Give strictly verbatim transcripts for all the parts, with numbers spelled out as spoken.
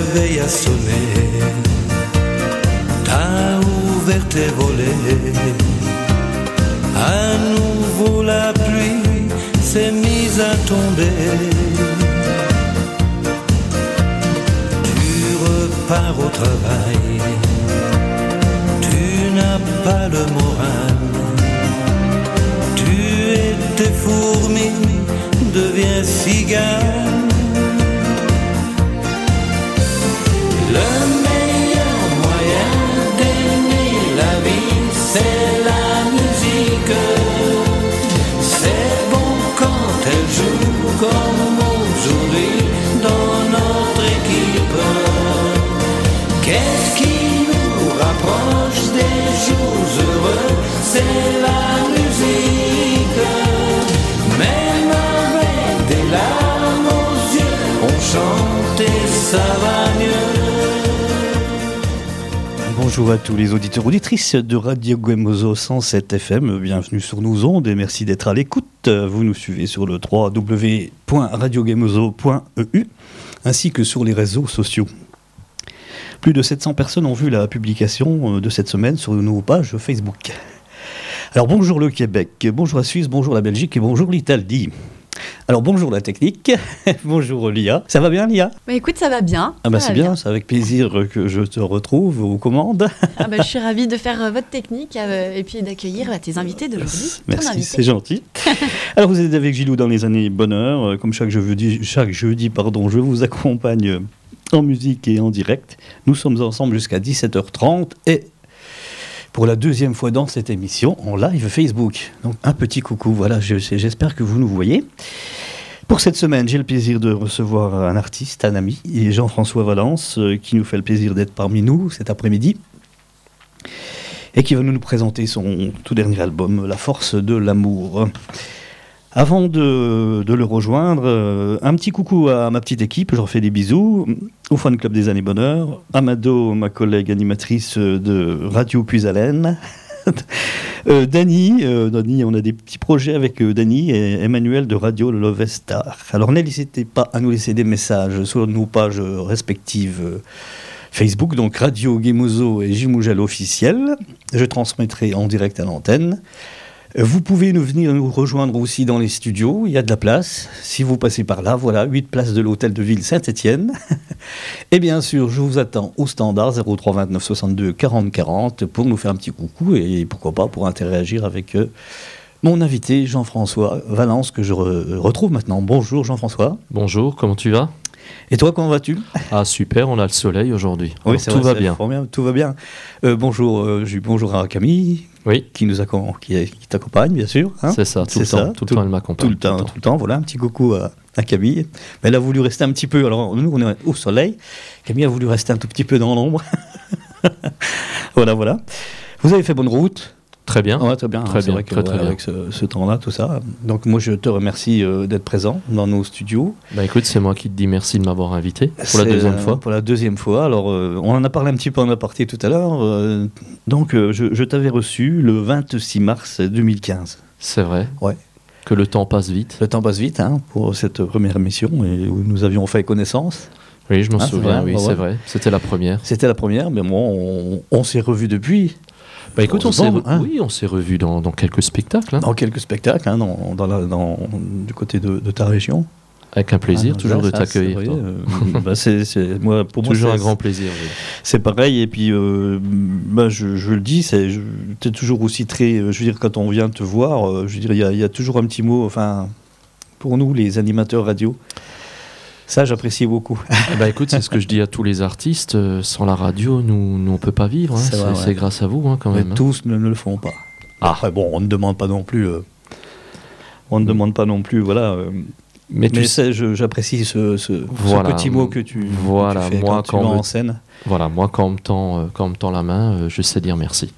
réveil a sonné, t'as ouvert tes volets. À nouveau la pluie s'est mise à tomber. Tu repars au travail, tu n'as pas le moral. Tu étais fourmi, deviens cigale. Le meilleur moyen d'aimer la vie, c'est la musique. C'est bon quand elle joue comme aujourd'hui dans notre équipe. Qu'est-ce qui nous rapproche des jours heureux? C'est la musique. Même avec des larmes aux yeux, on chante et ça va mieux. Bonjour à tous les auditeurs auditrices de Radio Gemozo cent sept F M, bienvenue sur nos ondes et merci d'être à l'écoute. Vous nous suivez sur le w w w point radio gemozo point e u ainsi que sur les réseaux sociaux. Plus de sept cents personnes ont vu la publication de cette semaine sur nos pages Facebook. Alors bonjour le Québec, bonjour la Suisse, bonjour la Belgique et bonjour l'Italie. Alors bonjour la technique, bonjour Lia. Ça va bien Lia? Bah écoute, ça va bien. Ah bah c'est bien, bien, c'est avec plaisir que je te retrouve aux commandes. Ah bah je suis ravie de faire euh, votre technique euh, et puis d'accueillir bah, tes invités d'aujourd'hui. Merci, c'est gentil. Alors vous êtes avec Gilou dans les années bonheur, comme chaque jeudi, chaque jeudi pardon, je vous accompagne en musique et en direct. Nous sommes ensemble jusqu'à dix-sept heures trente et pour la deuxième fois dans cette émission en live Facebook. Donc un petit coucou, voilà, je, j'espère que vous nous voyez. Pour cette semaine, j'ai le plaisir de recevoir un artiste, un ami, Jean-François Valence, euh, qui nous fait le plaisir d'être parmi nous cet après-midi et qui va nous présenter son tout dernier album, La Force de l'amour. Avant de, de le rejoindre, euh, un petit coucou à ma petite équipe, je leur fais des bisous, au Fan Club des Années Bonheur, Amado, ma collègue animatrice de Radio Puisalène, euh, Dany, euh, Dany, on a des petits projets avec euh, Dany et Emmanuel de Radio Love Star. Alors n'hésitez pas à nous laisser des messages sur nos pages respectives euh, Facebook, donc Radio Gemozo et Jimoujal officiel, je transmettrai en direct à l'antenne. Vous pouvez nous venir nous rejoindre aussi dans les studios, il y a de la place. Si vous passez par là, voilà, huit places de l'hôtel de ville Saint-Étienne. Et bien sûr, je vous attends au standard zéro trois vingt-neuf soixante-deux quarante quarante pour nous faire un petit coucou et pourquoi pas pour interagir avec euh, mon invité Jean-François Valence que je re- retrouve maintenant. Bonjour Jean-François. Bonjour, comment tu vas ? Et toi, comment vas-tu ? Ah super, on a le soleil aujourd'hui. Oui, c'est tout vrai, va c'est bien. bien. Tout va bien. Euh, bonjour, euh, bonjour à Camille. Oui. Qui nous accom- qui, qui t'accompagne, bien sûr. Hein, c'est ça, tout c'est le ça, temps. Tout, tout le temps, elle m'accompagne. Tout le temps, tout le temps. Tout le temps. Voilà, un petit coucou à, à Camille. Mais elle a voulu rester un petit peu. Alors, nous, on est au soleil. Camille a voulu rester un tout petit peu dans l'ombre. voilà, voilà. Vous avez fait bonne route. Très bien. Ouais, très bien. Très hein, c'est bien, vrai que, très, très ouais, bien. avec ce, ce temps-là, tout ça. Donc, moi, je te remercie euh, d'être présent dans nos studios. Bah écoute, c'est moi qui te dis merci de m'avoir invité pour c'est, la deuxième euh, fois. Pour la deuxième fois. Alors, euh, on en a parlé un petit peu en aparté tout à l'heure. Euh, donc, euh, je, je t'avais reçu le vingt-six mars deux mille quinze. C'est vrai. Ouais. Que le temps passe vite. Le temps passe vite hein, pour cette première émission et où nous avions fait connaissance. Oui, je m'en Ah, souviens, c'est vrai, oui, ouais, c'est ouais. vrai. C'était la première. C'était la première, mais bon, on, on s'est revus depuis. Bah écoute, on s'est, re- hein. oui, on s'est revus dans, dans quelques spectacles. Hein. Dans quelques spectacles, hein, dans, dans la, dans, du côté de, de ta région. Avec un plaisir, Ah, toujours ça, de ça, t'accueillir. c'est, toi. vrai, euh, bah, c'est, c'est, moi, pour Toujours moi, un c'est, grand plaisir. Oui. c'est pareil. Et puis, euh, bah, je, je le dis, c'est, je, t'es toujours aussi très. Je veux dire, quand on vient te voir, euh, je veux dire, il y a, il y a toujours un petit mot. Enfin, pour nous, les animateurs radio. Ça, j'apprécie beaucoup. Eh bah écoute, c'est ce que je dis à tous les artistes. euh, sans la radio, nous, nous on peut pas vivre. Hein. C'est C'est, vrai, c'est ouais. grâce à vous, hein, quand Mais même. hein. tous ne, ne le font pas. Ah. Après, bon, on ne demande pas non plus. Euh, on ne demande pas non plus, voilà. Euh, Mais, tu mais sais, c'est, je, j'apprécie ce, ce, Voilà. ce petit mot que tu, Voilà, que tu fais moi, quand tu quand vas me- en scène. voilà, moi quand on me tend, euh, quand on me tend la main, euh, je sais dire merci.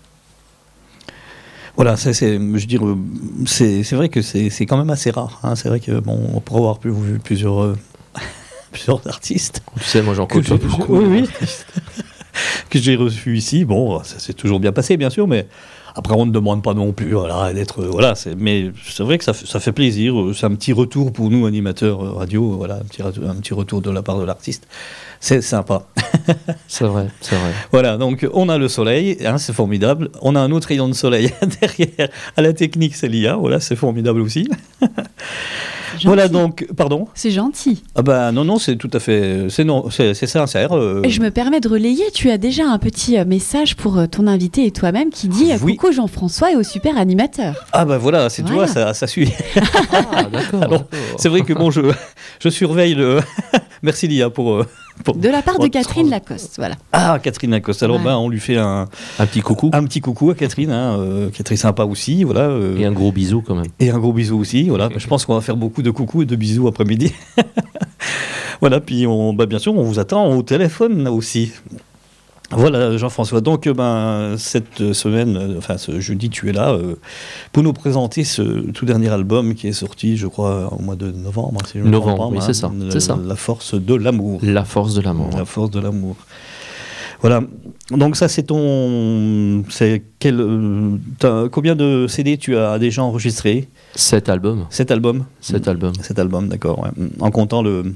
Voilà, ça, c'est, je veux dire, euh, c'est, c'est vrai que c'est, c'est quand même assez rare. Hein. C'est vrai que bon, on pourrait avoir pu, vu plusieurs, euh, plusieurs artistes. Tu sais, moi j'en Que côtoie j'ai- beaucoup. oui, oui. que j'ai reçu ici. Bon, ça s'est toujours bien passé, bien sûr, mais Après, on ne demande pas non plus voilà, d'être. Voilà, c'est, mais c'est vrai que ça, fait- ça fait plaisir. C'est un petit retour pour nous, animateurs radio. Voilà, un petit, rat- un petit retour de la part de l'artiste. C'est sympa. C'est vrai, c'est vrai. Voilà, donc on a le soleil, hein, c'est formidable. On a un autre rayon de soleil derrière. À la technique, c'est l'I A. Voilà, c'est formidable aussi. Gentil. Voilà, donc, pardon. C'est gentil. Ah bah non, non, c'est tout à fait. C'est, non, c'est, c'est sincère. euh, Et je me permets de relayer, tu as déjà un petit euh, message pour euh, ton invité et toi-même qui dit euh, Oui. coucou Jean-François et au super animateur. Ah bah voilà, c'est, tu Voilà. vois, ça, ça suit. Ah, d'accord. Alors, d'accord. C'est vrai que bon, je, je surveille le. Merci Lia pour. euh, pour- De la part de pour- Catherine Lacoste, voilà. Ah, Catherine Lacoste. Alors, Ouais. ben, on lui fait un, Un petit coucou un petit coucou à Catherine, hein, euh, qui est très sympa aussi, voilà. euh, et un gros bisou quand même. et un gros bisou aussi, voilà. Je pense qu'on va faire beaucoup de coucou et de bisous après-midi. Voilà, puis on, bah, bien sûr, on vous attend au téléphone là aussi. Voilà, Jean-François. Donc, euh, ben, cette semaine, euh, enfin ce jeudi, tu es là euh, pour nous présenter ce tout dernier album qui est sorti, je crois, au mois de novembre. hein, si je me Novembre, trompe pas, oui, hein, c'est ça, La, c'est ça. la force de l'amour. La force de l'amour. La force de l'amour. Voilà. Donc ça, c'est ton, c'est quel, euh, t'as- combien de C D tu as déjà enregistré? Cet album, Cet album. cet album. Cet album, d'accord. Ouais. En comptant le,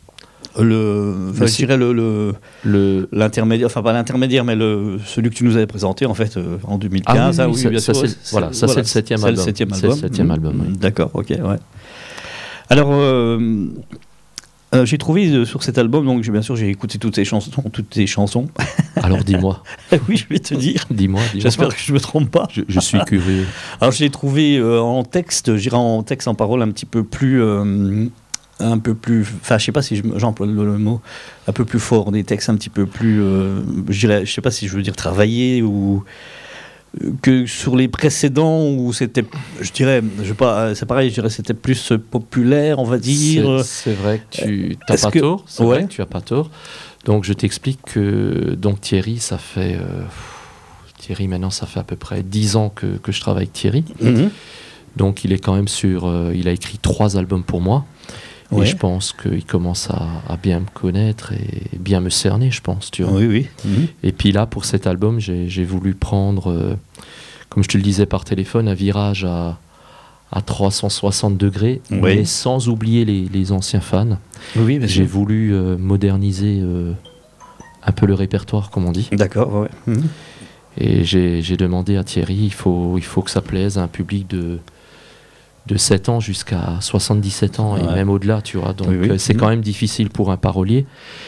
le, enfin, Le je si- dirais le, le- Le l'intermédiaire, enfin pas l'intermédiaire, mais le, celui que tu nous avais présenté en fait euh, en deux mille quinze. Ah oui, oui, ça- bien ça, sûr. c'est- voilà, ça, c'est le septième c'est album. le septième C'est le album. septième Mmh. album, oui. D'accord, ok, ouais. Alors, euh, euh, j'ai trouvé euh, sur cet album, donc j'ai- bien sûr j'ai écouté toutes tes chansons, toutes tes chansons. Alors dis-moi, Oui, je vais te dire. dis-moi, dis-moi. J'espère que je me trompe pas. Je, je suis curieux. Alors, je l'ai trouvé euh, en texte, je dirais en texte, en parole, un petit peu plus. euh, un peu plus. Enfin, je sais pas si je- j'emploie le, le mot. Un peu plus fort, des textes un petit peu plus. euh, je dirais, je sais pas si je veux dire travailler ou. euh, Que sur les précédents où c'était. Je dirais. Je sais pas, c'est pareil, je dirais c'était plus populaire, on va dire. C'est, c'est vrai que tu n'as est-ce pas que- tort. C'est Ouais. vrai que tu as pas tort. Donc je t'explique que donc Thierry, ça fait euh, Thierry maintenant ça fait à peu près dix ans que, que je travaille avec Thierry. Mhm. Donc il est quand même sur. euh, il a écrit trois albums pour moi. Ouais. Et je pense qu'il commence à, à bien me connaître et bien me cerner, je pense. Tu vois. Oui, oui. Mhm. Et puis là, pour cet album, j'ai, j'ai voulu prendre, euh, comme je te le disais par téléphone, un virage à, à trois cent soixante degrés, Oui. mais sans oublier les, les anciens fans. Oui, bien J'ai sûr. voulu euh, moderniser euh, un peu le répertoire, comme on dit. D'accord, ouais. Mhm. Et j'ai, j'ai demandé à Thierry, il faut, il faut que ça plaise à un public de, de sept ans jusqu'à soixante-dix-sept ans, et Ouais. même au-delà, tu vois. Donc Oui, oui. euh, c'est Mhm. quand même difficile pour un parolier.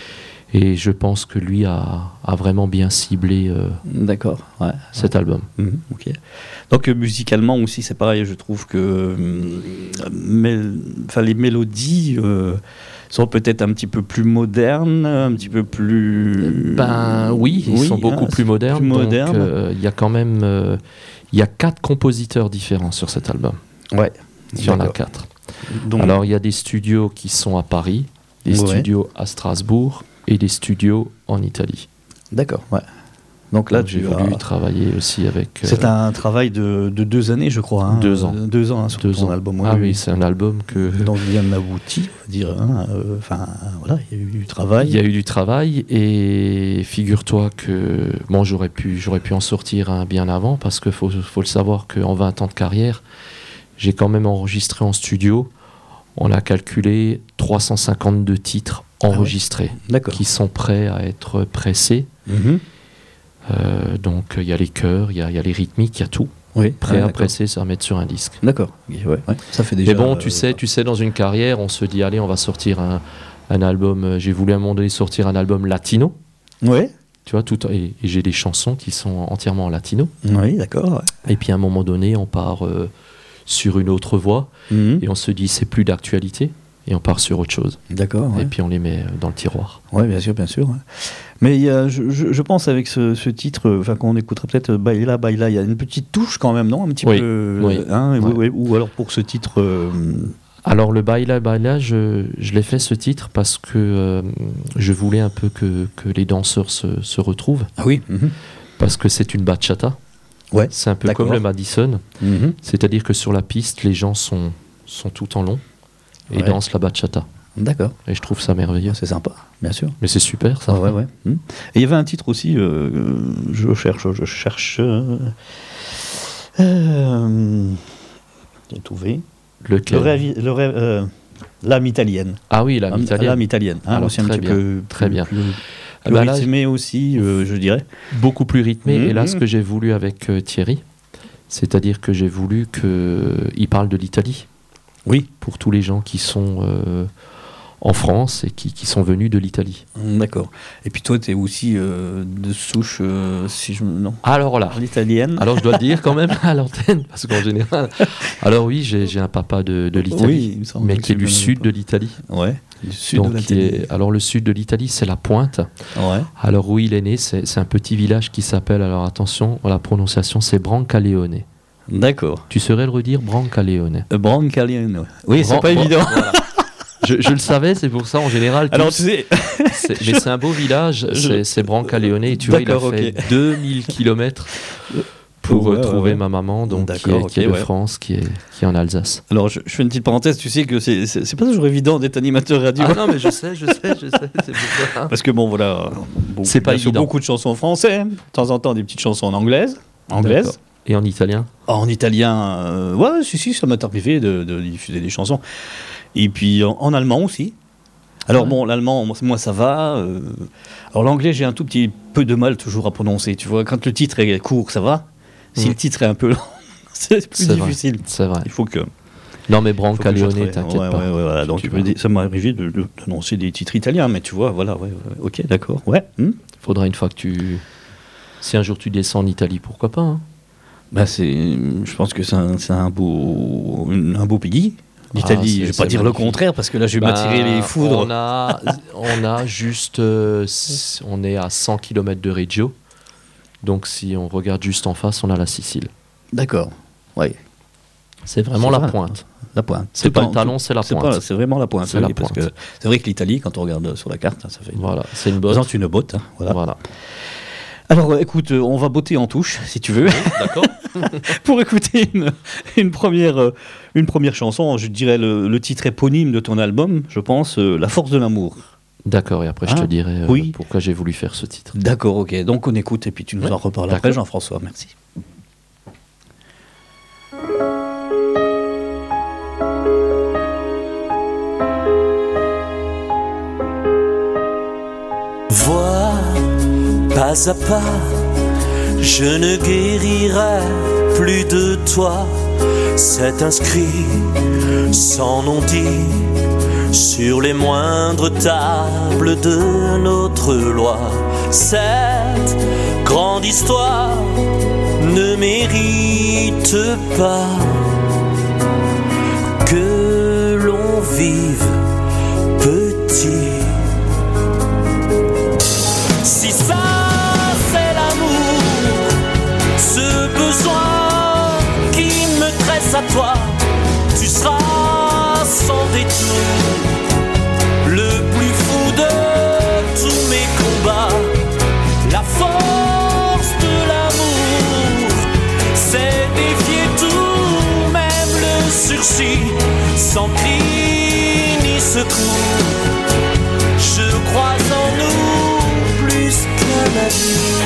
Et je pense que lui a, a vraiment bien ciblé euh, D'accord, ouais. cet album. Mhm, ok. Donc euh, musicalement aussi, c'est pareil. Je trouve que euh, mél- enfin, les mélodies euh, sont peut-être un petit peu plus modernes, un petit peu plus. Ben oui, ils Oui, sont beaucoup hein, plus modernes. plus donc, modernes. euh, il y a quand même euh, il y a quatre compositeurs différents sur cet album. Ouais. Il y en a D'accord. quatre. Donc, Alors il y a des studios qui sont à Paris, des Ouais. studios à Strasbourg et des studios en Italie. d'accord. Ouais. Donc là, Donc, j'ai tu voulu as- travailler aussi avec. C'est euh, un travail de, de deux années, je crois. hein. Deux ans. Euh, Deux ans hein, sur deux ton ans. album. Ah oui, c'est un album que. Donc bien abouti, on va dire. hein, euh, Enfin, voilà, il y a eu du travail. Il y a eu du travail et figure-toi que bon, j'aurais pu, j'aurais pu en sortir un bien avant parce qu'il faut, faut le savoir qu'en vingt ans de carrière, j'ai quand même enregistré en studio. On a calculé trois cent cinquante-deux titres enregistrés D'accord. qui sont prêts à être pressés. Mhm. Euh, donc il y a les chœurs, il y a, il y a les rythmiques, il y a tout. Oui. Prêt ah, à d'accord. presser, ça à mettre sur un disque. D'accord. Ok, ouais, ouais. Ça fait déjà. Mais bon, tu euh, sais, tu sais, dans une carrière, on se dit allez, on va sortir un, un album. euh, J'ai voulu à un moment donné sortir un album latino. Ouais. Tu vois, tout, et, et j'ai des chansons qui sont entièrement en latino. Oui, d'accord. ouais. Et puis à un moment donné, on part euh, sur une autre voie Mhm. et on se dit c'est plus d'actualité et on part sur autre chose. D'accord. Ouais. Et puis on les met euh, dans le tiroir. Ouais, bien sûr, bien sûr. ouais. Mais il y a, je, je, je pense avec ce, ce titre, euh, enfin qu'on écoutera peut-être euh, Baila Baila, il y a une petite touche quand même, non, un petit Oui, peu. oui. hein, Ouais. oui, oui, ou alors pour ce titre. euh, Alors le Baila Baila, je, je l'ai fait ce titre parce que euh, je voulais un peu que, que les danseurs se, se retrouvent. Ah oui. mhm. Parce que c'est une bachata. Ouais. C'est un peu D'accord. comme le Madison. Mhm. C'est-à-dire que sur la piste, les gens sont, sont tout en long et Ouais. dansent la bachata. D'accord. Et je trouve ça merveilleux. C'est sympa, bien sûr. Mais c'est super ça. Ah, ouais, ouais. Mhm. Et il y avait un titre aussi, euh, euh, je cherche, je cherche. euh, Euh, J'ai trouvé. Lequel Le rêve, le rêve, euh, l'âme italienne. Ah oui, l'âme italienne. L'âme italienne. Hein, Alors, aussi un très petit bien, peu très plus- bien. Plus, Ah plus bah là, rythmé aussi, euh, je dirais. beaucoup plus rythmé. Mmh, Et là, mmh. ce que j'ai voulu avec euh, Thierry, c'est-à-dire que j'ai voulu qu'il parle de l'Italie. Oui. Pour tous les gens qui sont euh, en France et qui, qui sont venus de l'Italie. D'accord. Et puis toi, tu es aussi euh, de souche, euh, si je me- non, Alors là, l'italienne. alors je dois le dire quand même à l'antenne, parce qu'en général... Alors oui, j'ai j'ai un papa de, de l'Italie, Oui, il me semble mais que qui est tu du l'en avais sud pas. de l'Italie. Ouais. Du sud Donc, de qui l'Italie. est- alors le sud de l'Italie, c'est la Pointe. Ouais. Alors où il est né, c'est c'est un petit village qui s'appelle, alors attention, la prononciation, c'est Brancaleone. D'accord. Tu saurais le redire, Brancaleone. Euh, Brancaleone. Ouais. Oui, c'est Bran- pas Bran- évident. voilà. je, je le savais, c'est pour ça en général. Alors tous- tu sais, c'est- mais c'est un beau village, je- c'est- c'est Brancaleone. Et tu vois, il a D'accord, fait ok. deux mille kilomètres pour Ouais, euh, ouais, trouver ouais. ma maman, donc qui D'accord, est, qui est ok, de ouais. France, qui est, qui est en Alsace. alors je, je fais une petite parenthèse. Tu sais que c'est c'est c'est pas toujours évident d'être animateur radio. Ah non, mais je sais, je sais, je sais, c'est pour ça. Parce que bon, voilà, bon, C'est pas bien sûr, évident. beaucoup de chansons en français, de temps en temps des petites chansons en anglaise, anglaise. D'accord. Et en italien? En italien, euh, ouais, si, si, ça m'est arrivé de, de diffuser des chansons. Et puis en, en allemand aussi. Alors Ouais. bon, l'allemand, moi, moi, ça va. euh, Alors l'anglais, j'ai un tout petit peu de mal toujours à prononcer. Tu vois, quand le titre est court, ça va. Si Mhm. le titre est un peu long, c'est plus C'est vrai. difficile. C'est vrai. Il faut que. Non, mais faut que je Brancaleone, travaille. t'inquiète Ouais, pas. ouais, ouais, voilà. Donc Tu euh, verras. ça m'est arrivé de, de, d'annoncer des titres italiens, mais tu vois, voilà, ouais, ouais, ok, d'accord, ouais. hmm. Faudra une fois que tu... Si un jour tu descends en Italie, pourquoi pas, hein. Bah c'est, je pense que c'est un, c'est un beau, un beau pays. L'Italie, Ah, c'est- je vais pas c'est dire le magnifique. contraire parce que là je vais Ben, m'attirer les foudres. On a, on a juste... euh, s- on est à cent kilomètres de Reggio. Donc si on regarde juste en face, on a la Sicile. D'accord, ouais, C'est vraiment C'est la vrai. pointe. la pointe. C'est pas en- le talon, c'est la c'est pointe. pas- c'est vraiment la pointe. C'est la oui, parce pointe. que c'est vrai que l'Italie, quand on regarde sur la carte, ça fait Voilà, c'est une botte. botte. une botte. hein, voilà. Voilà. Alors euh, écoute, euh, on va botter en touche si tu veux. D'accord. Pour écouter une, une, première, euh, une première chanson, je dirais le, le titre éponyme de ton album, je pense, euh, La force de l'amour. D'accord, et après je Ah, te dirai euh, oui. pourquoi j'ai voulu faire ce titre. D'accord, ok. Donc on écoute et puis tu nous Ouais, en reparles après, d'accord. Jean-François. Merci. Vois, pas à pas, je ne guérirai plus de toi. C'est inscrit sans non-dit sur les moindres tables de notre loi. Cette grande histoire ne mérite pas que l'on vive petit. Si ça c'est l'amour, ce besoin qui me tresse à toi, tu seras sans détour le plus fou de tous mes combats. La force de l'amour, c'est défier tout, même le sursis, sans cri ni secours. Je crois en nous plus qu'à la vie.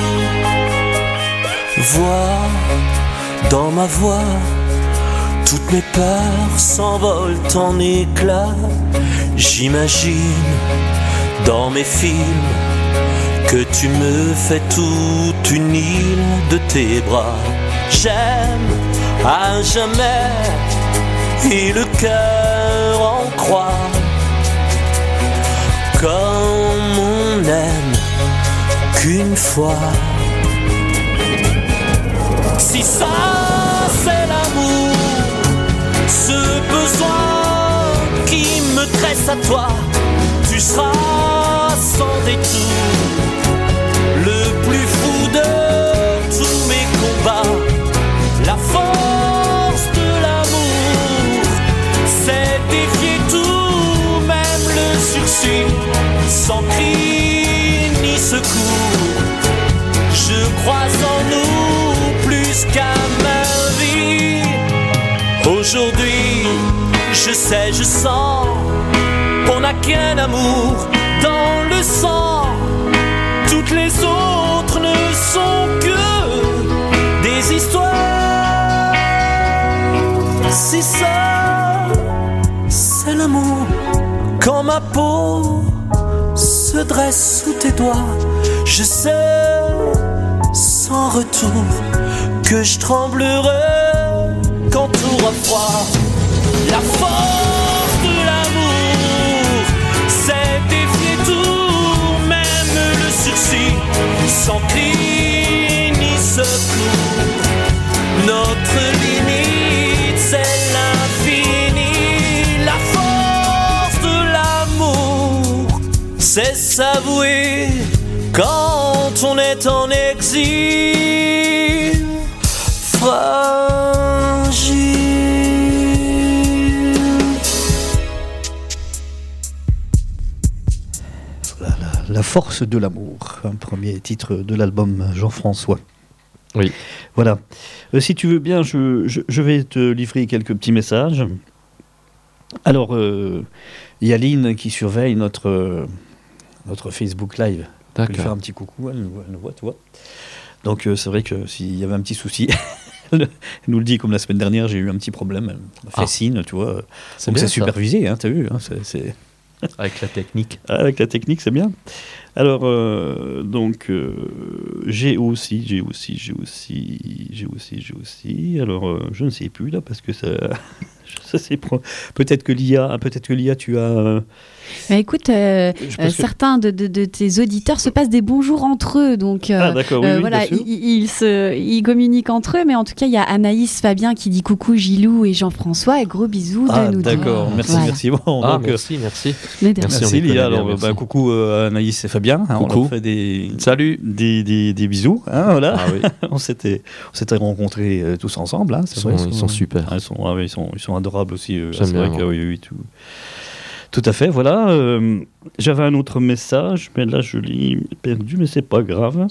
Vois dans ma voix, toutes mes peurs s'envolent en éclats. J'imagine dans mes films que tu me fais toute une île de tes bras. J'aime à jamais et le cœur en croit. Comme on n'aime qu'une fois. Si ça c'est l'amour, ce besoin qui me tresse à toi, tu seras sans détour le plus fou de tous mes combats. La force de l'amour, c'est défier tout, même le sursis, sans cri ni secours. Je crois en nous plus qu'à ma vie. Aujourd'hui, je sais, je sens, on n'a qu'un amour dans le sang. Toutes les autres ne sont que des histoires. l'amour quand ma peau se dresse sous tes doigts. Je sais sans retour que je tremblerai quand tout aura froid. La force de l'amour, c'est défier tout, même le sursis, sans cri ni secours. Notre limite, c'est l'infini. La force de l'amour, c'est s'avouer quand on est en exil, fragile. Voilà, la, la force de l'amour, un premier titre de l'album Jean-François. Oui. Voilà. Euh, si tu veux bien, je, je, je vais te livrer quelques petits messages. Alors, il euh, y a Lynn qui surveille notre, euh, notre Facebook Live. Je vais lui faire un petit coucou, elle nous voit, elle nous voit, tu vois. Donc, euh, c'est vrai que s'il y avait un petit souci, elle nous le dit, comme la semaine dernière, j'ai eu un petit problème. Elle m'a fait ah. signe, tu vois. C'est Donc, bien, c'est supervisé, hein, tu as vu. Hein, c'est, c'est... Avec la technique. Avec la technique, c'est bien. Alors, euh, donc, euh, j'ai aussi, j'ai aussi, j'ai aussi, j'ai aussi, j'ai aussi. Alors, euh, je ne sais plus, là, parce que ça... ça c'est pro... Peut-être que l'I A, peut-être que l'I A, tu as... Euh... Mais écoute, euh, euh, certains de, de, de tes auditeurs se passent des bonjours entre eux, donc euh, ah, d'accord, oui, euh, oui, voilà, ils, ils, se, ils communiquent entre eux, mais en tout cas, il y a Anaïs Fabien qui dit coucou Gilou et Jean-François, et gros bisous ah, de nous. D'accord, deux. merci, voilà. merci. Bon, ah, donc, merci, merci. Merci, merci Lia. Alors, merci. Bah, coucou euh, Anaïs et Fabien. Hein, coucou. On leur fait des, Salut. Des, des, des bisous. Hein, voilà. Ah, oui. on, s'était, on s'était rencontrés euh, tous ensemble. Hein, c'est ils, vrai, sont, ils, sont, ils sont super. Ah, ils, sont, ah, oui, ils, sont, ils sont adorables aussi. Euh, J'aime c'est bien. Vrai que, oui, oui, tout. Tout à fait, voilà. Euh, j'avais un autre message, mais là je l'ai perdu, mais c'est pas grave.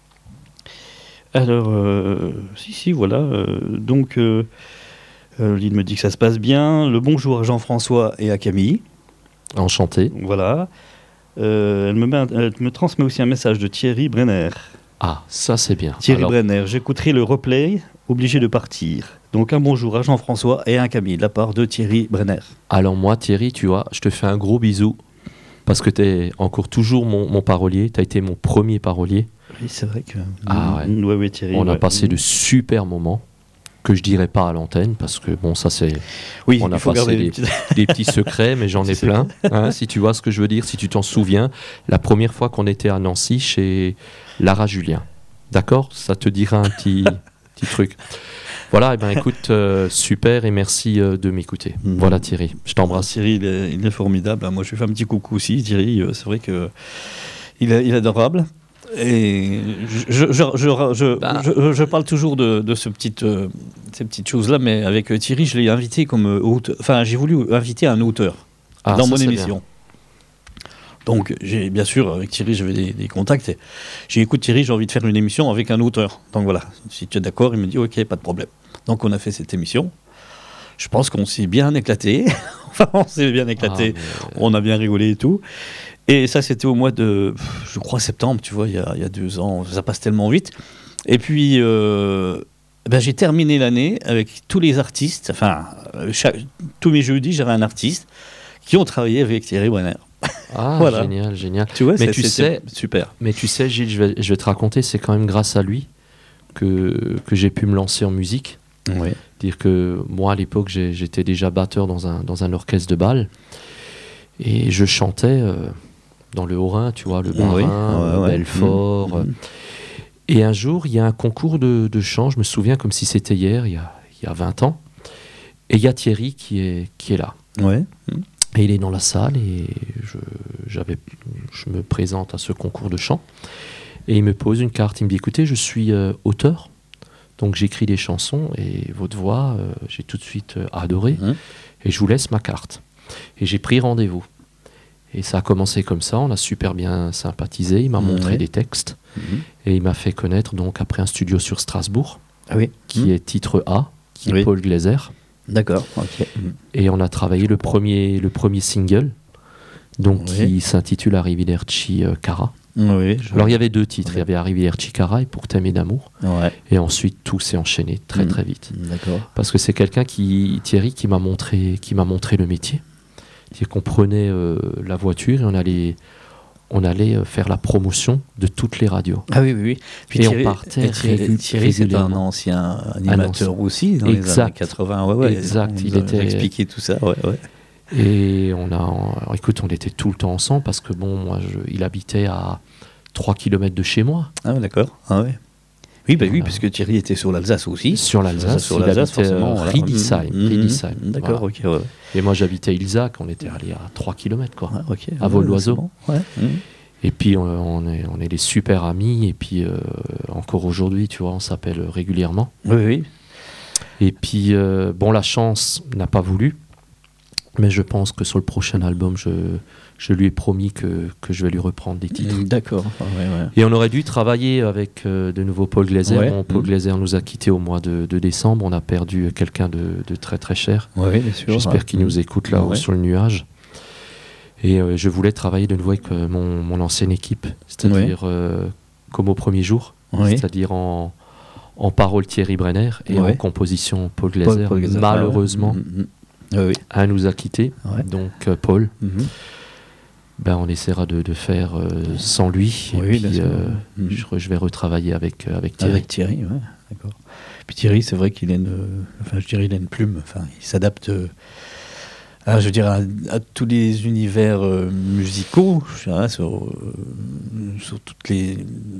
Alors, euh, si, si, voilà. Euh, donc, euh, euh, Lynn me dit que ça se passe bien. Le bonjour à Jean-François et à Camille. Enchanté. Voilà. Euh, elle, me met un, elle me transmet aussi un message de Thierry Brenner. Ah, ça c'est bien. Thierry Alors... Brenner, j'écouterai le replay, obligé de partir. Donc un bonjour à Jean-François et à un Camille, de la part de Thierry Brenner. Alors moi, Thierry, tu vois, je te fais un gros bisou, parce que tu es encore toujours mon, mon parolier, tu as été mon premier parolier. Oui, c'est vrai que... Ah ouais. Ouais, ouais, Thierry, on ouais. a passé de super moments, que je dirais pas à l'antenne, parce que bon, ça c'est... Oui, on a passé des, petites... des petits secrets, mais j'en ai plein, hein, si tu vois ce que je veux dire, si tu t'en souviens. La première fois qu'on était à Nancy, chez Lara Julien. D'accord ? Ça te dira un petit, petit truc. Voilà, et ben écoute, euh, super et merci euh, de m'écouter. Mmh. Voilà Thierry, je t'embrasse. Thierry, il est, il est formidable. Moi, je lui fais un petit coucou aussi. Thierry, euh, c'est vrai que il est, il est adorable. Et je, je, je, je, je, bah. je, je parle toujours de, de ce petit, euh, ces petites choses-là, mais avec euh, Thierry, je l'ai invité comme auteur. Enfin, j'ai voulu inviter un auteur ah, dans mon émission. Bien. Donc, j'ai, bien sûr, avec Thierry, j'avais des, des contacts. Et j'ai dit, écoute, Thierry, j'ai envie de faire une émission avec un auteur. Donc voilà, si tu es d'accord, il me dit, ok, pas de problème. Donc, on a fait cette émission. Je pense qu'on s'est bien éclaté. Enfin, on s'est bien éclaté. Ah, mais... On a bien rigolé et tout. Et ça, c'était au mois de, je crois, septembre, tu vois, il y a, il y a deux ans. Ça passe tellement vite. Et puis, euh, ben, j'ai terminé l'année avec tous les artistes. Enfin, chaque, tous mes jeudis, j'avais un artiste qui ont travaillé avec Thierry Brenner. Ah, voilà. Génial, génial. Tu vois, mais c'est, tu sais, super. Mais tu sais, Gilles, je vais, je vais te raconter, c'est quand même grâce à lui que, que j'ai pu me lancer en musique. Oui. Dire que moi, à l'époque, j'ai, j'étais déjà batteur dans un, dans un orchestre de bal. Et je chantais euh, dans le Haut-Rhin, tu vois, le Bas-Rhin, oui. ouais, ouais. Belfort. Mmh. Et un jour, il y a un concours de, de chant, je me souviens comme si c'était hier, il y a, il y a vingt ans. Et il y a Thierry qui est, qui est là. Ouais. Mmh. Et il est dans la salle et je, j'avais, je me présente à ce concours de chant. Et il me pose une carte, il me dit, écoutez, je suis euh, auteur, donc j'écris des chansons et votre voix, euh, j'ai tout de suite euh, adoré. Mmh. Et je vous laisse ma carte. Et j'ai pris rendez-vous. Et ça a commencé comme ça, on a super bien sympathisé, il m'a mmh, montré ouais. des textes. Mmh. Et il m'a fait connaître donc après un studio sur Strasbourg, ah oui. qui mmh. est titre A, qui oui. est Paul Glaser. D'accord, ok. Et on a travaillé le premier, le premier single, donc oui. qui s'intitule Arrivederci euh, Cara. Oui, je... Alors il y avait deux titres, oui. il y avait Arrivederci Cara et Pour t'aimer d'amour. Ouais. Et ensuite tout s'est enchaîné très mmh. très vite. D'accord. Parce que c'est quelqu'un qui, Thierry, qui m'a montré, qui m'a montré le métier. C'est-à-dire qu'on prenait euh, la voiture et on allait, on allait euh, faire la promotion de toutes les radios. Ah oui, oui, oui. Puis Et Thierry, on partait et Thierry, régu- Thierry, c'est un régulièrement. ancien animateur ancien. aussi dans Exact. les années quatre-vingts. Ouais, ouais. Exact, On il nous a était- expliqué tout ça. Ouais, ouais. Et on a, alors, écoute, on était tout le temps ensemble parce que bon, moi, je, il habitait à trois kilomètres de chez moi, Ah, d'accord. Ah, ouais. Oui, bah oui, Voilà. parce que Thierry était sur l'Alsace aussi. sur l'Alsace. Sur il l'Alsace, habitait forcément. euh, voilà. Riedisheim. Mhm, Riedisheim, mhm, D'accord, voilà. ok. Ouais. Et moi, j'habitais Ilzac, on était allé à trois kilomètres, quoi. Ouais, ok. À vol d'oiseau. c'est bon. Ouais. Mhm. Et puis, on, on est, on est des super amis. Et puis, euh, encore aujourd'hui, tu vois, on s'appelle régulièrement. Oui, oui. Et puis, euh, bon, la chance n'a pas voulu. Mais je pense que sur le prochain album, je, je lui ai promis que, que je vais lui reprendre des titres. D'accord. Ouais, ouais. Et on aurait dû travailler avec euh, de nouveau Paul Glaser. Ouais. Bon, Paul Mhm. Glaser nous a quittés au mois de, de décembre. On a perdu quelqu'un de, de très très cher. Oui, bien sûr. J'espère ouais. qu'il nous écoute là-haut Ouais. sur le nuage. Et euh, je voulais travailler de nouveau avec euh, mon, mon ancienne équipe, c'est-à-dire euh, comme au premier jour, Oui. c'est-à-dire en, en parole Thierry Brenner et Ouais. en composition Paul Paul- Glaser. Paul Glaser. Malheureusement, Ah, ouais. Mhm, mhm. Oui, oui. un nous a quittés, Ouais. donc euh, Paul. Mhm. Ben, on essaiera de, de faire euh, sans lui. Et Oui, puis, bien sûr. euh, Mhm. je, re- je vais retravailler avec, euh, avec Thierry. Avec Thierry, ouais, d'accord. Puis Thierry, c'est vrai qu'il a une, euh, enfin, je dirais, il a une plume. Enfin, il s'adapte, euh, à, je veux dire, à, à tous les univers euh, musicaux, je dirais, sur, euh, sur toutes les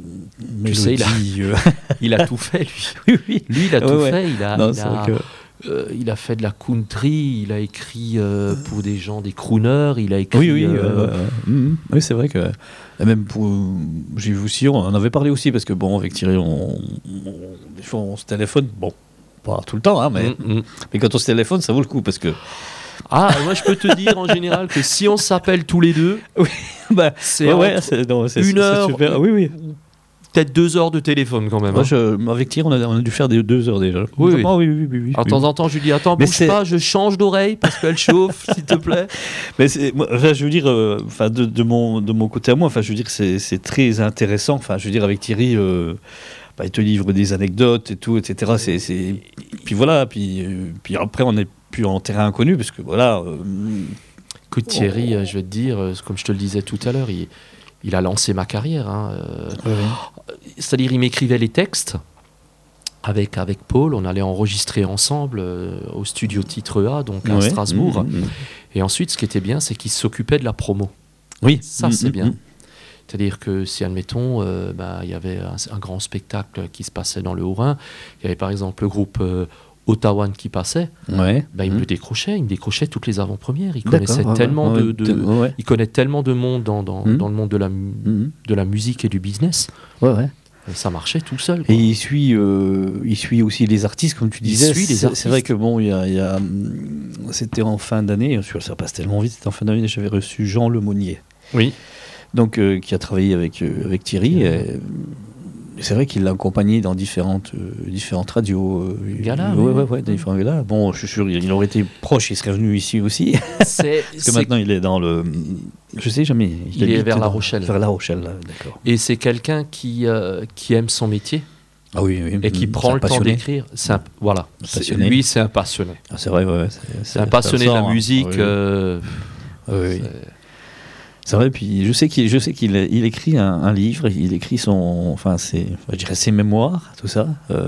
Tu sais, il a- mélodies. euh. Il a tout fait, lui. oui, oui. Lui, il a Ouais, tout ouais. fait. Il a, Non, il c'est a- vrai que. Euh, il a fait de la country, il a écrit euh, pour des gens, des crooners, il a écrit... Oui, oui, euh, ouais, ouais, ouais. Mhm. Oui, c'est vrai que même pour, j'ai vu aussi, on en avait parlé aussi parce que bon, avec Thierry, on, on- des fois, on se téléphone, bon, pas tout le temps, hein, mais, mm, mm. mais quand on se téléphone, ça vaut le coup parce que Ah, moi je peux te dire en général que si on s'appelle tous les deux, bah, c'est ouais, ouais, entre c'est, non, c'est, une c'est heure, super. Oui, oui. peut-être deux heures de téléphone quand même. Moi, hein. je, avec Thierry, on a, on a dû faire des deux heures déjà. Oui, oui. Ah, oui, oui, oui, oui, Alors, de oui. temps en temps, je lui dis attends, Mais bouge c'est- pas, je change d'oreille parce qu'elle chauffe, s'il te plaît. Mais c'est, moi, enfin, je veux dire, euh, enfin, de, de mon, de mon côté à moi, enfin, je veux dire, c'est, c'est très intéressant. Enfin, je veux dire, avec Thierry, euh, bah, il te livre des anecdotes et tout, et cetera. C'est, c'est... Puis voilà, puis, euh, puis après, on n'est plus en terrain inconnu parce que voilà. euh, Écoute Thierry, euh, je vais te dire, euh, comme je te le disais tout à l'heure, il, il a lancé ma carrière. hein, euh, C'est-à-dire, il m'écrivait les textes avec, avec Paul. On allait enregistrer ensemble euh, au studio Titre A, donc à ouais. Strasbourg. Mmh, mmh. Et ensuite, ce qui était bien, c'est qu'il s'occupait de la promo. Oui, Ça, c'est Mmh, bien. mmh. C'est-à-dire que si, admettons, euh, bah, il y avait un, un grand spectacle qui se passait dans le Haut-Rhin, il y avait par exemple le groupe euh, Ottawa qui passait, Ouais. bah, il Mmh. me le décrochait, il me décrochait toutes les avant-premières. Il D'accord, connaissait ouais, tellement ouais, de, de- ouais, ouais. il connaît tellement de monde dans, dans, Mmh. dans le monde de la, mu- Mmh. de la musique et du business. Ouais, ouais. Et ça marchait tout seul. quoi. Et il suit, euh, il suit aussi les artistes, comme tu Il disais. suit les C'est- artistes. C'est vrai que bon, il y a, il y a, hum, c'était en fin d'année, ça passe tellement vite, c'était en fin d'année, j'avais reçu Jean Lemonnier, Oui. donc euh, qui a travaillé avec, euh, avec Thierry. Et, c'est vrai qu'il l'a accompagné dans différentes, euh, différentes radios. Euh, Galas, ouais, oui. ouais, ouais, dans différents galas. Bon, je suis sûr, il aurait été proche, il serait venu ici aussi. C'est, Parce que c'est- maintenant, il est dans le. Je sais jamais. Il est habite vers La dans- Rochelle. Vers La Rochelle, là, d'accord. Et c'est quelqu'un qui, euh, qui aime son métier Ah oui, oui. et qui hum, prend c'est un le temps passionné. d'écrire. C'est un- voilà. C'est- Passionné. lui, c'est un passionné. Ah, c'est vrai, ouais, ouais, c'est, C'est un passionné de la musique. Oui, euh, oui, oui. c'est- C'est vrai, puis je sais qu'il, je sais qu'il il écrit un, un livre, il écrit son, enfin, ses, je dirais ses mémoires, tout ça. Euh,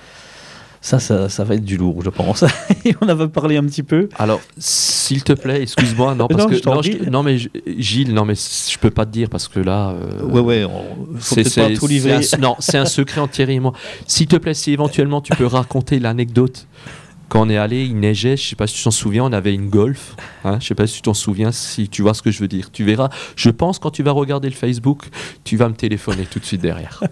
ça, ça, ça va être du lourd, je pense. Et on avait parlé un petit peu. Alors, s'il te plaît, excuse-moi, non, Mais parce non, que je t'en non, prie. je- non, mais je- Gilles, non, mais je peux pas te dire parce que là, euh, ouais, ouais, on, faut c'est, peut-être c'est- pas tout livrer. c'est un- non, c'est un secret entre Thierry et moi. S'il te plaît, si éventuellement tu peux raconter l'anecdote. Quand on est allé, il neigeait, je sais pas si tu t'en souviens, on avait une Golf, hein, je sais pas si tu t'en souviens, si tu vois ce que je veux dire. Tu verras, je pense quand tu vas regarder le Facebook, tu vas me téléphoner tout de suite derrière.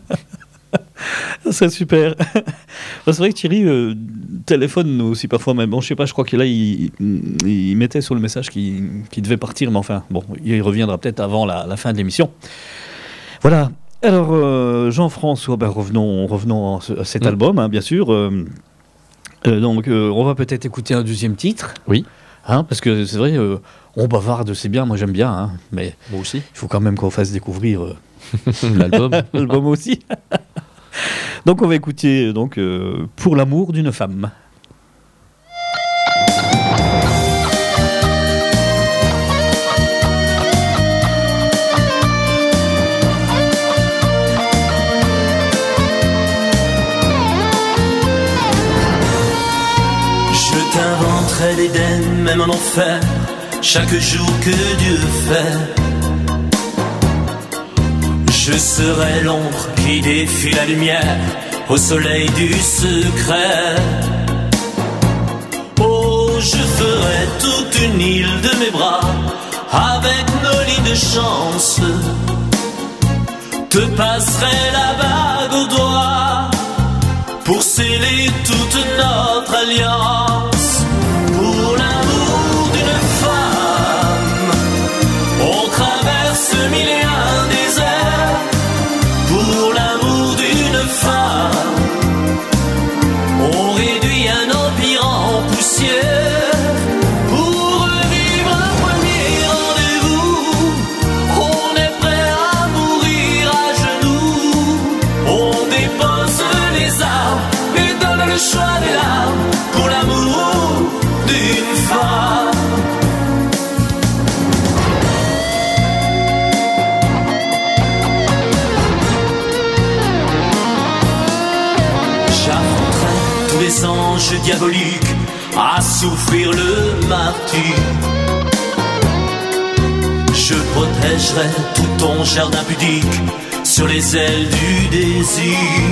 Ça serait super. C'est vrai que Thierry euh, téléphone aussi parfois, mais bon, je sais pas, je crois que là, il, il mettait sur le message qu'il, qu'il devait partir, mais enfin, bon, il reviendra peut-être avant la, la fin de l'émission. Voilà. Alors, euh, Jean-François, ben, revenons, revenons à, ce- à cet Mm. album, hein, bien sûr. Euh, euh, donc, euh, on va peut-être écouter un deuxième titre. Oui. Hein, parce que c'est vrai, euh, on bavarde, c'est bien, moi j'aime bien, hein, mais Moi aussi. il faut quand même qu'on fasse découvrir euh, L'album. l'album aussi. Donc on va écouter euh, donc euh, Pour l'amour d'une femme. même en enfer, chaque jour que Dieu fait. Je serai l'ombre qui défie la lumière au soleil du secret. Oh, je ferai toute une île de mes bras avec nos lits de chance. Te passerai la bague au doigt pour sceller toute notre alliance. Pour l'amour d'une femme, on traverse mille et un déserts. Pour l'amour d'une femme, on réduit un empire en poussière. Pour revivre un premier rendez-vous, on est prêt à mourir à genoux. On dépose les armes et donne le choix des larmes pour l'amour d'une femme. J'affronterai tous les anges diaboliques à souffrir le martyre. Je protégerai tout ton jardin pudique sur les ailes du désir.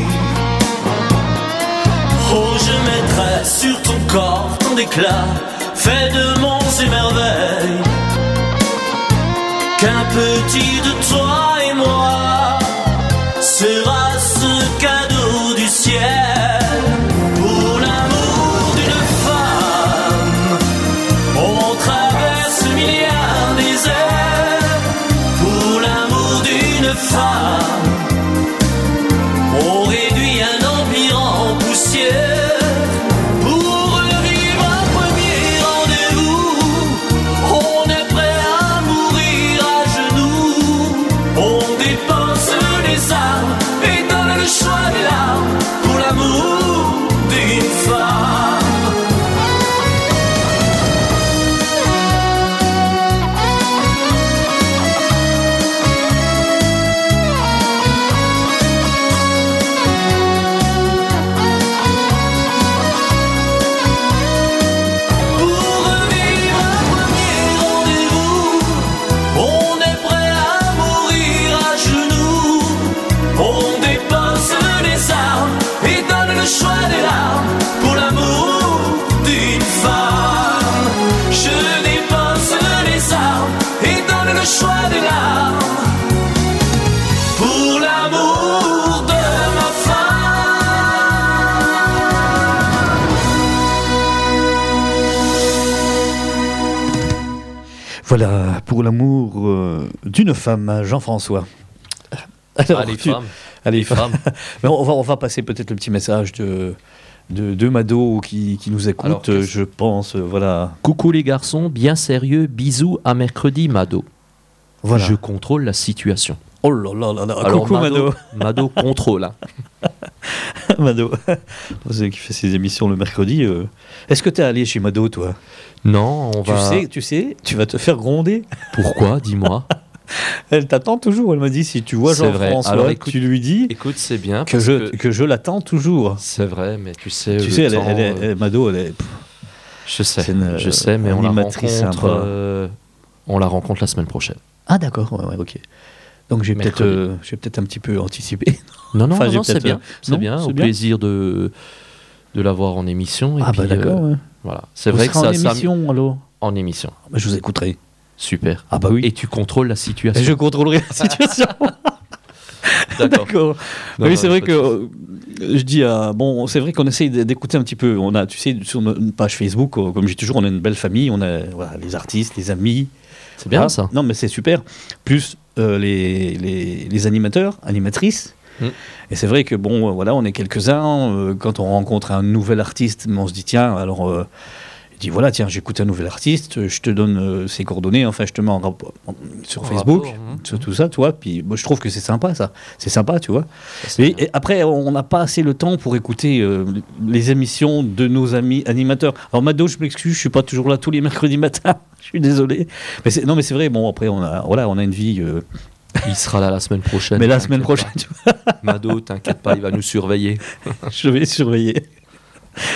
Oh, je mettrai sur ton corps ton éclat fait de monts et merveilles. Qu'un petit de toi et moi sera ce cadeau du ciel. Pour l'amour d'une femme, on traverse mille et un déserts. Pour l'amour d'une femme, on réduit un empire en poussière. Pour revivre un premier rendez-vous, on est prêt à mourir à genoux. On dépose les armes et donne le choix des larmes pour l'amour d'une femme. Pour revivre un premier rendez-vous, on est prêt à mourir à genoux. On dépose les armes et donne le choix des larmes pour l'amour d'une femme. Je dépose les armes et donne le choix des larmes pour l'amour de ma femme. Voilà, pour l'amour euh, d'une femme, Jean-François. Alors, Ah, les tu- femmes. Allez, Les femmes. Mais on va, on va passer peut-être le petit message de, de, de Mado qui, qui nous écoute, Alors, qu'est-ce- je pense. euh, Voilà. Coucou les garçons, bien sérieux, bisous à mercredi, Mado. voilà. Je contrôle la situation. Oh là là là là. Alors, Coucou Mado. Mado contrôle. hein. Mado. C'est qui fait ses émissions le mercredi. euh. Est-ce que tu es allé chez Mado, toi Non, on tu, va. sais, tu sais, tu vas te faire gronder. Pourquoi Dis-moi. Elle t'attend toujours. Elle m'a dit si tu vois C'est vrai. Jean-François, Alors, écoute- tu lui dis Écoute, c'est bien. que parce je, que que je l'attends toujours. C'est vrai, mais tu sais. Tu le sais, elle, est- temps, elle est- euh, elle- Mado, elle est. pff, Je sais, c'est une, je sais, mais on la animatrice rencontre. sympa. euh, on la rencontre la semaine prochaine. Ah d'accord, ouais, ouais, ok. Donc j'ai peut-être, Mercredi. euh, j'ai peut-être un petit peu anticipé. Non, non, Enfin, non, j'ai non, c'est peut-être, bien. euh, C'est non, bien. c'est Au bien. plaisir de de l'avoir en émission. Et ah puis, bah d'accord. euh, ouais. voilà. C'est Vous vrai que serez ça, en ça- émission alors. en émission. Bah, je vous écouterai. Super. Ah bah oui. Et tu contrôles la Et situation. je contrôlerai la situation. D'accord. D'accord. Non, oui, non, c'est y a vrai pas que de souci. euh, je dis à bon, c'est vrai qu'on essaye d- d'écouter un petit peu. On a, tu sais, sur no- une page Facebook, euh, comme je dis toujours, on a une belle famille. On a voilà, les artistes, les amis. C'est bien Voilà. ça. Non, mais c'est super. Plus euh, les, les, les animateurs, animatrices. Mm. Et c'est vrai que bon, euh, voilà, on est quelques-uns. euh, quand on rencontre un nouvel artiste, on se dit tiens, alors. Euh, il dit voilà, tiens, j'écoute un nouvel artiste, je te donne euh, ses coordonnées, enfin, je te mets en rapport en- sur En Facebook, rapport, hein. sur tout ça, tu vois. Puis moi, je trouve que c'est sympa, ça. C'est sympa, tu vois. Ça, c'est Et, bien. et après, on n'a pas assez le temps pour écouter euh, les émissions de nos amis animateurs. Alors, Mado, je m'excuse, je suis pas toujours là tous les mercredis matins. Je suis désolé. Mais c'est, non, mais c'est vrai. Bon, après, on a, voilà, on a une vie. euh, Il sera là la semaine prochaine. mais la t'inquiète semaine prochaine, pas. Mado, t'inquiète pas, il va nous surveiller. je vais surveiller.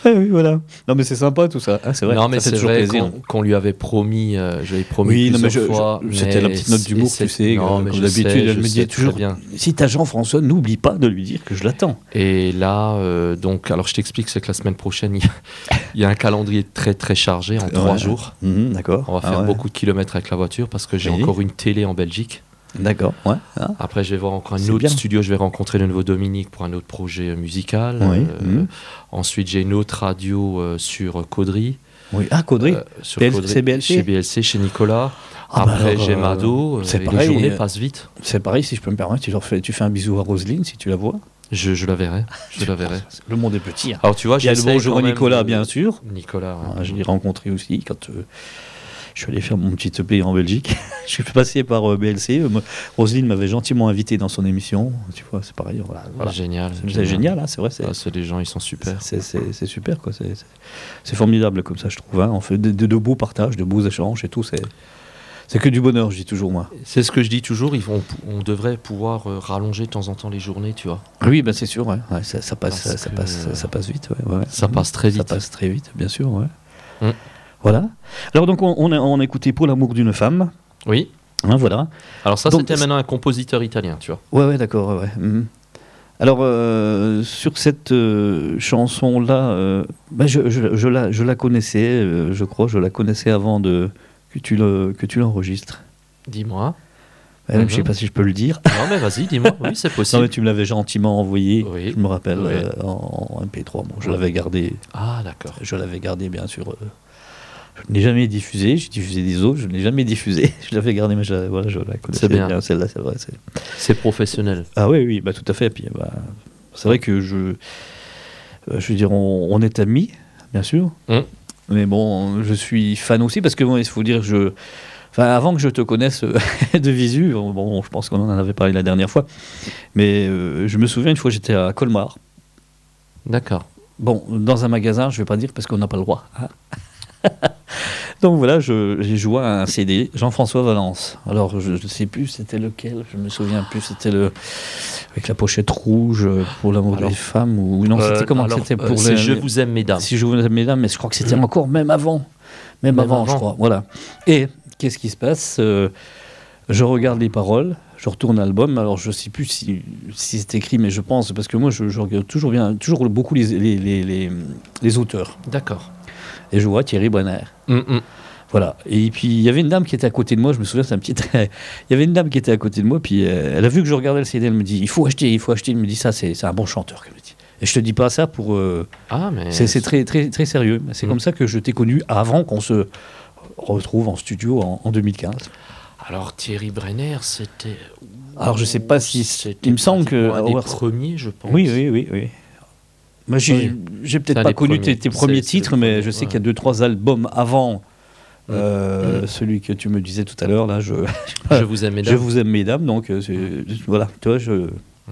Ouais, oui, voilà. Non, mais c'est sympa tout ça. Ah, c'est vrai. Non, mais ça fait c'est toujours vrai plaisir. qu'on, qu'on lui avait promis, euh, j'avais promis Oui, non, mais plusieurs je- fois. je- c'était la mais petite note c'est- d'humour, c'est- tu sais, non, euh, mais comme je d'habitude, sais, elle je me sais disait très toujours, bien. si t'as Jean-François, n'oublie pas de lui dire que je l'attends. Et là, euh, donc, alors je t'explique, c'est que la semaine prochaine, il y a, il y a un calendrier très très chargé en trois Ouais. jours. Mhm, d'accord. On va Ah faire ouais. beaucoup de kilomètres avec la voiture parce que j'ai Oui. encore une télé en Belgique. D'accord, ouais. Ah. Après, je vais voir encore un C'est autre bien. studio. Je vais rencontrer le nouveau Dominique pour un autre projet euh, musical. Oui, Euh, mhm. Ensuite, j'ai une autre radio euh, sur Caudry. Oui. Ah, Caudry. Euh, sur B L- Caudry, c'est B L C? Chez B L C, chez Nicolas. Ah, bah Après, alors, j'ai euh, Mado. euh, c'est et pareil, les journées euh, passent vite. C'est pareil, si je peux me permettre, tu, leur fais, tu fais un bisou à Roselyne si tu la vois. Je, je la verrai. Je la verrai. Le monde est petit. Hein. Alors, tu vois, Il y a le j'essaye bonjour quand à même Nicolas, de- bien sûr. Nicolas. ouais. Ah, je l'ai rencontré aussi quand euh, je suis allé faire mon petit E P en Belgique. Je suis passé par euh, B L C. Euh, moi, Roselyne m'avait gentiment invité dans son émission. Tu vois, c'est pareil. Voilà, voilà. Génial. C'est génial, hein, c'est vrai. C'est, Ah, c'est des gens, ils sont super. c'est, c'est- c'est super, quoi. C'est, c'est- c'est formidable comme ça, je trouve. Hein. On fait de, de- de beaux partages, de beaux échanges et tout. C'est, c'est que du bonheur, je dis toujours, moi. C'est ce que je dis toujours, ils vont, on devrait pouvoir euh, rallonger de temps en temps les journées, tu vois. Oui, bah, c'est sûr. Ouais. Ouais, ça, ça passe, Parce ça, que, passe, euh, ça passe vite. Ouais, ouais. Ça passe très Ça vite. passe très vite, bien sûr. Ouais. Mm. Voilà. Alors, donc, on, on, a, on a écouté Pour l'amour d'une femme. Oui. Hein, voilà. Alors ça, Donc, c'était c'est- maintenant un compositeur italien, tu vois. Ouais, ouais, d'accord. Ouais, ouais. Mhm. Alors, euh, sur cette euh, chanson-là, euh, bah, je, je, je, la, je la connaissais, euh, je crois, je la connaissais avant de, que, tu le, que tu l'enregistres. Dis-moi. Euh, Mhm. Je sais pas si je peux le dire. Non, mais vas-y, dis-moi. Oui, c'est Non, possible. mais tu me l'avais gentiment envoyé, Oui. je me rappelle, Oui. euh, en, en M P trois. Bon, je Oui. l'avais gardé, Ah, d'accord. je l'avais gardé, bien sûr. euh, je ne l'ai jamais diffusé, j'ai diffusé des autres, je ne l'ai jamais diffusé. Je l'avais gardé, mais je, la- voilà, je la connaissais C'est bien. celle-là, c'est vrai. c'est- C'est professionnel. Ah oui, oui, bah, tout à fait. Puis, bah, c'est vrai que je, euh, je veux dire, on, on est amis, bien sûr. Mm. Mais bon, je suis fan aussi parce que bon, il faut dire, je, enfin, avant que je te connaisse euh, de visu, bon, je pense qu'on en avait parlé la dernière fois, mais euh, je me souviens une fois, j'étais à Colmar. D'accord. Bon, dans un magasin, je vais pas dire parce qu'on n'a pas le droit. hein. Donc voilà, je- j'ai joué à un C D, Jean-François Valence. Alors, je ne sais plus c'était lequel, je me souviens plus, c'était le avec la pochette rouge euh, pour l'amour Alors, des femmes ou non, c'était Euh, comment alors, c'était euh, pour c'est les- Je vous aime, mesdames. Si je vous aime, mesdames, mais je crois que c'était encore même avant, même, Même avant, je avant. crois. Voilà. Et qu'est-ce qui se passe Euh, Je regarde les paroles, je retourne l'album. Alors je sais plus si, si c'est écrit, mais je pense parce que moi je, je regarde toujours bien, toujours beaucoup les les, les, les, les auteurs. D'accord. Et je vois Thierry Brenner. Hum, hum. Voilà. Et puis il y avait une dame qui était à côté de moi. Je me souviens, c'est un petit. Il y avait une dame qui était à côté de moi. Puis euh, elle a vu que je regardais le C D. Elle me dit il faut acheter, il faut acheter. Elle me dit ça, c'est c'est un bon chanteur. qu'elle me dit. Et je te dis pas ça pour. euh, Ah, mais... c'est c'est très très très sérieux. C'est Mm. comme ça que je t'ai connu avant qu'on se retrouve en studio en, en deux mille quinze. Alors, Thierry Brenner, c'était... Alors je sais pas si C'était il me semble que pratiquement un des Howard- premiers, je pense. Oui oui oui oui. Moi j'ai Oui. j'ai peut-être C'est un pas des connu premiers. tes, tes C'est- premiers c'est le titres, mais premier, je sais ouais. qu'il y a deux trois albums avant. Mm. euh, Mm. Celui que tu me disais tout à l'heure là, je Je vous aime, Je mesdames. vous aime, mesdames. Donc, euh, c'est- voilà, tu vois, je.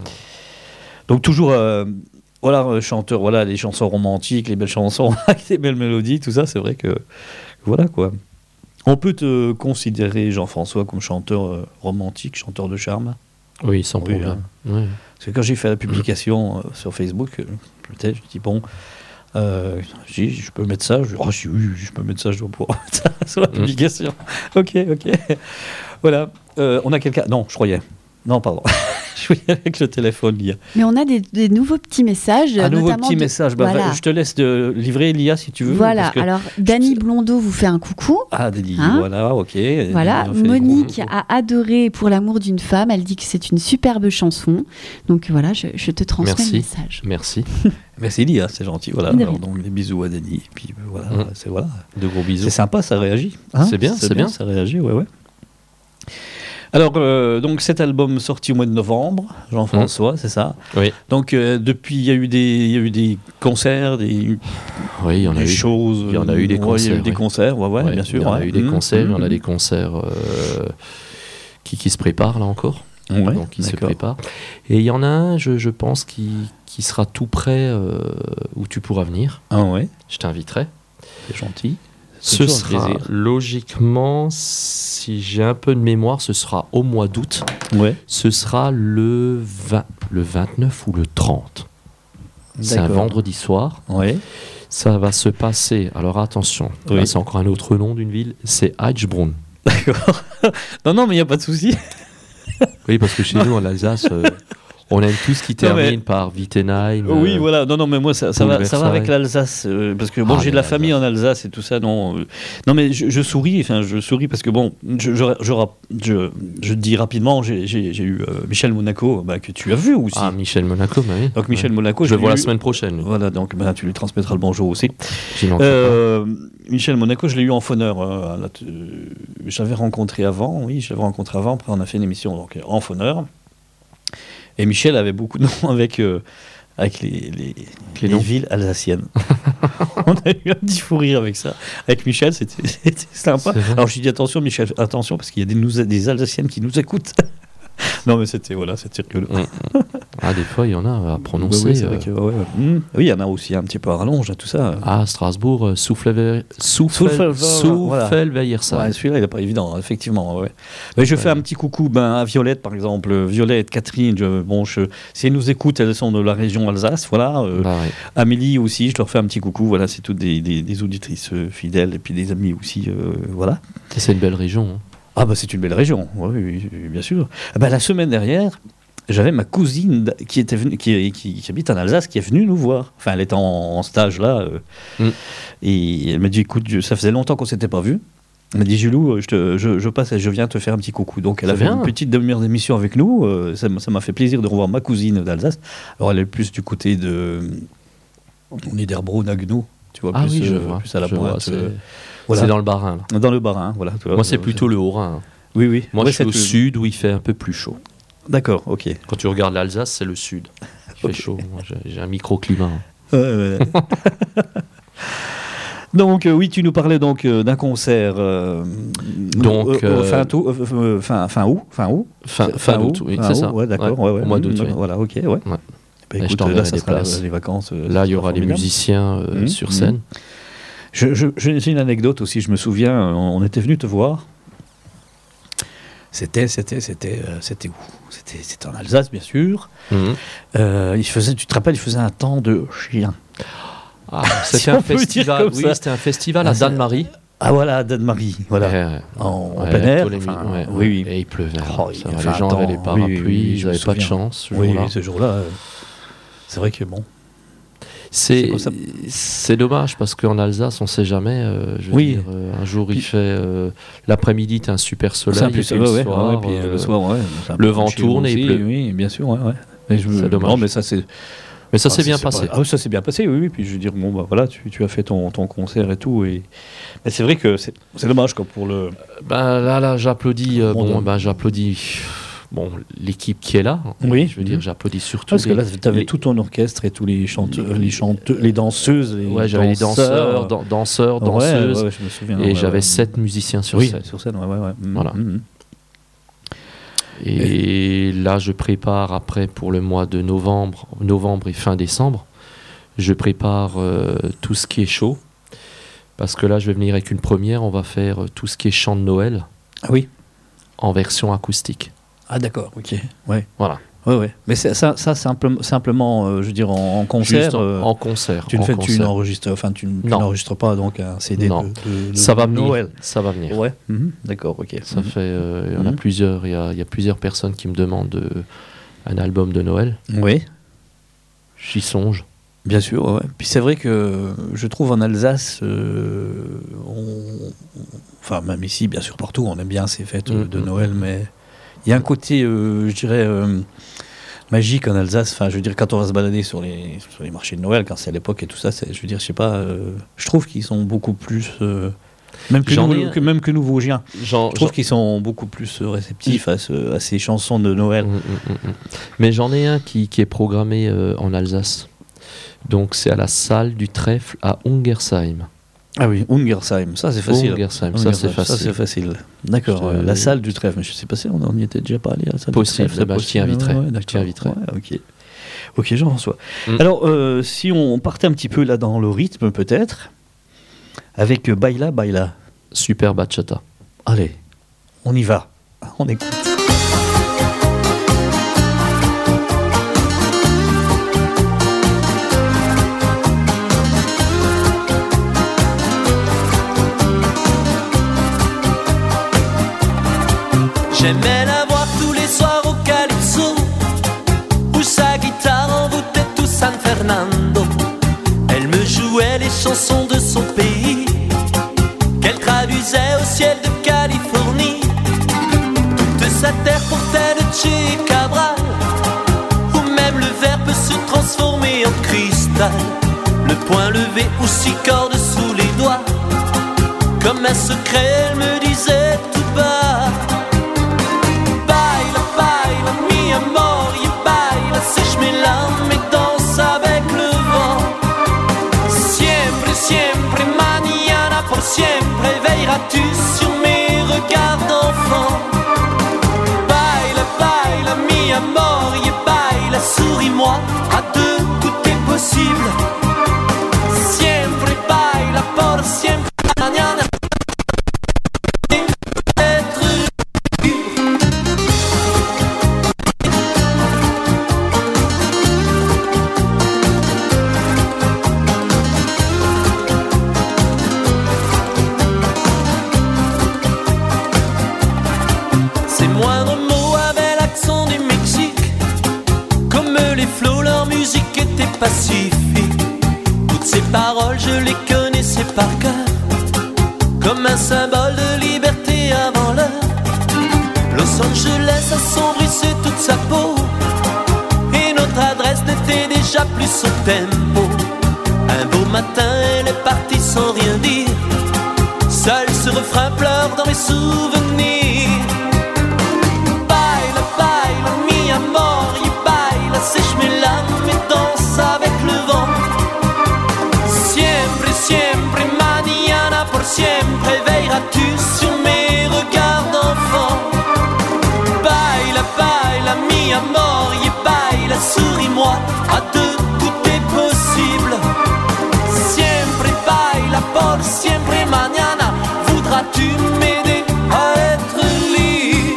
Donc, toujours, euh, voilà, euh, chanteur, voilà, les chansons romantiques, les belles chansons, avec des belles mélodies, tout ça, c'est vrai que. Voilà, quoi. On peut te considérer, Jean-François, comme chanteur euh, romantique, chanteur de charme. Oui, sans Oui, problème. Oui. Parce que quand j'ai fait la publication euh, sur Facebook, euh, peut-être, je dis, bon. Euh, je dis, je peux mettre ça. Je dis, oh, je dis, oui, oui, je peux mettre ça, je dois pouvoir mettre ça sur la Mm. publication. Ok, ok. Voilà. Euh, on a quelqu'un. Non, je croyais. Non, pardon. Je suis avec le téléphone, Lia. Mais on a des, des nouveaux petits messages. Un nouveau notamment petit de- message. Bah, Voilà. va- Je te laisse de livrer, Lia, si tu veux. Voilà, parce que- alors Dany Blondeau vous fait un coucou. Ah, Denis, Hein voilà, ok. Voilà, On fait des Monique gros- a adoré Pour l'amour d'une femme. Elle dit que c'est une superbe chanson. Donc voilà, je, je te transmets Merci. le message. Merci. Merci, Lia, c'est gentil. Voilà. De rien. Alors, donc, des bisous à Denis. Et puis, euh, voilà, Mm. c'est voilà. De gros bisous. C'est sympa, ça réagit. Hein C'est bien, c'est bien. Ça réagit, ouais, ouais. Alors, euh, donc cet album sorti au mois de novembre, Jean-François, c'est ça. Oui. Donc, euh, depuis, il y a eu des, il y a eu des concerts, des, Oui, il y en a des eu. choses. il y en a eu des ouais, Il y a concerts, eu des oui. concerts, ouais, ouais, Ouais, bien sûr. Il y en a ouais. eu des Mhm, concerts, il y en a mhm. des concerts euh, qui, qui se préparent là encore. Ouais, donc il se d'accord. prépare. Et il y en a un, je, je pense, qui, qui sera tout prêt euh, où tu pourras venir. Ah ouais, Je t'inviterai. c'est gentil. C'est Ce toujours un sera plaisir. logiquement, si j'ai un peu de mémoire, ce sera au mois d'août. Ouais, Ce sera le vingt, le vingt-neuf ou le trente. C'est un D'accord. vendredi soir. Oui. Ça va se passer, alors attention, Oui. là, c'est encore un autre nom d'une ville, c'est Eichbrunn. D'accord. non, non, mais il n'y a pas de souci. Oui, parce que chez nous, en Alsace, euh, on aime tout ce qui Non, mais- termine par Wittenheim. Oui, euh, voilà. Non, non, mais moi, ça, ça, va, ça va avec Versailles. l'Alsace. euh, parce que, bon, Ah, j'ai de mais la famille en l'Alsace. Alsace et tout ça. Non, euh, non mais je, je souris. Enfin, je souris parce que, bon, je, je, je, rap- je, je dis rapidement, j'ai, j'ai, j'ai eu euh, Michel Monaco, bah, que tu as vu aussi. Ah, Michel Monaco, bah oui. Donc, Michel Ouais. Monaco, Je le l'ai vois la eu- semaine prochaine. Voilà, donc bah, tu lui transmettras le bonjour aussi. J'y manquerai Euh, Michel Monaco, je l'ai eu en fauneur. euh, à la t- euh, j'avais rencontré avant, oui, je l'avais rencontré avant. Après, on a fait une émission donc, euh, en fauneur. Et Michel avait beaucoup de noms avec, euh, avec les, les, Les les noms. villes alsaciennes. On a eu un petit fou rire avec ça. Avec Michel, c'était, c'était sympa. C'est vrai. Alors, je lui dis attention, Michel, attention, parce qu'il y a des, nous- des Alsaciennes qui nous écoutent. Non, mais c'était, voilà, c'était rigolo. Mm. Ah, des fois, il y en a à prononcer. Oui, oui, c'est euh, vrai que, ouais, ouais. Mmh. Oui, il y en a aussi un petit peu à rallonge, tout ça. À Strasbourg, euh, Souffle- Souffle- Souffle- voilà. Souffle-Veillersheim. Ouais, celui-là, il n'est pas évident, effectivement. Ouais. Mais je fais un petit coucou ben, à Violette, par exemple. Violette, Catherine, je- bon, je, si elles nous écoutent, elles sont de la région Alsace. Voilà. Euh, Bah, ouais. Amélie aussi, je leur fais un petit coucou. Voilà, c'est toutes des, des- des auditrices euh, fidèles et puis des amis aussi. euh, voilà. Et c'est une belle région. hein. Ah, bah, c'est une belle région, oui, oui, oui, bien sûr. Ah, bah, la semaine dernière, j'avais ma cousine d- qui, était venue, qui, qui- qui habite en Alsace qui est venue nous voir. Enfin, elle était en, en stage là. euh, Mm. Et elle m'a dit écoute, je- ça faisait longtemps qu'on ne s'était pas vu. Elle m'a dit Gilou, je, te- je, je passe et je viens te faire un petit coucou. Donc, elle a C'est fait bien. une petite demi-heure d'émission avec nous. euh, ça m'a ça m'a fait plaisir de revoir ma cousine d'Alsace. Alors, elle est plus du côté de. On est d'Herbronn à Gnou. Tu vois, Ah plus, oui, je euh, vois. plus à la je vois, pointe. c'est euh, voilà. c'est dans le Bas-Rhin. là. Dans le Bas-Rhin, voilà. tu vois, Moi, c'est euh, plutôt le Haut-Rhin. Oui, oui. Moi, Ouais, je suis au c'est- sud où il fait un peu plus chaud. D'accord, ok. Quand tu regardes l'Alsace, c'est le sud. Il fait Ok. chaud. Moi, j'ai- j'ai un microclimat. Ouais, ouais. Donc euh, oui, tu nous parlais donc euh, d'un concert. euh, Donc, euh, euh, euh, fin, tout- euh, euh, fin, fin août, fin août. Fin, C'est- fin d'août, oui, fin c'est août, ça. Ouais, d'accord. Ouais, Ouais, ouais. Au mois d'août. Mmh, oui. Voilà, ok, ouais. Bah, Et je écoute, t'enverrai là, ça des sera places. les, les vacances. euh, Là, ça il y sera aura des formidable. musiciens euh, Mmh, sur mmh. scène. Je, je- je- j'ai une anecdote aussi. Je me souviens, euh, on était venu te voir. C'était, c'était, c'était, euh, c'était où C'était, c'était en Alsace, bien sûr. Mhm. Euh, il faisait, tu te rappelles, il faisait un temps de chien. Ah, Si c'était on un peut dire festival. comme Oui, ça. c'était un festival à Ah, c'est- Dan-Marie. Ah voilà, Dan-Marie, voilà. Ouais, En, en ouais, plein air. tous les enfin, mi- ouais, oui, ouais. oui. Et il pleuvait. Oh, alors, il ça a va, fait les un gens avaient les temps, parapluies, oui, oui, oui, ils je n'avaient me pas de souviens. chance ce Oui, jour-là. ce jour-là, euh, c'est vrai que bon. C'est comme ça. c'est dommage parce qu'en Alsace, on ne sait jamais. euh, je veux Oui. dire, euh, un jour, il Puis- fait. euh, L'après-midi, tu as un super soleil. C'est un et peu puis ça, le ouais, ouais, soir, ouais, puis euh, le soir, ouais. c'est un le peu vent chez nous tourne et il aussi, pleut. Oui, bien sûr, ouais, ouais. Mais je- C'est dommage. Non, mais ça c'est. Mais ça ah, s'est bien c'est passé. pas- Ah, oui, ça s'est bien passé, oui, oui. Puis je veux dire, bon, bah voilà, tu, tu as fait ton, ton concert et tout. Et... Mais c'est vrai que c'est c'est dommage, quoi, pour le. Ben, là, là, j'applaudis. euh, Bon, bon, donc. ben, j'applaudis. Bon, l'équipe qui est là. Oui. Je veux dire, Mhm. j'applaudis surtout. Parce que les- là, tu avais les- tout ton orchestre et tous les chanteurs, les chanteuses, les danseuses. Les Ouais, j'avais les danseurs, dan- danseurs, Ouais, danseuses. ouais, je me souviens. Et ouais, j'avais ouais. sept musiciens sur Oui, scène. sur scène, ouais, ouais, ouais. Mhm, Voilà. mhm. Et là, je prépare après pour le mois de novembre, novembre et fin décembre, je prépare euh, tout ce qui est chaud. Parce que là, je vais venir avec une première, on va faire euh, tout ce qui est chant de Noël Ah oui. en version acoustique. Ah d'accord, ok. Ouais. Voilà. Ouais, ouais. Mais c'est- ça, ça simplement, simplement euh, je veux dire, en, en concert. Juste en, euh, en concert. tu ne en fais, tu concert. n'enregistres, enfin, tu, n- tu Non. n'enregistres pas donc un C D Non. de, de- de Ça va venir. Noël. Ça va venir. Ouais. Mhm. D'accord, ok. Ça Mhm. fait, euh, il y en a Mhm. plusieurs. Il y a, il y a plusieurs personnes qui me demandent euh, un album de Noël. Oui. J'y songe. Bien sûr, ouais. Puis c'est vrai que je trouve en Alsace, euh, on- enfin même ici, bien sûr partout, on aime bien ces fêtes euh, Mm, de mm, Noël, mais il y a un côté, euh, je dirais, euh, magique en Alsace. Enfin, je veux dire, quand on va se balader sur les, sur les marchés de Noël, quand c'est à l'époque et tout ça, c'est, je veux dire, je sais pas, euh, je trouve qu'ils sont beaucoup plus, euh, même que J'en nous, ai un- que, même que nous Vosgiens, J'en- je trouve j'en- qu'ils sont beaucoup plus euh, réceptifs à, ce- à ces chansons de Noël. Mm, mm, mm, mm. Mais j'en ai un qui, qui est programmé euh, en Alsace. Donc c'est à la salle du trèfle à Ungersheim. Ah oui, Ungersheim, ça c'est facile. Ungersheim, ça c'est Ungersheim, Ça c'est facile. facile. D'accord. Je- euh, La salle du trèfle, mais je sais pas si on en y était déjà pas allé à la salle Possible, du trèfle. eh ben, je t'y inviterai. Ouais, Je d'accord. t'y inviterai. Ouais, ok. Ok, Jean-François. Mm. Alors, euh, si on partait un petit peu là dans le rythme, peut-être, avec euh, Baila Baila. Super bachata. Allez, on y va. On écoute. les chansons de son pays, qu'elle traduisait au ciel de Californie. Toute sa terre portait de Che Cabral, où même le verre peut se transformer en cristal. Le poing levé ou six cordes sous les doigts, comme un secret elle me disait tout bas: baila, baila, mi amor, y baila, sèche mes larmes et danse avec le vent. Siempre, siempre, mañana por siempre, veilleras-tu sur mes regards d'enfant. Baila, baila, mi amor, y baila, souris-moi, à deux tout est possible. Siempre baila por siempre, mañana. Ces moindres mots avaient l'accent du Mexique, comme les flots, leur musique était pacifique. Toutes ces paroles, je les connaissais par cœur, comme un symbole de liberté avant l'heure. Los Angeles assombrissait toute sa peau, et notre adresse n'était déjà plus son tempo. Un beau matin, elle est partie sans rien dire, seul ce refrain pleure dans mes souvenirs. Baila, baila, mi amor, y baila, sèche mes larmes et danse avec le vent. Siempre, siempre, mañana por siempre, veilleras-tu sur mes regards d'enfant. Baila, baila, mi amor, y baila, souris-moi, à deux tout est possible. Siempre baila por siempre, mañana, voudras-tu m'aider à être libre?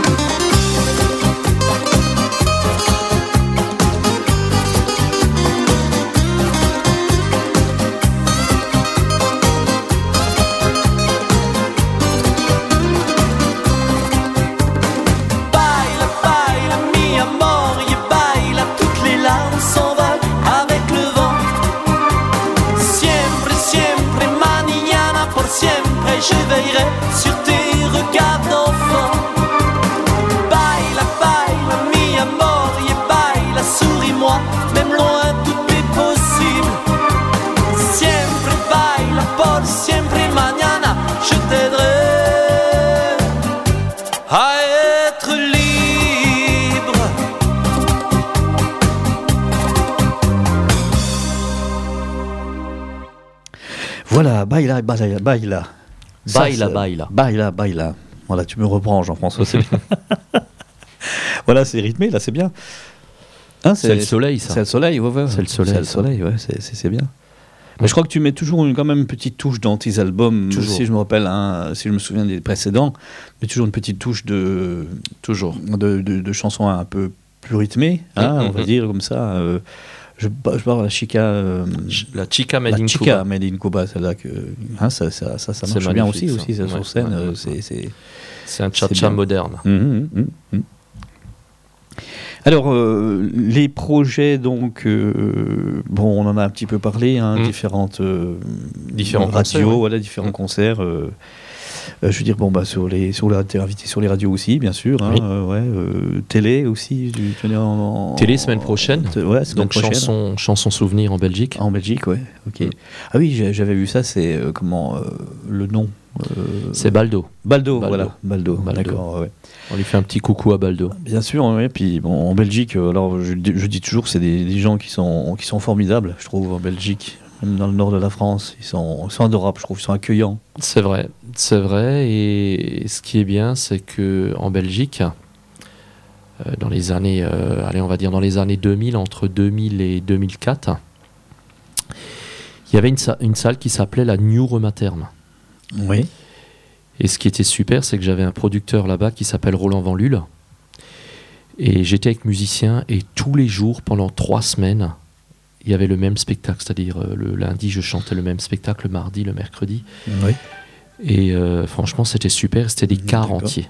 Baila, baila, mi amor, y baila, toutes les larmes s'envolent avec le vent. Siempre, siempre, mañana por siempre, je veillerai sur tes regards d'enfant. Baila, baila, mi amor, y baila, souris-moi, même loin tout est possible. Siempre baila, por siempre, mañana, je t'aiderai à être libre. Voilà, baila, baila, baila. Ça, Baila, c'est- baila. Baila, baila. Voilà, tu me reprends, Jean-François, c'est bien. Voilà, c'est rythmé, là, c'est bien. Hein, C'est le soleil, ça. C'est le soleil, ouais, ouais. C'est le soleil, C'est le ça. soleil, ouais, c'est, c'est, c'est bien. Mais je crois que tu mets toujours une, quand même une petite touche dans tes albums, Toujours. si je me rappelle, hein, si je me souviens des précédents, mais toujours une petite touche de, Toujours. de, de, de chansons un peu plus rythmées, hein, Mhm, on va mhm. dire comme ça. euh, je, je parle la chica, euh, La Chica Made la in chica Cuba. Made in Cuba, celle-là que, hein, ça, ça, ça, ça C'est marche bien aussi, magnifique, ça. aussi ça, sur Ouais, scène. ouais, euh, ouais, c'est, ouais. c'est... C'est un C'est cha-cha bien. moderne. Mhm, mhm, mhm. Alors, euh, les projets, donc, euh, bon, on en a un petit peu parlé, hein, Mm. différentes euh, Différents radios, concerts, ouais. voilà, différents Mm. concerts. euh, euh, je veux dire, bon, bah, sur les, sur la, t'es invité sur les radios aussi, bien sûr. Hein, Oui. euh, ouais, euh, télé aussi. Tu, tu es en, en- Télé, semaine prochaine. t- Ouais, semaine Donc prochaine. chanson, chanson souvenir en Belgique. En Belgique, ouais. Ok. Mm. Ah oui, j'ai- j'avais vu ça. C'est euh, comment euh, le nom euh, C'est Baldo. Baldo, Baldo. voilà. Baldo. Baldo. D'accord. Ouais. On lui fait un petit coucou à Baldo. Bien sûr, oui. Puis bon, en Belgique, euh, alors je, dis- je dis toujours, c'est des, des gens qui sont, qui sont formidables, je trouve, en Belgique. Même dans le nord de la France, ils sont, ils sont adorables, je trouve, ils sont accueillants. C'est vrai, c'est vrai. Et ce qui est bien, c'est que en Belgique, euh, dans les années, euh, allez, on va dire dans les années deux mille, entre deux mille et deux mille quatre, il y avait une, sa- une salle qui s'appelait la New Rematerme. Oui. Et ce qui était super, c'est que j'avais un producteur là-bas qui s'appelle Roland Van Lule. Et j'étais avec musicien et tous les jours, pendant trois semaines, il y avait le même spectacle. C'est-à-dire euh, le lundi, je chantais le même spectacle, le mardi, le mercredi. Oui. Et euh, franchement, c'était super. C'était des quarts D'accord. entiers.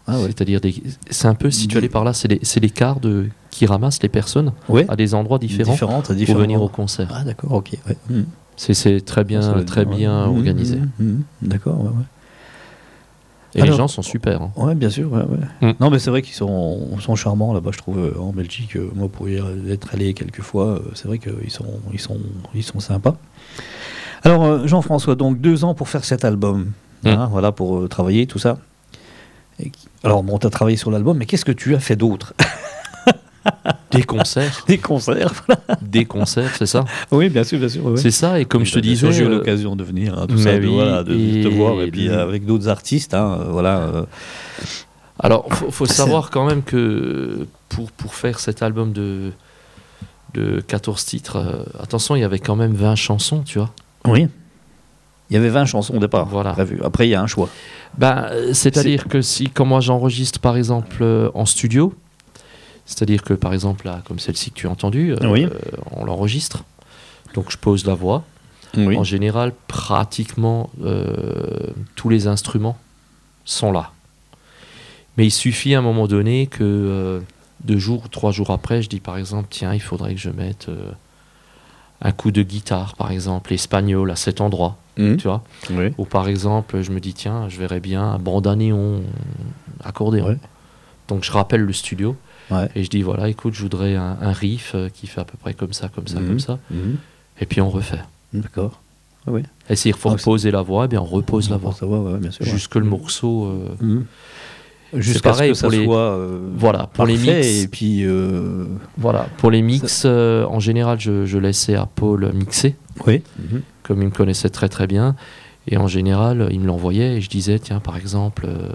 Ah ouais. C'est-à-dire, des, c'est un peu, si tu allais par là, c'est les, c'est les cars de, qui ramassent les personnes Ouais. à des endroits différents Différentes, pour différents. venir au concert. Ah d'accord, ok. Ouais. Mmh. C'est, c'est très bien, Ça doit être- très ouais. bien Mmh, organisé. mmh, mmh. D'accord, ouais, ouais. Et Alors- les gens sont super. hein. Ouais, bien sûr. Ouais, ouais. Mm. Non, mais c'est vrai qu'ils sont, sont charmants là-bas, je trouve, euh, en Belgique. Euh, moi, pour y être allé quelques fois, euh, c'est vrai qu'ils sont, ils sont, ils sont sympas. Alors, euh, Jean-François, donc deux ans pour faire cet album, Mm. hein, voilà, pour euh, travailler tout ça. Et qui- alors, bon, tu as travaillé sur l'album, mais qu'est-ce que tu as fait d'autre? Des concerts, Des concerts. des concerts, c'est ça. Oui, bien sûr, bien sûr. ouais. C'est ça. Et comme Oui, je te bah, bien disais, sûr, j'ai eu euh, l'occasion de venir, hein, tout mais ça, de, oui, voilà, de, de te et voir, et puis le- euh, avec d'autres artistes, hein, euh, voilà. euh, alors, faut, faut C'est- savoir quand même que pour, pour faire cet album de, de quatorze titres, euh, attention, il y avait quand même vingt chansons, tu vois. Oui. Il y avait vingt chansons au départ, Voilà. prévues. Après, il y a un choix. Ben, euh, c'est-à-dire que si, quand moi j'enregistre par exemple euh, en studio, c'est-à-dire que par exemple, là, comme celle-ci que tu as entendue, euh, Oui. euh, on l'enregistre, donc je pose la voix. Oui. En général, pratiquement euh, tous les instruments sont là. Mais il suffit à un moment donné que euh, deux jours ou trois jours après, je dis par exemple, tiens, il faudrait que je mette euh, un coup de guitare, par exemple, espagnol à cet endroit, Mhm. tu vois. Oui. Ou par exemple, je me dis, tiens, je verrais bien un bande à néon, accordéon. Ouais. Donc je rappelle le studio Ouais. et je dis, voilà, écoute, je voudrais un, un riff euh, qui fait à peu près comme ça, comme ça, Mhm. comme ça. Mhm. Et puis on refait. D'accord. Oui. Et s'il faut Ah, c'est- reposer la voix, eh bien on repose la voix. Ça va, ouais, bien sûr. Jusque le morceau. euh, Mhm. Jusqu'à pareil ce que ça pour les- soit euh, Voilà, pour les parfait, mix. et puis euh, Voilà, pour les mix, euh, en général, je, je laissais à Paul mixer, oui. comme il me connaissait très très bien. Et en général, il me l'envoyait et je disais, tiens, par exemple, euh,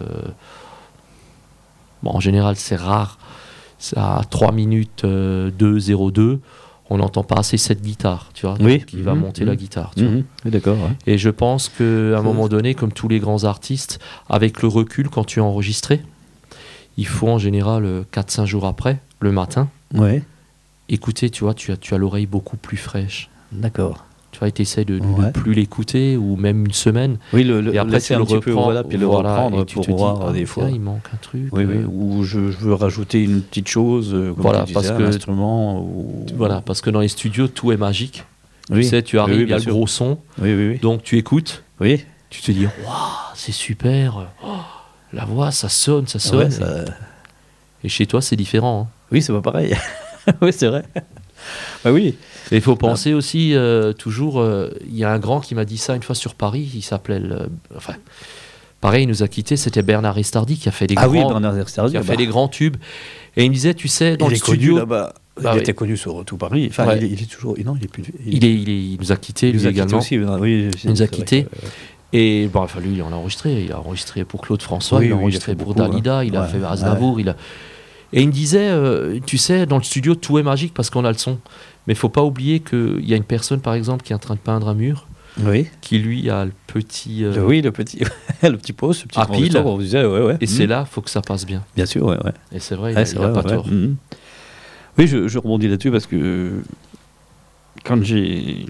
bon, en général, c'est rare, c'est à trois minutes euh, deux zéro deux, on n'entend pas assez cette guitare, tu vois, Oui. qui va Mhm. monter Mhm. la guitare. Tu vois. Mhm. Oui, d'accord. ouais. Et je pense qu'à un moment donné, comme tous les grands artistes, avec le recul, quand tu as enregistré, il faut en général euh, quatre cinq jours après, le matin, Ouais. écouter, tu vois, tu as, tu as l'oreille beaucoup plus fraîche. D'accord. Tu vois, tu essaies de ne Ouais. plus l'écouter, ou même une semaine, Oui, le, le et après laisser tu le un petit peu, reprends, voilà, puis le voilà, reprendre et tu pour te dis, voir ah, des tiens, fois. il manque un truc. Oui, oui. euh, Ou je, je veux rajouter une petite chose, euh, comme Voilà, tu parce disais, que- un instrument. Ou... Voilà, parce que dans les studios, tout est magique. Oui. Tu sais, tu Oui, arrives, oui, il y bien a le sûr. gros son, Oui, oui, oui. donc tu écoutes, Oui. tu te dis, waouh, c'est super, oh, la voix, ça sonne, ça sonne. Ouais, ça- Et chez toi, c'est différent. hein. Oui, c'est pas pareil. Oui, c'est vrai. Bah oui. Et il faut penser aussi, euh, toujours, euh, il y a un grand qui m'a dit ça une fois sur Paris, il s'appelait, euh, enfin, pareil, il nous a quittés, c'était Bernard Restardi qui a fait des, Ah oui, grands, Bernard Herstardi, qui a bah, fait des grands tubes. Et il me disait, tu sais, dans il le est connu studio, là-bas. Bah il oui. était connu sur tout Paris. Enfin, Ouais. il, est, il est toujours. Non, il est plus. il, est, il, est- il nous a quittés, il lui nous a quittés également. aussi. Oui, Il nous a c'est vrai quittés. que- Et bon, enfin, lui, il en a enregistré. Il a enregistré pour Claude François, Oui, il a oui, il a enregistré fait pour beaucoup, Dalida, hein. il a Ouais, fait Aznavour. Il a... Et il me disait, euh, tu sais, dans le studio, tout est magique parce qu'on a le son. Mais il faut pas oublier qu'il y a une personne, par exemple, qui est en train de peindre un mur, Oui. qui lui a le petit. euh, Le- Oui, le petit, le petit poste, le petit À transistor, pile. on vous disait, ouais, ouais. Et c'est Mhm. là, il faut que ça passe bien. Bien sûr, ouais, ouais. Et c'est vrai, il Ouais, a, c'est il a vrai, pas ouais. tort. Mhm. Oui, je, je rebondis là-dessus parce que quand j'ai.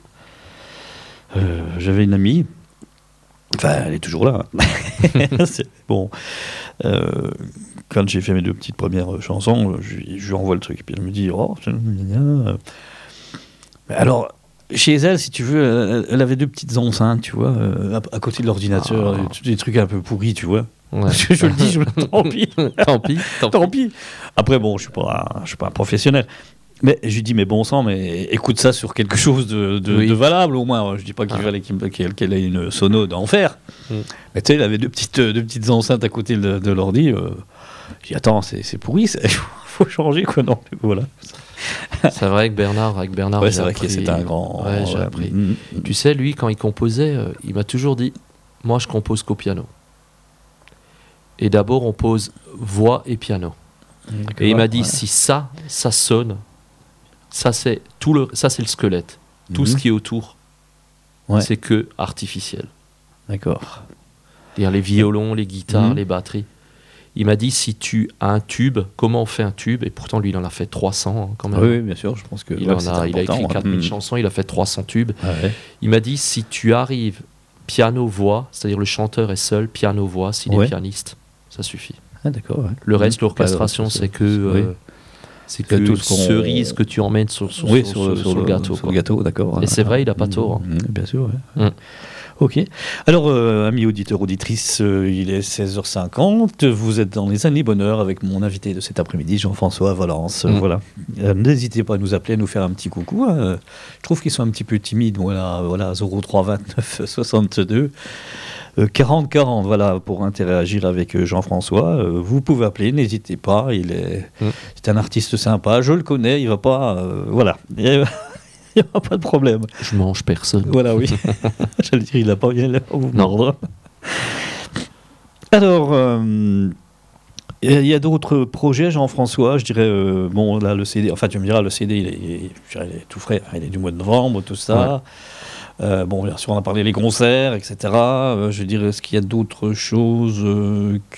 euh, j'avais une amie, enfin, elle est toujours là. hein. C'est- bon, euh, quand j'ai fait mes deux petites premières chansons, je, lui- je lui envoie le truc, et puis elle me dit, oh, c'est bien. Mais alors. Chez elle, si tu veux, elle, elle avait deux petites enceintes, tu vois, euh, à, à côté de l'ordinateur, Ah. des, des trucs un peu pourris, tu vois. Ouais. je, je le dis, je me tant pis. tant pis, tant, Tant pis. Après, bon, je suis pas, un- je suis pas un professionnel. Mais je lui dis, mais bon sang, mais écoute ça sur quelque chose de, de, Oui. de valable au moins. Je dis pas qu'il Ah. fallait qu'il me- qu'elle qu'elle ait une sono d'enfer. Mm. Mais tu sais, il avait deux petites, deux petites enceintes à côté de, de l'ordi. Euh, je dis, attends, c'est c'est pourri, il faut changer quoi. Non, mais voilà. C'est vrai que Bernard, avec Bernard, Ouais, j'ai c'est vrai appris- que c'est un grand. Ouais, j'ai ouais. appris. Mm, mm. Tu sais, lui, quand il composait, euh, il m'a toujours dit, moi, je compose qu'au piano. Et d'abord, on pose voix et piano. Et il m'a dit, Ouais. si ça, ça sonne, ça c'est tout le, ça c'est le squelette. Tout ce Mhm. qui est autour, Ouais. c'est que artificiel. D'accord. C'est-à-dire les violons, les guitares, Mhm. les batteries. Il m'a dit, si tu as un tube, comment on fait un tube? Et pourtant, lui, il en a fait trois cents hein, quand même. Oui, oui, bien sûr, je pense que Il, ouais, en c'est a, il a important, écrit ouais. quatre mille Mm. chansons, il a fait trois cents tubes. Ouais. Il m'a dit, si tu arrives piano-voix, c'est-à-dire le chanteur est seul, piano-voix, s'il Ouais. est pianiste, ça suffit. Ah, d'accord. Ouais. Le reste, Mmh. l'orchestration, Alors, c'est que, oui. euh, c'est C'est que tout ce qu'on- cerise que tu emmènes sur, sur, Oui, sur, sur- sur le gâteau. sur quoi. le gâteau, d'accord. Et c'est vrai, il n'a pas tort. hein. Mmh, bien sûr. Ouais. Mmh. Ok. Alors, euh, amis auditeurs, auditrices, euh, il est seize heures cinquante. Vous êtes dans les années bonheur avec mon invité de cet après-midi, Jean-François Valence. Euh, Mm. Voilà. Euh, n'hésitez pas à nous appeler, à nous faire un petit coucou. hein. Euh, je trouve qu'ils sont un petit peu timides. Voilà, voilà zéro trois vingt-neuf soixante-deux euh, quarante quarante. Voilà, pour interagir avec euh, Jean-François. Euh, vous pouvez appeler, n'hésitez pas. Il est, Mm. c'est un artiste sympa. Je le connais. Il va pas. euh, voilà. Il n'y a pas de problème. Je mange personne. Voilà, oui. J'allais dire, il n'a pas bien à vous Non. mordre. Alors, euh, il y a- il y a d'autres projets, Jean-François. Je dirais, euh, bon, là, le C D, enfin, tu me diras, le C D, il est, il est- je dirais, il est tout frais. Il est du mois de novembre, tout ça. Euh, bon, bien sûr, on a parlé des concerts, et cetera. Euh, je dirais, est-ce qu'il y a d'autres choses euh, que-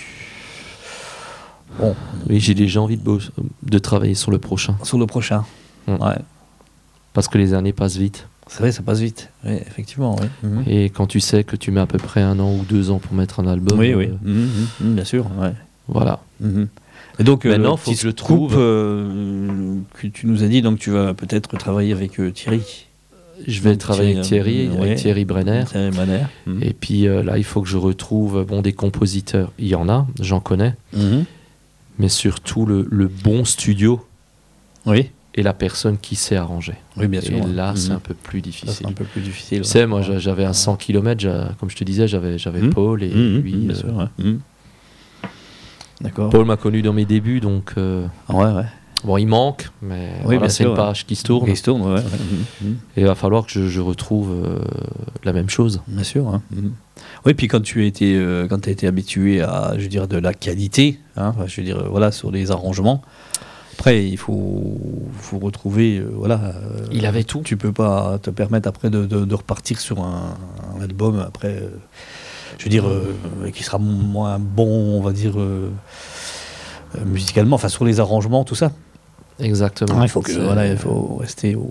Bon, Oui, j'ai déjà envie de, bo- de travailler sur le prochain. sur le prochain. Mm. Ouais. Parce que les années passent vite. C'est vrai, ça passe vite. Oui, effectivement, oui. Mhm. Et quand tu sais que tu mets à peu près un an ou deux ans pour mettre un album, Oui, euh, oui. Mhm, mhm, bien sûr, ouais. voilà. Mhm. Et donc, euh, Maintenant, le faut petit que je scoop, trouve- euh, que tu nous as dit, donc tu vas peut-être travailler avec euh, Thierry. Je vais Donc, travailler avec Thierry, euh, avec ouais. Thierry Brenner. Thierry Brenner. Mhm. Et puis euh, là, il faut que je retrouve bon, des compositeurs. Il y en a, j'en connais. Mhm. Mais surtout le, le bon studio Oui, et la personne qui sait arranger. oui, bien Et sûr. là, Mhm. c'est un peu plus Ça, difficile. c'est un peu plus difficile. Tu ouais. sais, moi, j'a- j'avais un cent kilomètres, j'a- comme je te disais, j'avais, j'avais Mhm. Paul et Mhm, lui. mhm, bien euh, sûr, ouais. Mhm. D'accord. Paul m'a connu dans mes débuts, donc euh, Ah ouais, ouais. bon, il manque, mais Oui, voilà, bien c'est sûr, une ouais. page qui se tourne. Il se tourne, ouais, ouais. Mhm, mhm. Et il va falloir que je, je retrouve euh, la même chose. Bien sûr. Hein. Mhm. Oui, puis quand tu as été, euh, quand tu as été habitué à, je veux dire, de la qualité, hein, enfin, je veux dire, euh, voilà, sur les arrangements. Après, il faut, faut retrouver, euh, voilà. euh, Il avait tout. Tu peux pas te permettre après de, de- de repartir sur un, un album après, euh, je veux dire, euh, qui sera moins bon, on va dire, euh, euh, musicalement, enfin sur les arrangements, tout ça. Exactement. il faut que, C'est- voilà, il faut rester au.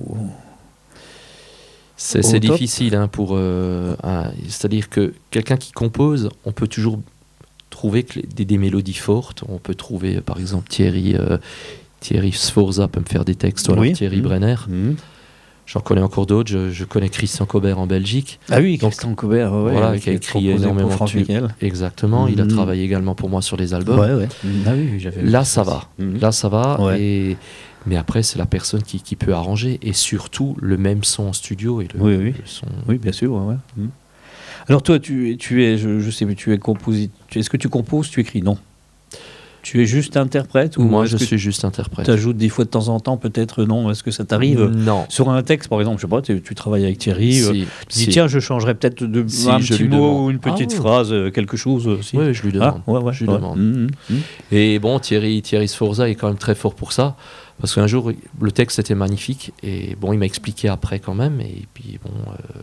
C'est, au c'est top. difficile hein, pour. euh, un- c'est-à-dire que quelqu'un qui compose, on peut toujours trouver que les- des, des mélodies fortes. On peut trouver, euh, par exemple, Thierry, euh, Thierry Sforza peut me faire des textes, ou alors Oui. Thierry Mhm. Brenner. Mhm. J'en connais encore d'autres. Je, je connais Christian Cobert en Belgique. Ah oui, Donc, Christian Cobert, ouais, voilà, ouais, qui a est écrit composé pour énormément de Franck tubes. Michael. Exactement. Il a Mhm. travaillé également pour moi sur les albums. Ouais, ouais. Ah oui, j'avais vu Là, ça va. Mhm. Là, ça va. Ouais. Et... Mais après, c'est la personne qui, qui peut arranger. Et surtout, le même son en studio. Et le, Oui, oui. le son... Oui, bien sûr. Ouais, ouais. Mhm. Alors toi, tu, tu es, je, je sais, mais tu es compositeur. Est-ce que tu composes, tu écris? Non. Tu es juste interprète ou Moi, est-ce je que suis juste interprète. tu ajoutes des fois de temps en temps, peut-être? Non. Est-ce que ça t'arrive Non. sur un texte, par exemple? Je sais pas. Tu, tu travailles avec Thierry. euh, Si, tu dis si. tiens, je changerais peut-être de Si, un je petit lui mot demande. ou une petite Ah oui. phrase, euh, quelque chose. euh, si. Oui, je lui demande. Ah, ouais, ouais, Je lui ouais. demande. Mhm, mhm. Et bon, Thierry, Thierry Sforza est quand même très fort pour ça. Parce qu'un jour, le texte était magnifique. Et bon, il m'a expliqué après quand même. Et puis bon, euh,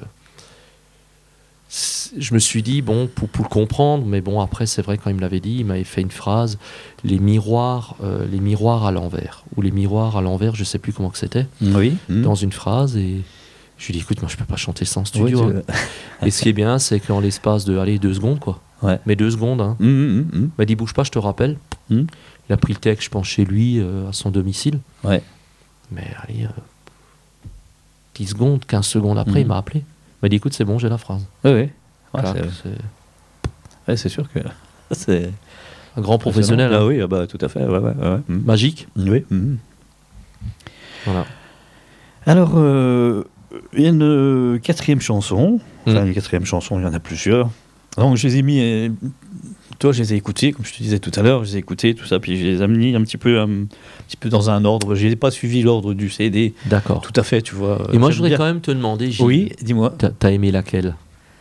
c'est- je me suis dit, bon, pour, pour le comprendre. Mais bon, après, c'est vrai, quand il me l'avait dit, il m'avait fait une phrase. Les miroirs, euh, les miroirs à l'envers. Ou les miroirs à l'envers, je sais plus comment que c'était. Oui. Mhm. Dans une phrase. Et je lui ai dit, écoute, moi, je peux pas chanter ça en studio. Ouais, tu- hein. Et ce qui est bien, c'est qu'en l'espace de, allez, deux secondes, quoi. Ouais. Mais deux secondes, hein. Mhm, mhm, mhm. Il m'a dit bouge pas, je te rappelle. Mhm. Il a pris le texte, je pense, chez lui, euh, à son domicile. Ouais. Mais allez, euh, dix secondes, quinze secondes après, Mhm. il m'a appelé. Il m'a dit écoute, c'est bon, j'ai la phrase. Ouais, ouais. Ouais, Clac, c'est- c'est ouais, c'est sûr que c'est un grand professionnel, Ah hein. oui, ah bah, tout à fait. Ouais, ouais, ouais. Mhm. Magique. Oui. mhm. Voilà. Alors, euh, il y a une euh, quatrième chanson. Enfin, Mm. une quatrième chanson, il y en a plusieurs. Donc, je les ai mis. euh, toi, je les ai écoutés, comme je te disais tout à l'heure, je les ai écoutés, tout ça, puis je les ai mis un petit peu, un, petit peu dans un ordre. Je n'ai pas suivi l'ordre du C D, D'accord. tout à fait, tu vois. Et moi, je J'aime voudrais bien. quand même te demander, Gilles, Oui, dis-moi. t'as, t'as aimé laquelle?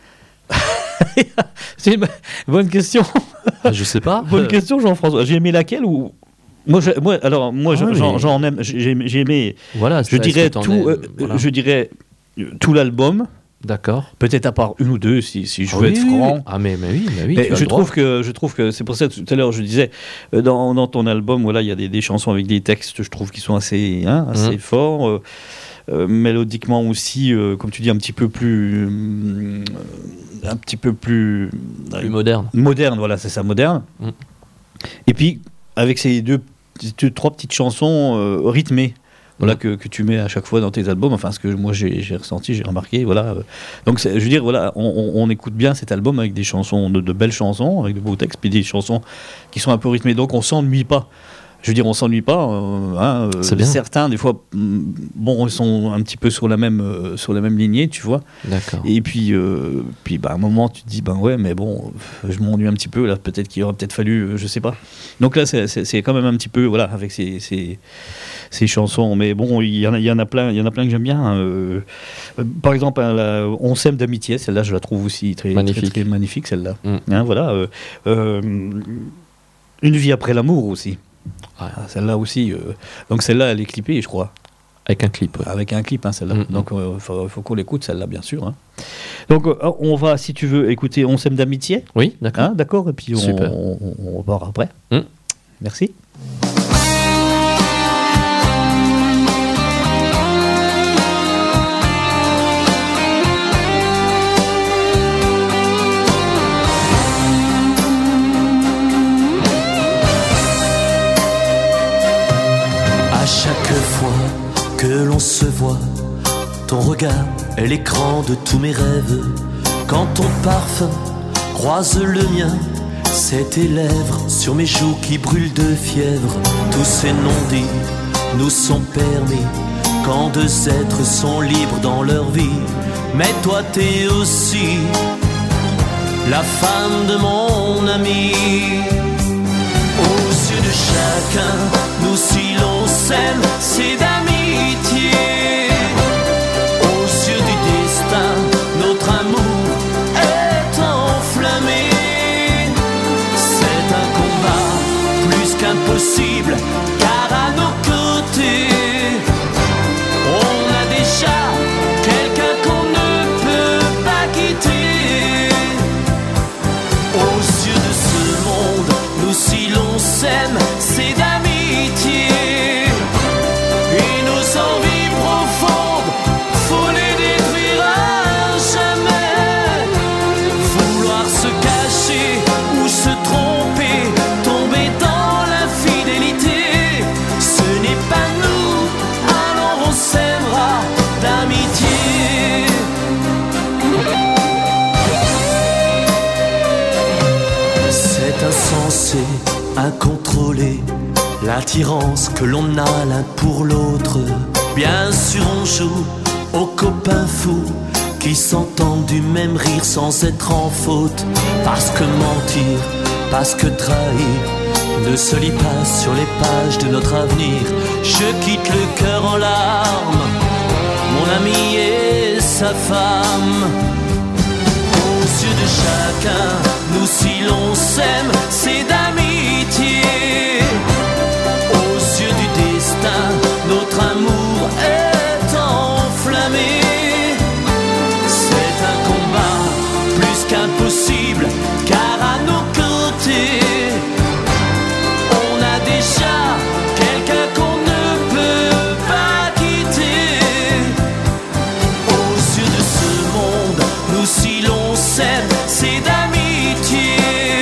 C'est une bonne question. Ah, je sais pas. Bonne question, Jean-François. J'ai aimé laquelle ou. Moi, je- moi, alors, moi, Ah je- oui, j'en, mais- j'en aime. J'ai, j'ai aimé. Voilà. Je est-ce dirais que t'en tout. aimes euh, Voilà. Je dirais euh, tout l'album. D'accord. Peut-être à part une ou deux, si, si je Ah veux oui, être oui, oui. franc. Ah mais, mais oui, mais oui. Mais tu as je le droit. trouve que je trouve que c'est pour ça que tout à l'heure je disais euh, dans, dans ton album, voilà, il y a des, des chansons avec des textes, je trouve qui sont assez hein, assez Mhm. forts, euh, euh, mélodiquement aussi, euh, comme tu dis, un petit peu plus euh, un petit peu plus, Plus moderne. moderne, voilà, c'est ça, moderne. Mhm. Et puis, avec ces deux, deux trois petites chansons euh, rythmées, voilà, que, que tu mets à chaque fois dans tes albums, enfin, ce que moi j'ai, j'ai ressenti, j'ai remarqué, voilà. Donc, c'est, je veux dire, voilà, on, on, on écoute bien cet album avec des chansons, de, de belles chansons, avec de beaux textes, puis des chansons qui sont un peu rythmées, donc on s'ennuie pas. Je veux dire, on s'ennuie pas. Euh, hein, C'est bien. Certains, des fois, mm, bon, ils sont un petit peu sur la même, euh, sur la même lignée, tu vois. D'accord. Et puis, euh, puis bah, à un moment, tu te dis, ben ouais, mais bon, je m'ennuie un petit peu, là, peut-être qu'il aurait peut-être fallu, euh, je sais pas. Donc là, c'est, c'est, c'est quand même un petit peu, voilà, avec ces, ces, ces chansons. Mais bon, il y en a, il y en a plein, il y en a plein que j'aime bien. Hein. Euh, euh, par exemple, hein, la, On s'aime d'amitié, celle-là, je la trouve aussi très Magnifique. très, très magnifique, celle-là. Mm. Hein, voilà. Euh, euh, Une vie après l'amour aussi. Ouais. Ah, celle-là aussi. Euh, donc celle-là, elle est clippée, je crois. Avec un clip. Ouais. Avec un clip, hein, celle-là. Mm-hmm. Donc il euh, faut, faut qu'on l'écoute, celle-là, bien sûr. Hein. Donc euh, on va, si tu veux, écouter On s'aime d'amitié. Oui, d'accord. Hein, d'accord. Et puis on, Super. on, on, on part après. Mm. Merci. À chaque fois que l'on se voit, ton regard est l'écran de tous mes rêves. Quand ton parfum croise le mien, c'est tes lèvres sur mes joues qui brûlent de fièvre. Tous ces non-dits nous sont permis quand deux êtres sont libres dans leur vie. Mais toi t'es aussi la femme de mon ami. Aux yeux de chacun, nous si l'on s'aime, c'est d'amitié. Aux yeux du destin, notre amour est enflammé. C'est un combat plus qu'impossible, car à nos côtés, on a déjà quelqu'un qu'on ne peut pas quitter. Aux yeux de ce monde, nous si l'on s'aime, c'est d'amitié. Et nos envies profondes, faut les détruire à jamais. Vouloir se cacher ou se tromper, tomber dans l'infidélité, ce n'est pas nous, alors on s'aimera d'amitié. C'est insensé, incontrôlé, l'attirance que l'on a l'un pour l'autre. Bien sûr on joue aux copains fous qui s'entendent du même rire sans être en faute. Parce que mentir, parce que trahir ne se lit pas sur les pages de notre avenir. Je quitte le cœur en larmes, mon ami et sa femme. Aux yeux de chacun, nous si l'on s'aime, c'est d'amitié. Aux yeux du destin, notre amour est enflammé. C'est un combat plus qu'impossible, car à nos côtés, on a déjà quelqu'un qu'on ne peut pas quitter. Aux yeux de ce monde, nous si l'on s'aime, c'est d'amitié.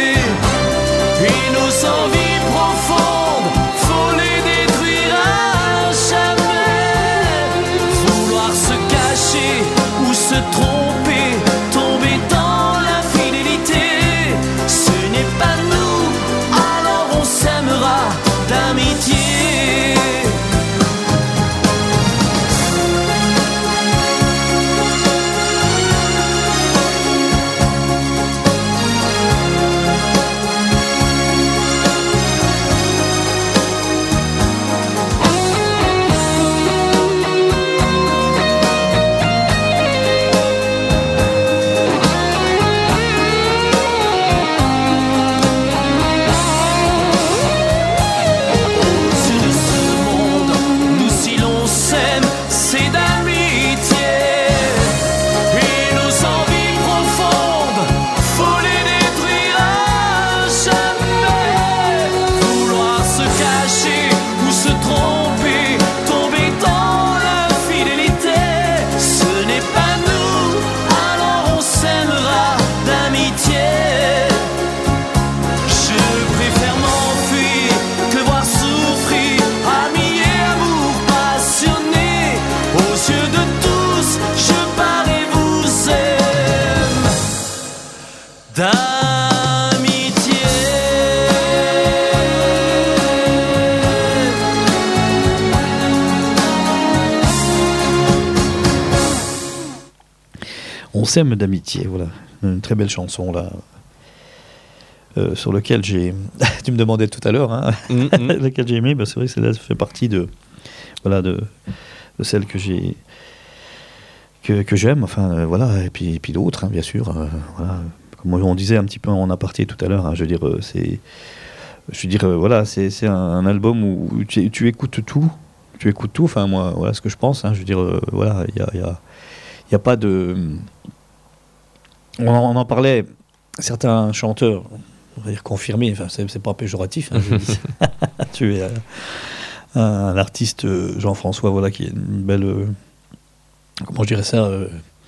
Et nos envies profondes, faut les détruire à jamais. Vouloir se cacher ou se tromper, tomber dans l'infidélité, ce n'est pas nous, alors on s'aimera d'amitié. On s'aime d'amitié, voilà. Une très belle chanson, là. Euh, sur lequel j'ai... tu me demandais tout à l'heure, hein, Mm-hmm. laquelle j'ai aimé, bah, c'est vrai que celle-là, ça fait partie de, voilà, de, de celles que j'ai... Que, que j'aime, enfin, euh, voilà, et puis, et puis d'autres, hein, bien sûr. Euh, voilà. Comme on disait un petit peu en aparté tout à l'heure, hein, je veux dire, euh, c'est... Je veux dire, euh, voilà, c'est, c'est un, un album où tu, tu écoutes tout, tu écoutes tout, enfin, moi, voilà ce que je pense, hein, je veux dire, euh, voilà, il y a, y a, y a pas de... On en, on en parlait, certains chanteurs, on va dire confirmés, enfin, c'est, c'est pas péjoratif, hein, je dis. Tu es euh, un, un artiste, euh, Jean-François, voilà, qui a une belle... Euh, comment je dirais ça euh,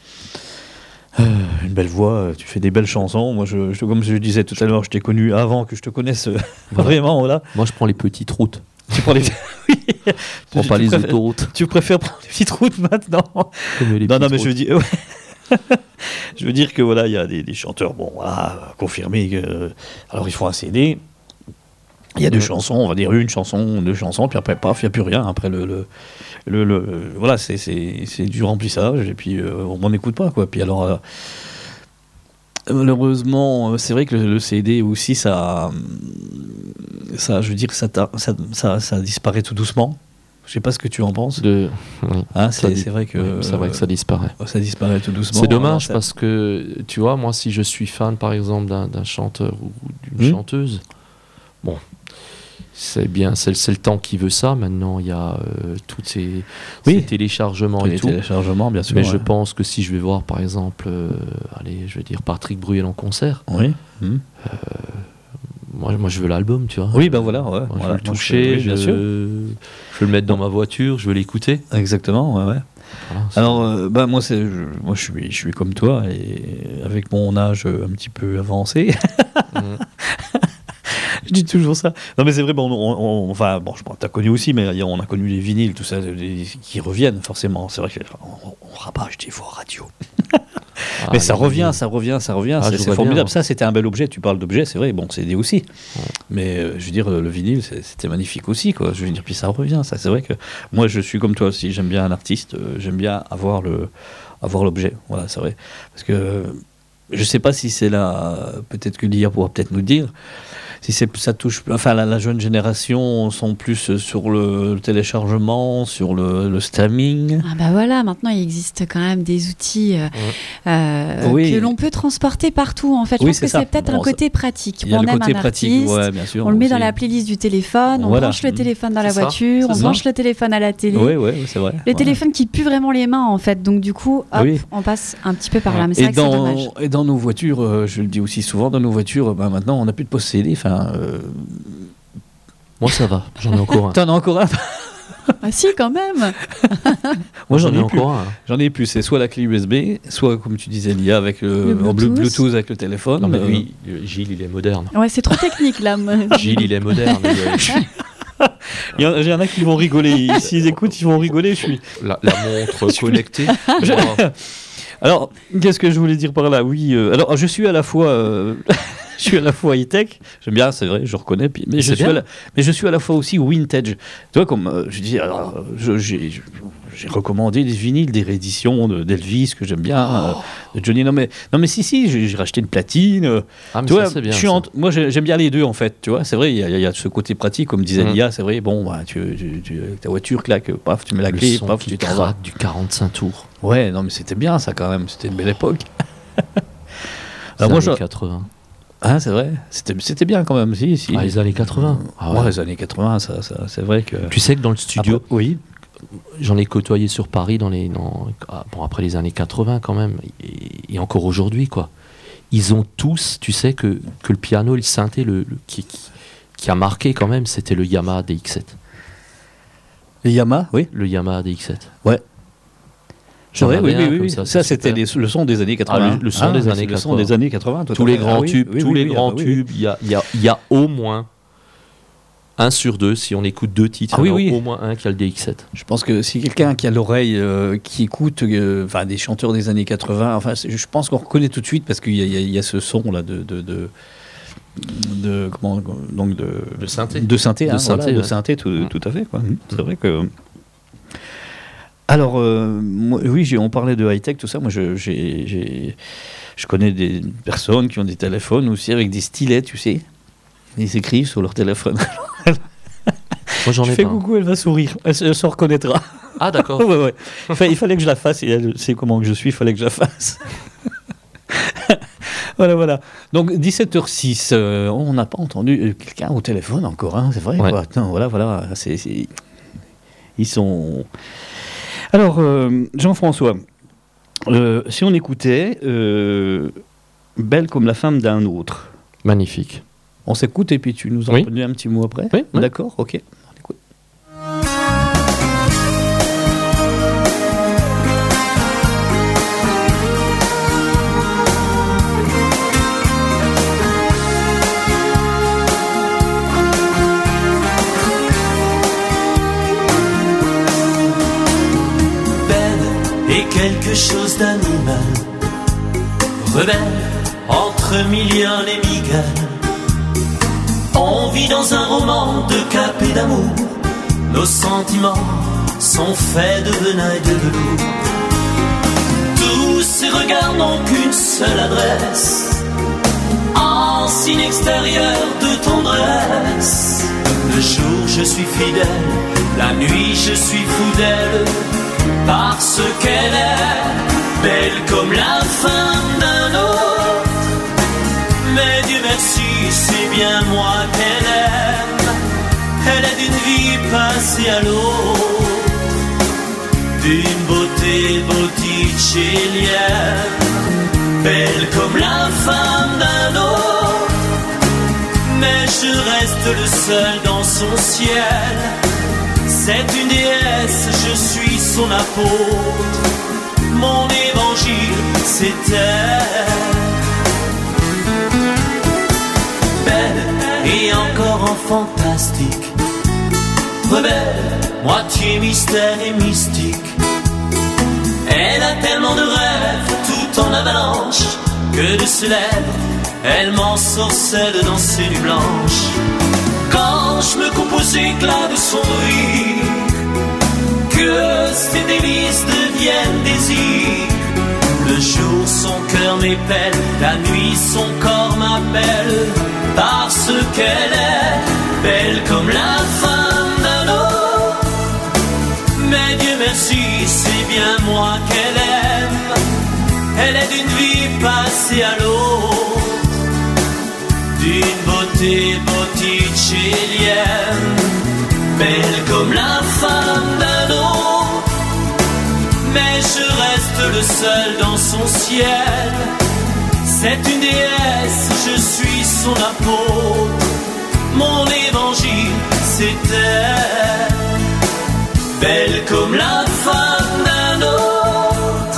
euh, une belle voix, euh, tu fais des belles chansons. Moi, je, je, comme je disais tout à l'heure, je t'ai connu avant que je te connaisse euh, Voilà. vraiment, voilà. Moi, je prends les petites routes. Tu prends les... oui. Je prends Tu- pas tu les préfères- autoroutes. Tu préfères prendre les petites routes maintenant. Comme les Non, non, petites mais je veux routes. dire... ouais. Je veux dire que voilà, il y a des, des chanteurs, bon, voilà, confirmés. Que, alors, ils font un C D. Il y a deux Ouais. chansons, on va dire une chanson, deux chansons, puis après, paf, il n'y a plus rien. Après, le, le, le, le- voilà, c'est, c'est, c'est du remplissage, et puis euh, on m'en écoute pas, quoi. Puis alors, euh, malheureusement, euh, c'est vrai que le, le C D aussi, ça, ça, je veux dire, ça, ta- ça, ça, ça disparaît tout doucement. Je sais pas ce que tu en penses. De... oui. Hein, Ça c'est, dit- c'est vrai que oui, c'est vrai que ça disparaît. ça disparaît tout doucement. C'est Alors, dommage ça- parce que, tu vois, moi, si je suis fan, par exemple, d'un, d'un chanteur ou d'une Hmm. chanteuse, bon, c'est bien, c'est, c'est le temps qui veut ça. Maintenant, il y a euh, tous ces, Oui. ces téléchargements les et tout. téléchargements, bien sûr. Mais ouais. je pense que si je vais voir, par exemple, euh, allez, je vais dire Patrick Bruel en concert, Oui. Hmm. moi, moi je veux l'album, tu vois. Oui, ben voilà, ouais. Moi, je voilà. veux le Moi, toucher, oui, je, bien sûr. je veux le mettre dans ma voiture, je veux l'écouter. Exactement, ouais, ouais. Voilà, c'est- Alors, euh, bah, moi, c'est, je, moi je, suis, je suis comme toi, et avec mon âge euh, un petit peu avancé, Mhm. je dis toujours ça. Non, mais c'est vrai, bon, on, on- enfin, bon, je, bon, t'as connu aussi, mais on a connu les vinyles, tout ça, les- qui reviennent, forcément. C'est vrai qu'on on rabâche des fois en radio. Ah, mais ça les revient, vinyles. ça revient, ça revient, Ah, c'est, je c'est vois formidable. bien. Ça, c'était un bel objet, tu parles d'objet, c'est vrai, bon, C D aussi. Mais euh, je veux dire, le vinyle, c'est- c'était magnifique aussi, quoi. Je veux dire, puis ça revient, ça. C'est vrai que moi, je suis comme toi aussi, j'aime bien un artiste, euh, j'aime bien avoir, le, avoir l'objet, voilà, c'est vrai. Parce que euh, je sais pas si c'est là, peut-être que l'I A pourra peut-être nous dire, si c'est, ça touche, enfin, la, la jeune génération sont plus sur le, le téléchargement, sur le, le streaming. Ah bah voilà, maintenant il existe quand même des outils euh, euh, Oui. que l'on peut transporter partout. En fait, je Oui, pense c'est que ça. c'est peut-être Bon, un côté pratique. Il y a on le aime côté un pratique, artiste, ouais, bien sûr. on le met dans aussi. la playlist du téléphone, on Voilà. branche le Mhm. téléphone dans la C'est ça, voiture, c'est on ça. branche le téléphone à la télé. Oui, oui, c'est vrai. Le Ouais. téléphone qui pue vraiment les mains en fait, donc du coup, hop, Oui. on passe un petit peu par là. Mais c'est Et vrai que c'est dommage. dans, et dans nos voitures, euh, je le dis aussi souvent, dans nos voitures, ben maintenant on n'a plus de poste C D. Enfin, euh, Moi, ça va, j'en ai encore un. t'en as encore un. Ah si, quand même. Moi j'en ai, ai plus. encore un. J'en ai plus. C'est soit la clé U S B, soit comme tu disais l'I A avec le, Le en Blu- Bluetooth. Bluetooth avec le téléphone. Non, mais Euh, lui, Gilles, il est moderne. Ouais, c'est trop technique là. moi. Gilles, il est moderne. il est- il y, en- il y en a qui vont rigoler. S'ils écoutent, ils vont rigoler. Je suis. La, la montre connectée. Je- Moi, Alors, qu'est-ce que je voulais dire par là? Oui. euh, alors, je suis à la fois. euh, Je suis à la fois high-tech, j'aime bien, c'est vrai, je reconnais, puis- mais, je C'est suis bien. à la, mais je suis à la fois aussi vintage. Tu vois, comme euh, je dis, alors, euh, je- j'ai je- j'ai recommandé des vinyles, des rééditions de- d'Elvis que j'aime bien, euh, de Johnny. Non mais, non, mais si, si, j'ai j'ai racheté une platine. euh, ah, mais tu ça, vois, c'est bien. je suis ça. en- moi j'ai- j'aime bien les deux en fait, tu vois, c'est vrai, il y, a- il y a ce côté pratique, comme disait Mhm. l'I A, c'est vrai, bon, bah, tu, tu- tu- avec ta voiture, claque, paf, tu mets la Le clé, son paf, qui tu t'en vas. craque du quarante-cinq tours. Ouais, non mais c'était bien ça quand même, c'était une belle époque. Les Alors, moi, années je- quatre-vingts. Ah, c'est vrai, c'était c'était bien quand même, si, si. Ah, les années quatre-vingts. Ah Ouais, ouais. les années quatre-vingts, ça, ça, c'est vrai que. Tu sais que dans le studio, Après- oui. j'en ai côtoyé sur Paris dans les, dans, ah, bon, après les années quatre-vingts quand même, et, et encore aujourd'hui, quoi. Ils ont tous, tu sais, que, que le piano, le synthé, le, le- qui, qui, qui a marqué quand même, c'était le Yamaha D X sept. Les Yamaha, oui. Le Yamaha D X sept. Ouais. J'en vrai, avais oui, un oui, comme oui. ça, Ça, c'est c'était super. les- le son des années quatre-vingts. Ah, le- le son des mais années c'est le son quatre-vingts. des années quatre-vingts. tout à Tous les fait. grands Ah oui, tubes, oui, tous oui, les oui, grands ah bah oui, tubes, il y a, il y, a, il y a au moins un sur deux, si on écoute deux titres, Ah il y en oui, a oui. au moins un qui a le D X sept. Je pense que si quelqu'un qui a l'oreille, euh, qui écoute euh, enfin, des chanteurs des années quatre-vingts, enfin, c'est- je pense qu'on reconnaît tout de suite parce qu'il y, a- il y a- il y a ce son-là de. de, de de comment donc de De synthé. de synthé, De hein, synthé, voilà, de ouais. synthé tout, Mm. tout à fait quoi. C'est vrai que Alors, euh, moi, oui, j'ai- on parlait de high-tech, tout ça. Moi, je, j'ai, j'ai- je connais des personnes qui ont des téléphones aussi avec des stylets, tu sais. Ils écrivent sur leur téléphone. Moi, j'en Je ai fais pas. coucou, elle va sourire. Elle se, elle se reconnaîtra. Ah, d'accord. Ouais, ouais. Il, fa- il fallait que je la fasse. Et elle sait comment que je suis, il fallait que je la fasse. Voilà, voilà. Donc, dix-sept heures six, euh, on n'a pas entendu euh, quelqu'un au téléphone encore, hein, c'est vrai. Ouais. Quoi. Non, voilà, voilà. C'est, c'est- Ils sont. Alors, euh, Jean-François, euh, si on écoutait euh, Belle comme la femme d'un autre, Magnifique. on s'écoute et puis tu nous en Oui. dis un petit mot après. Oui, oui. D'accord, ok. On écoute. Belle et quelque chose d'animal, rebelle entre millions et migales. On vit dans un roman de cap et d'amour. Nos sentiments sont faits de venin et de velours. Tous ces regards n'ont qu'une seule adresse, en signe extérieur de tendresse. Le jour je suis fidèle, la nuit je suis fou d'elle, parce qu'elle est belle comme la femme d'un autre. Mais Dieu merci, c'est bien moi qu'elle aime. Elle est d'une vie passée à l'autre, d'une beauté botticellienne, belle comme la femme d'un autre. Mais je reste le seul dans son ciel. C'est une déesse, je suis son apôtre. Mon évangile, c'est elle. Belle et encore en fantastique, rebelle, moitié mystère et mystique. Elle a tellement de rêves, tout en avalanche, que de ses lèvres, elle m'ensorcelle dans ses nuits blanches. Quand je me coupe aux éclats de son rire, que ses délices deviennent désir. Le jour son cœur m'épelle, la nuit son corps m'appelle, parce qu'elle est belle comme la femme d'un autre. Mais Dieu merci, c'est bien moi qu'elle aime. Elle est d'une vie passée à l'autre, d'une beauté botticellienne, belle comme la femme d'un autre. Mais je reste le seul dans son ciel. C'est une déesse, je suis son apôtre. Mon évangile, c'est elle, belle comme la femme d'un autre.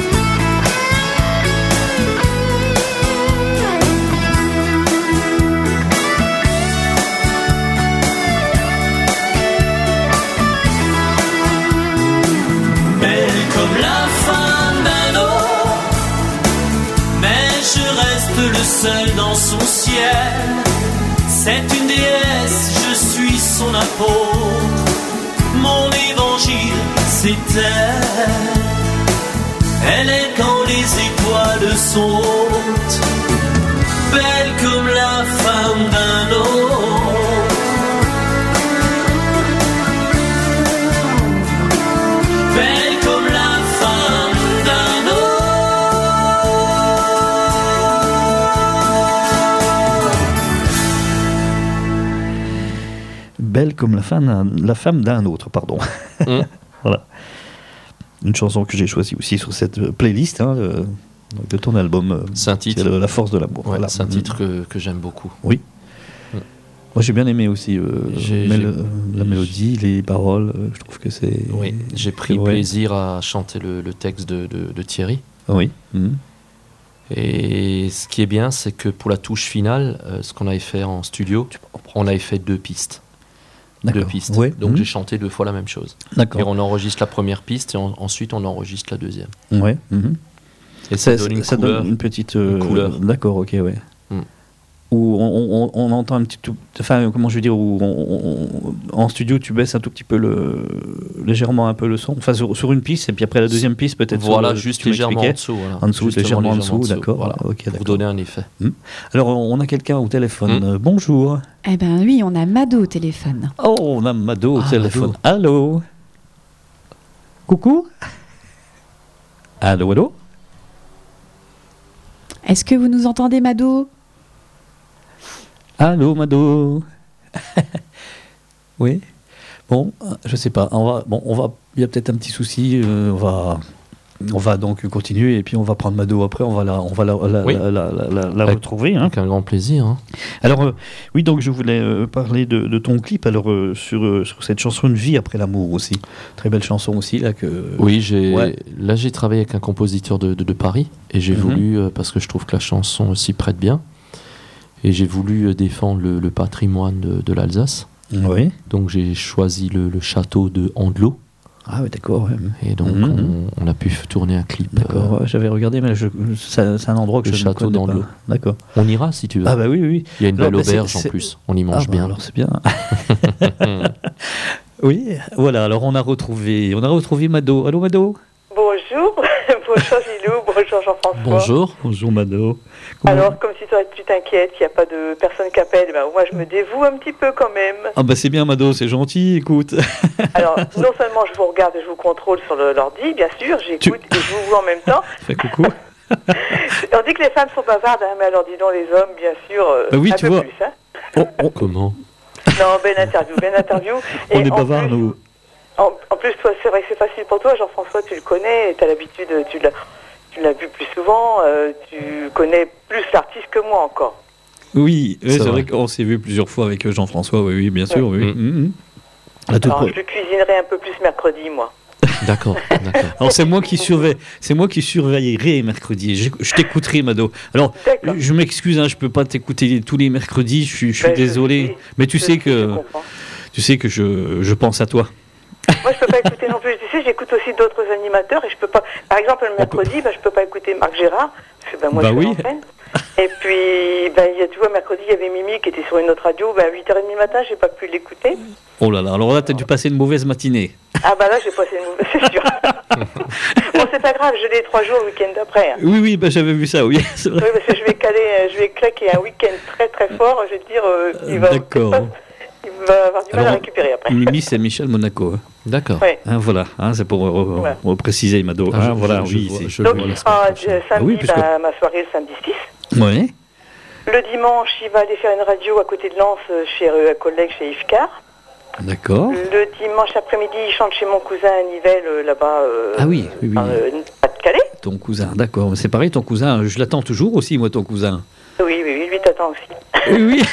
Belle comme la femme d'un autre. Mais je reste le seul dans son ciel. C'est une déesse, je suis son apôtre. Mon évangile, c'est elle. Elle est quand les étoiles sont hautes, belle comme la femme d'un autre. Belle comme la femme d'un autre. Belle comme la femme, d'un- la femme d'un autre, pardon. Mm. Voilà. Une chanson que j'ai choisie aussi sur cette euh, playlist hein, euh, donc de ton album. euh, C'est un titre. le- La force de l'amour. Ouais, Voilà. c'est un titre que, que j'aime beaucoup. Oui. Mm. Moi j'ai bien aimé aussi euh, J'ai- mél- j'ai- euh, la mélodie, les paroles. euh, je trouve que c'est. Oui, j'ai pris Ouais. plaisir à chanter le, le texte de, de- de Thierry. Oui. Mhm. Et ce qui est bien, c'est que pour la touche finale, euh, ce qu'on avait fait en studio, on avait fait deux pistes. Deux D'accord. pistes. Ouais. Donc Mhm. j'ai chanté deux fois la même chose. Et D'accord. on enregistre la première piste et on- ensuite on enregistre la deuxième. Ouais. Mhm. Et ça Ça, donne une ça couleur. donne une petite euh, une couleur. D'accord, ok, ouais. Mm. où on, on, on entend un petit tout, enfin comment je veux dire, où on, on, en studio tu baisses un tout petit peu le, légèrement un peu le son, enfin sur, sur une piste et puis après la deuxième piste peut-être. Voilà, sur, juste tu légèrement en m'expliquais. dessous. Voilà. En dessous, Justement, légèrement en dessous, d'accord. Voilà. Ok, d'accord. Pour donner un effet. Hmm. Alors on a quelqu'un au téléphone. Hmm. Euh, bonjour. Eh ben oui, on a Mado au téléphone. Oh, on a Mado au Ah, téléphone. Mado. Allô. Coucou. Allô, allô. Est-ce que vous nous entendez, Mado? Allô, Mado. Oui. Bon, euh, je sais pas. On va, bon, on va. Il y a peut-être un petit souci. euh, on va, on va donc continuer et puis on va prendre Mado après. On va la, on va la, la, Oui. la, la, la- la Avec- retrouver. Hein. Avec un grand plaisir. Hein. Alors, euh, oui, donc je voulais euh, parler de, de ton clip. Alors euh, sur, euh, sur cette chanson Une vie après l'amour aussi. Très belle chanson aussi là que. Oui, j'ai, Ouais. là j'ai travaillé avec un compositeur de, de, de Paris et j'ai Mhm. voulu, euh, parce que je trouve que la chanson s'y prête bien, et j'ai voulu euh, défendre le, le patrimoine de, de l'Alsace. Oui. Donc j'ai choisi le, le château de Andelot Ah oui, d'accord. Ouais. et donc Mhm. on, on a pu f- tourner un clip. D'accord. euh, ouais, j'avais regardé, mais je, ça- c'est un endroit que Le je ne château connais d'Andelot. pas. D'accord. on ira si tu veux. Ah bah oui, oui, oui. Il y a une Alors, belle bah, c'est- auberge en c'est- plus, on y Ah mange bah, bien. alors c'est bien. Oui, voilà. Alors on a retrouvé, on a retrouvé Mado. Allô, Mado. Bonjour, bonjour Gilou, bonjour Jean-François. Bonjour. Bonjour, Mado. Comment- Alors, comme si toi, tu t'inquiètes, il n'y a pas de personne qui appelle, ben, moi je me dévoue un petit peu quand même. Ah bah c'est bien, Mado, c'est gentil. Écoute. Alors, non seulement je vous regarde et je vous contrôle sur le- l'ordi, bien sûr, j'écoute et je vous vois en même temps. Fais coucou. On dit que les femmes sont bavardes, hein, mais alors dis donc les hommes, bien sûr, euh, Bah oui, un tu peu vois. plus. Hein. Oh, oh, Comment? Non, belle interview, belle interview. on Et est en bavards, plus- nous. En, en plus, toi, c'est vrai que c'est facile pour toi, Jean-François, tu le connais, tu as l'habitude, tu l'as, tu l'as vu plus souvent, euh, tu connais plus l'artiste que moi encore. Oui, oui, C'est c'est vrai vrai. qu'on s'est vu plusieurs fois avec Jean-François. Oui, oui, bien sûr. Oui. Mm. Mhm. La toute Alors, pro- je cuisinerai un peu plus mercredi, moi. D'accord, d'accord. Alors c'est moi qui surveille, c'est moi qui surveillerai mercredi. Je, je t'écouterai, Mado. Alors D'accord. je m'excuse, hein, je peux pas t'écouter tous les mercredis. Je suis, je suis Ben, je désolé, sais. mais tu Je sais sais, je que comprends. tu sais que je, je pense à toi. Moi, je peux pas écouter non plus. Tu sais, j'écoute aussi d'autres animateurs et je peux pas. Par exemple, le mercredi, ben, je peux pas écouter Marc Gérard parce que ben, moi, Bah je suis oui. en antenne. Et puis, ben, il y a, tu vois, mercredi, il y avait Mimi qui était sur une autre radio. Ben, à huit heures trente du matin, j'ai pas pu l'écouter. Oh là là, alors là t'as dû passer une mauvaise matinée. Ah bah là, j'ai passé une mauvaise, c'est sûr. Bon, c'est pas grave, j'ai les trois jours le week-end d'après. Hein. Oui oui, bah, j'avais vu ça, oui. C'est vrai. Oui, parce que je vais caler, euh, je vais claquer un week-end très très fort. Je vais te dire, euh, il va, D'accord. il va avoir du mal Alors, à récupérer après. Mimi, c'est Michel Monaco. hein. D'accord. Ouais. Hein, voilà, hein, c'est pour euh, Ouais. euh, préciser, Mado. Ah, hein, je- voilà, je- oui. je vois- c'est- je le Donc, vois il la sera semaine euh, prochaine. samedi, Ah oui, puisque- bah, ma soirée le samedi six. Ouais. Le dimanche, il va aller faire une radio à côté de Lens euh, chez euh, un collègue chez Yves Carr. D'accord. Le dimanche après-midi, il chante chez mon cousin à Nivelles, euh, là-bas. euh, Ah oui, oui, oui. dans le Pas-de-Calais. Ton cousin, d'accord. C'est pareil, ton cousin. Je l'attends toujours aussi, moi, ton cousin. Oui, oui, oui, lui t'attend aussi. Oui, oui.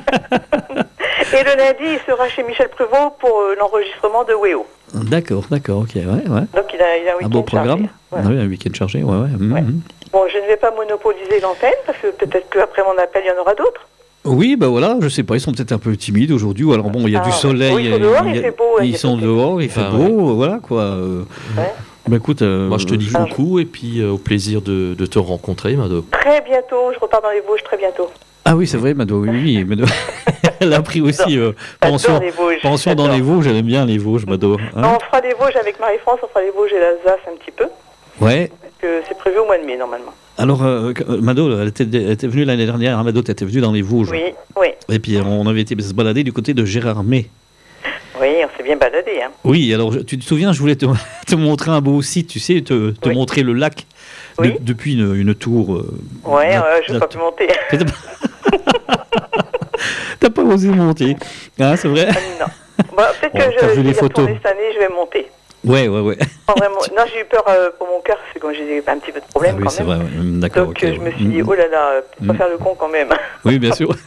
Et le lundi, il sera chez Michel Prevot pour euh, l'enregistrement de W E O. D'accord, d'accord, ok, ouais, ouais. Donc il a, il a un week-end Un beau programme. chargé. Voilà. Ah oui, un week-end chargé, ouais, ouais. mhm, Ouais. mhm. Bon, je ne vais pas monopoliser l'antenne, parce que peut-être qu'après mon appel, il y en aura d'autres. Oui, bah voilà, je sais pas, ils sont peut-être un peu timides aujourd'hui, ou alors bon, il y a Ah, du soleil. oui, ils sont euh, dehors, il y il a- fait beau, il y Ils a sont pas de- dehors, il fait Ah, beau, voilà quoi. euh, Ouais. Bah écoute, euh, Moi, je te dis je- coucou et puis euh, au plaisir de, de te rencontrer, Mado. Très bientôt, je repars dans les Vosges très bientôt. Ah oui, c'est vrai, Mado, oui, oui. Mado. Elle a pris aussi euh, pension, J'adore les Vosges. pension dans j'adore. les Vosges, j'aime bien les Vosges, Mado. hein. Non, on fera les Vosges avec Marie-France, on fera les Vosges et l'Alsace un petit peu, Ouais. parce que c'est prévu au mois de mai normalement. Alors, euh, Mado, elle était, elle était venue l'année dernière, hein, Mado, tu étais venue dans les Vosges. Oui, oui, Et puis on avait été se balader du côté de Gérardmer. oui, on s'est bien baladé. Hein. Oui, alors je- tu te souviens, je voulais te, te montrer un beau site, tu sais, te, te Oui. montrer le lac de- Oui. depuis une, une tour. euh, Ouais, la- euh, je la- n'ai pas pu monter. T'as pas- T'as pas osé monter, hein, c'est vrai. non. Bon, peut-être Bon, que t'as je, vu je les vais photos. retourner cette année, je vais monter. Ouais, ouais, ouais. Pas vraiment. Non, j'ai eu peur euh, pour mon cœur, c'est quand j'ai un petit peu de problème Ah oui, quand c'est même. vrai, ouais. Mm, d'accord. Donc ok, euh, je ouais. me suis dit, Mm. oh là là, euh, peut-être Mm. pas faire le con quand même. Oui, bien sûr.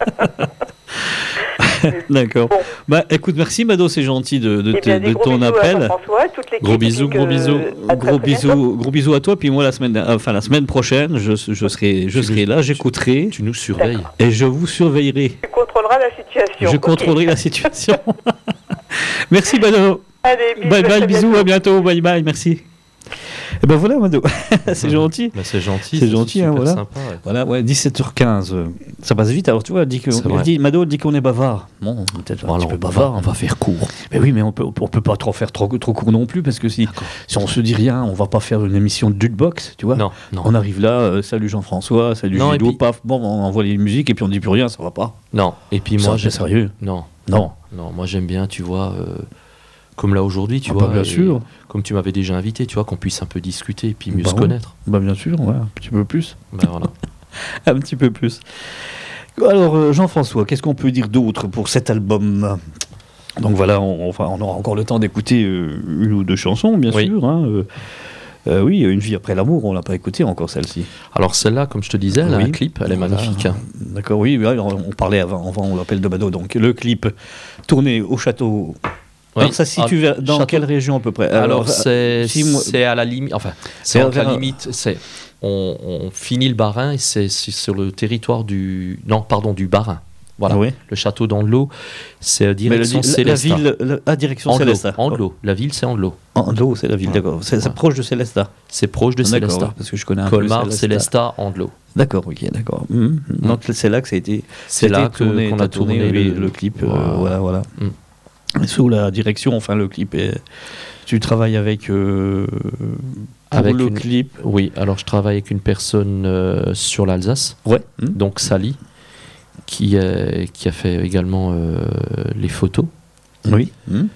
D'accord. Bon. Bah, écoute, merci Mado, c'est gentil de, de, Eh te- bien, de des gros ton bisous à appel. Jean-François, toute l'équipe. Gros bisous, et puis gros que- bisous, à très, gros très bientôt. bisous, gros bisous à toi. Puis moi la semaine, enfin la semaine prochaine, je, je serai, je Tu serai nous- là, j'écouterai Tu nous surveilles. et je vous surveillerai. Tu contrôleras la situation. Je Ok. contrôlerai la situation. Merci Mado. Allez, bisous, Bye à bye, très bisous, bientôt. à bientôt, bye bye, merci. Eh ben voilà, Mado. C'est gentil. Bah, c'est gentil. C'est gentil, hein, super voilà. sympa, ouais. Voilà, ouais, dix-sept heures quinze. euh, Ça passe vite. Alors, tu vois, dit que, C'est elle vrai. dit, Mado dit qu'on est bavard. Bon, on est peut-être un Bon, petit alors, peu on va, bavard. on va faire court. Mais oui, mais on peut, on peut pas trop faire trop, trop court non plus, parce que si, si on se dit rien, on va pas faire une émission de jukebox, tu vois. Non, non. On arrive là, euh, salut Jean-François, salut Non, et Gilou, puis- paf, bon, on envoie les musiques et puis on dit plus rien, ça va pas. Non. Et puis Ça, moi, c'est j'ai sérieux. Non. Non. Non, moi j'aime bien, tu vois, euh, comme là aujourd'hui, tu Ah vois. bah, bien et sûr. Comme tu m'avais déjà invité, tu vois, qu'on puisse un peu discuter et puis mieux Bah se ouais. connaître. Bah bien sûr, ouais, un petit peu plus. Ben voilà. Un petit peu plus. Alors, euh, Jean-François, qu'est-ce qu'on peut dire d'autre pour cet album ? Donc voilà, on, enfin, on aura encore le temps d'écouter euh, une ou deux chansons, bien Oui. sûr. Hein, euh, euh, oui, Une vie après l'amour, on l'a pas écoutée encore celle-ci. Alors celle-là, comme je te disais, elle a Oui. un clip, elle est Voilà. magnifique. hein. D'accord, oui, oui, on on parlait avant, avant on l'appelle de Bado, donc le clip tourné au château. Oui. Alors ça se situe Ah, vers- dans château- quelle région à peu près ? Alors, c'est si moi- c'est à la limite, enfin, c'est Vers- entre la vers- limite, c'est on, on finit le Bas-Rhin et c'est c'est sur le territoire du non, pardon, du Bas-Rhin. Voilà, Oui. le château d'Andelot, c'est Mais le- direction la, la Célestat. ville, la, ah, direction Andelot, Célestat. Andelot. La ville, c'est Andelot. Andelot, c'est la ville, Ouais. d'accord. C'est c'est Ouais. proche de Célestat. C'est proche de D'accord, Célestat. ouais, parce que je connais un peu Colmar, Célestat. Célestat, Andelot. D'accord, ok, d'accord. Mhm. Donc c'est là que ça a été, C'est ça a là été que- tourné, qu'on t'as a tourné oui, le- le, clip. euh, Voilà. voilà, voilà. Mm. Et sous la direction, enfin le clip. Est... Tu travailles avec euh, pour Avec le une- clip. Oui, alors je travaille avec une personne euh, sur l'Alsace, Ouais. Mhm. donc Sally, qui, euh, qui a fait également euh, les photos. Oui. Mhm.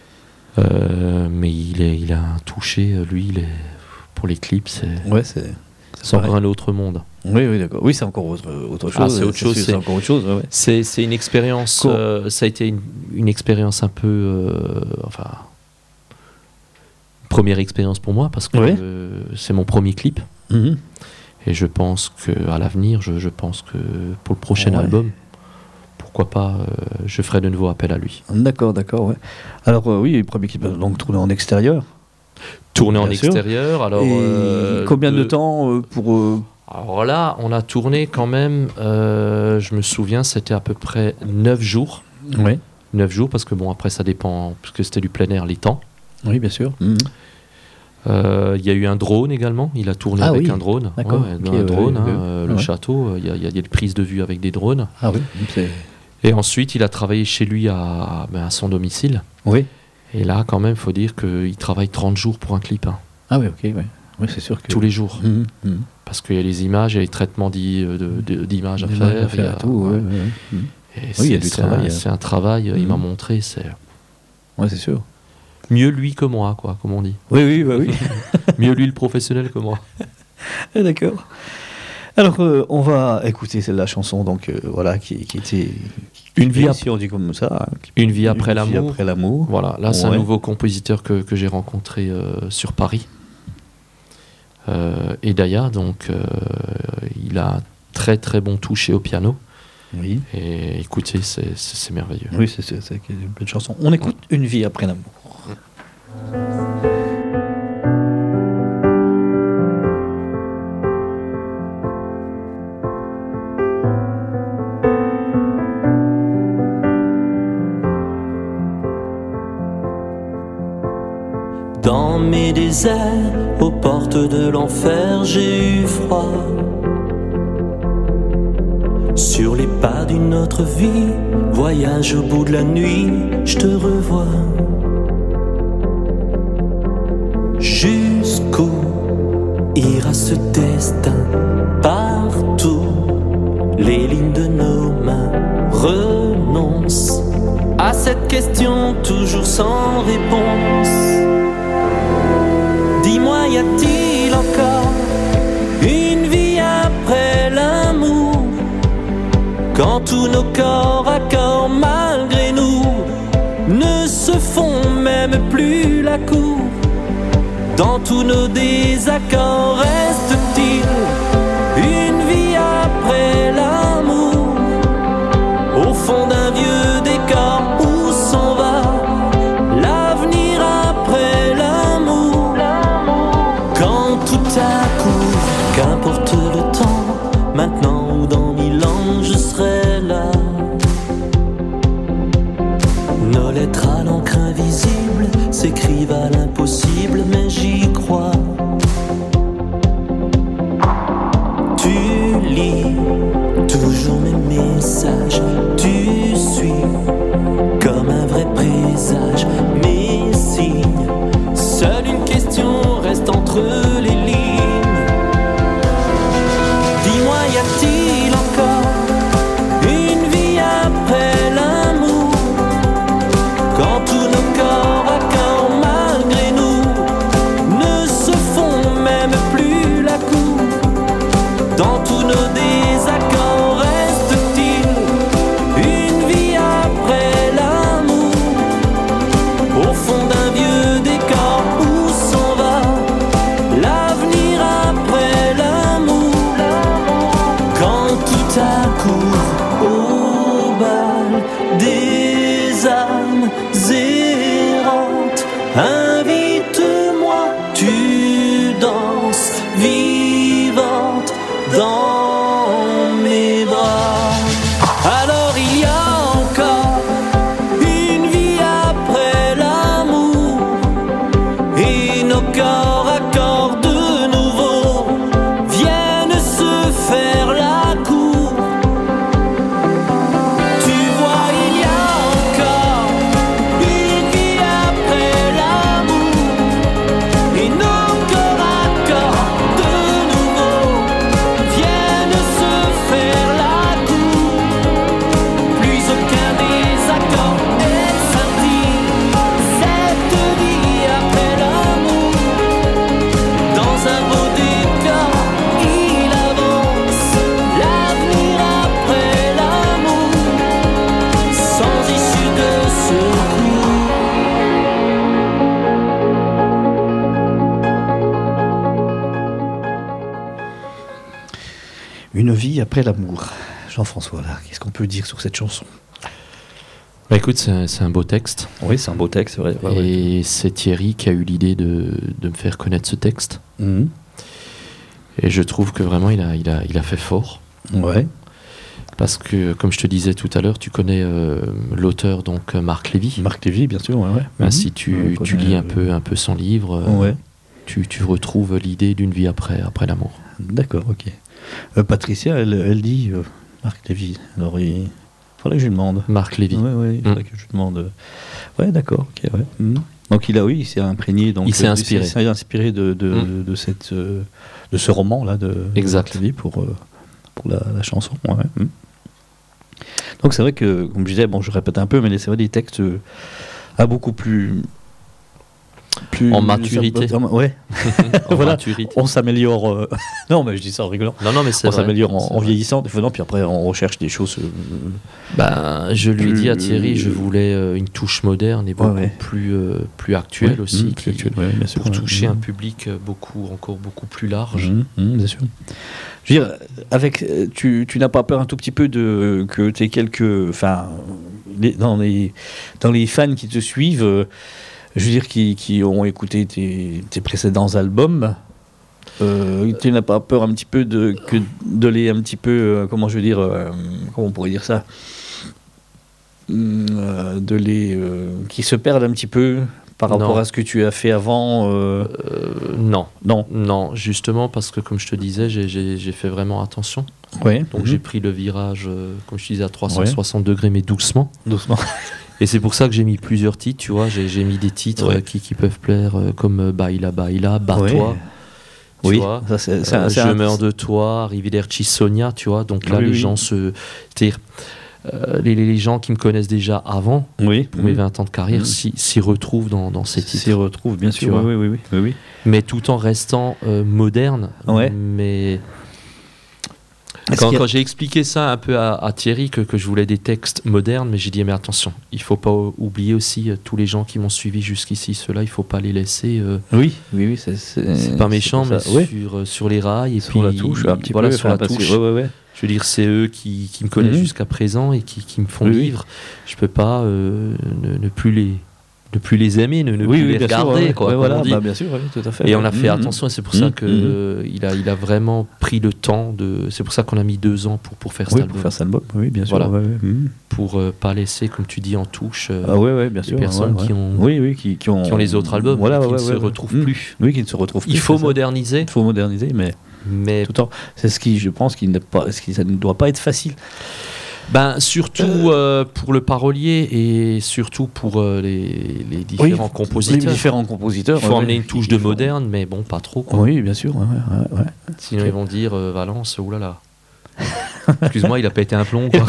Euh, mais il, est, il a un touché, euh, lui, il est, pour les clips, c'est Ouais, c'est. c'est encore un autre monde. Oui, oui, d'accord. Oui, c'est encore autre, autre chose. Ah, c'est autre chose, C'est, c'est- encore autre chose. ouais, ouais. C'est, c'est une expérience, Cool. euh, ça a été une, une expérience un peu, euh, enfin, première expérience pour moi, parce que Ouais. euh, c'est mon premier clip. Mhm. Et je pense qu'à l'avenir, je, je pense que pour le prochain Ouais. album, pourquoi pas, euh, je ferai de nouveau appel à lui. D'accord, d'accord. Ouais. Alors euh, oui, le premier clip donc tourné en extérieur. Tourner en Bien sûr. extérieur, alors... Et euh, combien de de- temps euh, pour euh, Alors là, on a tourné quand même, euh, je me souviens, c'était à peu près neuf jours. Oui. neuf jours, parce que bon, après ça dépend, puisque c'était du plein air, les temps. Oui, bien sûr. Mhm. Euh, Il y a eu un drone également, il a tourné Ah avec oui, un drone. d'accord, Ouais, ok, un ouais, drone, ouais, hein, ouais. euh, le Ouais. château, euh, il y, a- il y a des prises de vue avec des drones. Ah oui. C'est... Et ensuite, il a travaillé chez lui à, ben, à son domicile. Oui. Et là, quand même, il faut dire qu'il travaille trente jours pour un clip, hein, Ah oui, ok, oui. Oui, c'est sûr que. tous les jours. Mhm, mhm. Parce qu'il y a les images, il y a les traitements d'i- de- de- d'images à Des faire. images à faire il y a- et tout, ouais, ouais, ouais. Mhm. Et Oui, il y a c'est- du c'est travail, un- hein. C'est un travail, il Mhm. m'a montré, c'est Ouais, c'est sûr. mieux lui que moi, quoi, comme on dit. Oui, oui, bah oui. Mieux lui le professionnel que moi. Ah, d'accord. Alors, euh, on va écouter celle la chanson, donc euh, voilà, qui, qui était. qui- Une vie ici, on dit comme ça. hein, qui- Une vie après Une vie l'amour. après l'amour. Voilà, là c'est Ouais. un nouveau compositeur que, que j'ai rencontré euh, sur Paris. Euh, Edaya, donc euh, il a un très très bon toucher au piano. Oui. Et écoutez, c'est, c'est, c'est merveilleux. Oui, c'est, c'est, c'est une belle chanson. On écoute Une vie après l'amour. Dans mes déserts, aux portes de l'enfer, j'ai eu froid. Sur les pas d'une autre vie, voyage au bout de la nuit, je te revois. Jusqu'où ira ce destin? Partout, les lignes de nos mains renoncent à cette question toujours sans réponse. Dis-moi, y a-t-il encore une vie après l'amour? Quand tous nos corps à corps, malgré nous, ne se font même plus la cour. Dans tous nos désaccords, reste-t-il une vie après l'amour? Au fond d'un vieux décor, où s'en va l'avenir après l'amour? Quand tout accourt, qu'importe le temps, maintenant ou dans mille ans, je serai là. Nos lettres à l'encre invisible s'écrivent à l'impossible, mais j'y crois. toujours mes messages. Tu suis comme un vrai présage mes signes. Seule une question reste entre les lignes. Dis-moi, y a-t-il encore une vie après l'amour? Quand tous nos corps à corps malgré nous ne se font même plus la cour. Dans tous nos désaccords reste-t-il une vie après l'amour? Au fond d'un vieux décor, où s'en va l'avenir après l'amour? Quand tout accourt au bal des âmes errantes, invite-moi, tu danses vivante dans mes bras. Alors il y a encore une vie après l'amour, et nos corps à corps de nouveau viennent se faire la cour. Tu vois, il y a encore une vie après l'amour, et nos corps à corps de nouveau viennent se faire la cour. Plus aucun désaccord n'est sorti. Cette vie après l'amour, dans un beau décor, il avance. L'avenir après l'amour, sans issue de secours. Une vie après l'amour. Jean-François, là, qu'est-ce qu'on peut dire sur cette chanson? Bah écoute, c'est un, c'est un beau texte. Oui, c'est un beau texte, c'est vrai. Ouais, ouais. Et c'est Thierry qui a eu l'idée de, de me faire connaître ce texte. Mhm. Et je trouve que vraiment, il a, il a, il a fait fort. Ouais. Parce que, comme je te disais tout à l'heure, tu connais euh, l'auteur, donc euh, Marc Lévy. Marc Lévy, bien sûr, ouais. ouais. Bah, Mhm. Si tu, Ouais, tu connais, lis un euh, peu, un peu son livre, euh, Ouais. tu, tu retrouves l'idée d'une vie après, après l'amour. D'accord, ok. Euh, Patricia, elle, elle dit euh, Marc Lévy. Alors, il faudrait que je lui demande. Marc Lévy. Ouais, ouais, il faudrait que je lui demande. euh. Ouais, d'accord, ok, ouais. Mhm. Donc, il a, oui, il s'est imprégné. Donc, Il s'est euh, inspiré. Il s'est inspiré de, de, Mhm. de, cette, euh, de ce roman-là de, de Exact. Marc Lévy pour, euh, pour la, la chanson. Ouais, ouais. Mhm. Donc, c'est vrai que, comme je disais, bon, je répète un peu, mais c'est vrai, des textes euh, à beaucoup plus. plus En maturité. Ouais, En Voilà. maturité. on s'améliore. euh, non, mais je dis ça en rigolant. Non, non, mais c'est On vrai. s'améliore en, C'est en vrai. vieillissant, des fois, non, puis après on recherche des choses. euh, Ben, je lui ai plus- dit à Thierry, je voulais euh, une touche moderne et beaucoup ouais. plus, euh, plus actuelle ouais, aussi, mmh, qui- actuel, ouais, bien sûr, pour ouais. toucher un Mmh. public euh, beaucoup, encore beaucoup plus large. Mmh, mmh, bien sûr. Je veux dire, avec, euh, tu, tu n'as pas peur un tout petit peu de que tu aies quelques. Enfin, les- dans, les, dans les fans qui te suivent, euh, je veux dire, qui, qui ont écouté tes, tes précédents albums, euh, tu n'as pas peur un petit peu de, que, de les un petit peu. euh, comment je veux dire. euh, comment on pourrait dire ça Hum, euh, de les. euh, qui se perdent un petit peu par rapport Non. à ce que tu as fait avant euh, Euh, non, Non. non, justement parce que comme je te disais, j'ai- j'ai j'ai fait vraiment attention. Ouais. Donc mhm. j'ai pris le virage, euh, comme je te disais, à trois cent soixante degrés, mais doucement. Doucement. Et c'est pour ça que j'ai mis plusieurs titres, tu vois. J'ai j'ai mis des titres Ouais. euh, qui, qui peuvent plaire, euh, comme euh, Baila Baila, Bats-toi. Ouais. Tu Oui, vois. ça c'est, c'est Euh, un- c'est je un- meurs de toi, Arrivederci Sonia, tu vois. Donc là, Oui, les oui. gens se. C'est-à-dire, euh, les, les gens qui me connaissent déjà avant, Oui, pour mes vingt ans de carrière, Mhm. s'y s'y retrouvent dans, dans ces s'y titres. retrouve, bien Tu sûr. vois. Oui, oui, oui, oui, oui. Mais tout en restant euh, moderne. Ouais. Mais. Est-ce Quand, qu'il y a- quand j'ai expliqué ça un peu à, à Thierry, que, que je voulais des textes modernes, mais j'ai dit, mais attention, il faut pas oublier aussi euh, tous les gens qui m'ont suivi jusqu'ici, ceux-là, il faut pas les laisser. euh, Oui, oui, oui, c'est, c'est, c'est pas méchant, pour mais ça. Ouais. sur, euh, sur les rails. Et Sur puis, la touche, un petit voilà, peu. sur enfin, la parce que- touche. ouais, ouais, ouais. Je veux dire, c'est eux qui, qui me connaissent Mhm. jusqu'à présent et qui, qui me font Oui, oui. vivre. Je peux pas euh, ne, ne plus les, ne plus les aimer, ne, ne oui, plus oui, les bien regarder. sûr, ouais, quoi, ouais, comme voilà, on dit. bah, bien sûr, oui, tout à fait. Et on a fait Mmh, attention, et c'est pour mmh, ça qu'il mmh. il a, il a vraiment pris le temps. De, c'est pour ça qu'on a mis deux ans pour, pour faire cet Oui, album. pour faire cet album, oui, bien sûr. Voilà. Ouais, ouais, mmh. Pour euh, pas laisser, comme tu dis, en touche euh, Ah oui, ouais, bien les sûr. personnes ouais, qui, ouais. ont, Oui, oui, qui, qui, ont... qui ont les autres albums, voilà, qui ouais, ne ouais, se ouais. retrouvent Mmh. plus. Oui, qui ne se retrouvent plus. Il faut c'est ça. moderniser, Il faut moderniser, mais mais tout le temps. C'est ce qui, je pense, qui n'est pas, ce qui, ça ne doit pas être facile. ben, surtout euh, pour le parolier et surtout pour euh, les, les différents Oui, compositeurs. Les différents compositeurs. Il faut ouais, emmener ouais. une touche de Il faut- moderne, mais bon, pas trop. Quoi. Oui, bien sûr. Ouais, ouais, ouais. Sinon, ils vont dire euh, Valence, oulala. Excuse-moi, il a pété un plomb. Quoi.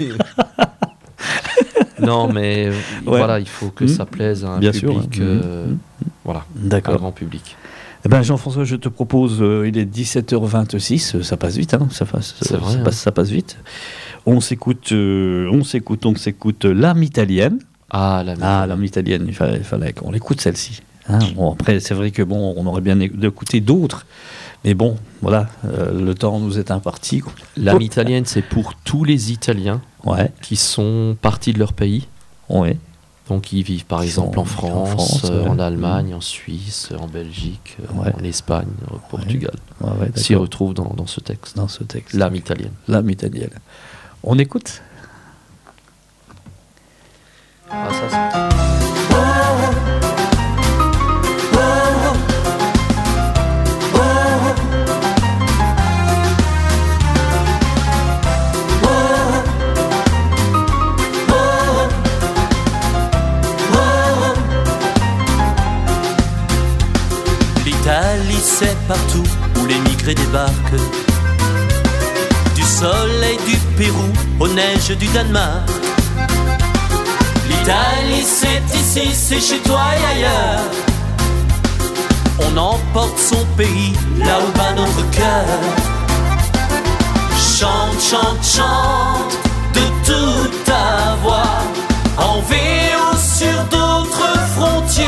Non, mais euh, Ouais. voilà, il faut que Mmh. ça plaise à un Bien sûr, public. hein. euh, Mmh. Voilà, un D'accord. grand public. Eh ben, Jean-François, je te propose, euh, il est dix-sept heures vingt-six, euh, ça passe vite, hein, ça, passe, C'est euh, vrai, ça, hein. passe, ça passe vite. On s'écoute, euh, on s'écoute, on s'écoute l'âme italienne. Ah, la Ah, l'âme italienne, il fallait, il fallait qu'on l'écoute celle-ci. Hein. Bon, après, c'est vrai que bon, on aurait bien écouté d'autres, mais bon, voilà, euh, le temps nous est imparti. quoi. L'âme italienne, c'est pour tous les Italiens Ouais, qui sont partis de leur pays. ouais. Donc, ils vivent par Qui exemple sont- en France, en France, euh, ouais. en Allemagne, en Suisse, en Belgique, euh, Ouais. en Espagne, au Portugal. Ouais, ouais, S'y d'accord. retrouvent dans, dans ce texte. Dans ce texte. L'âme italienne. L'âme italienne. On écoute. Ah, ça, c'est- L'Italie, c'est partout où les migrés débarquent. Du soleil du Pérou aux neiges du Danemark. L'Italie, c'est ici, c'est chez toi et ailleurs. On emporte son pays là où bat notre cœur. Chante, chante, chante de toute ta voix. En V O sur d'autres frontières.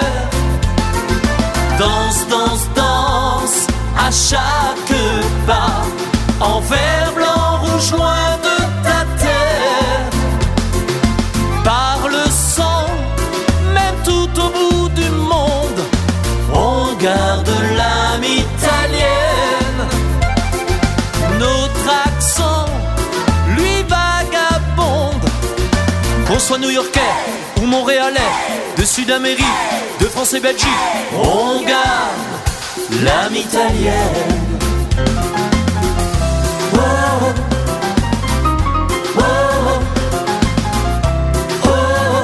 Danse, danse, danse à chaque pas. En vert, blanc, rouge, loin de ta terre. Par le sang, même tout au bout du monde, on garde l'âme italienne. Notre accent, lui vagabonde. Qu'on soit new-yorkais ou montréalais, de Sud-Amérique, de France et Belgique, on garde l'âme italienne. Oh, oh, oh, oh,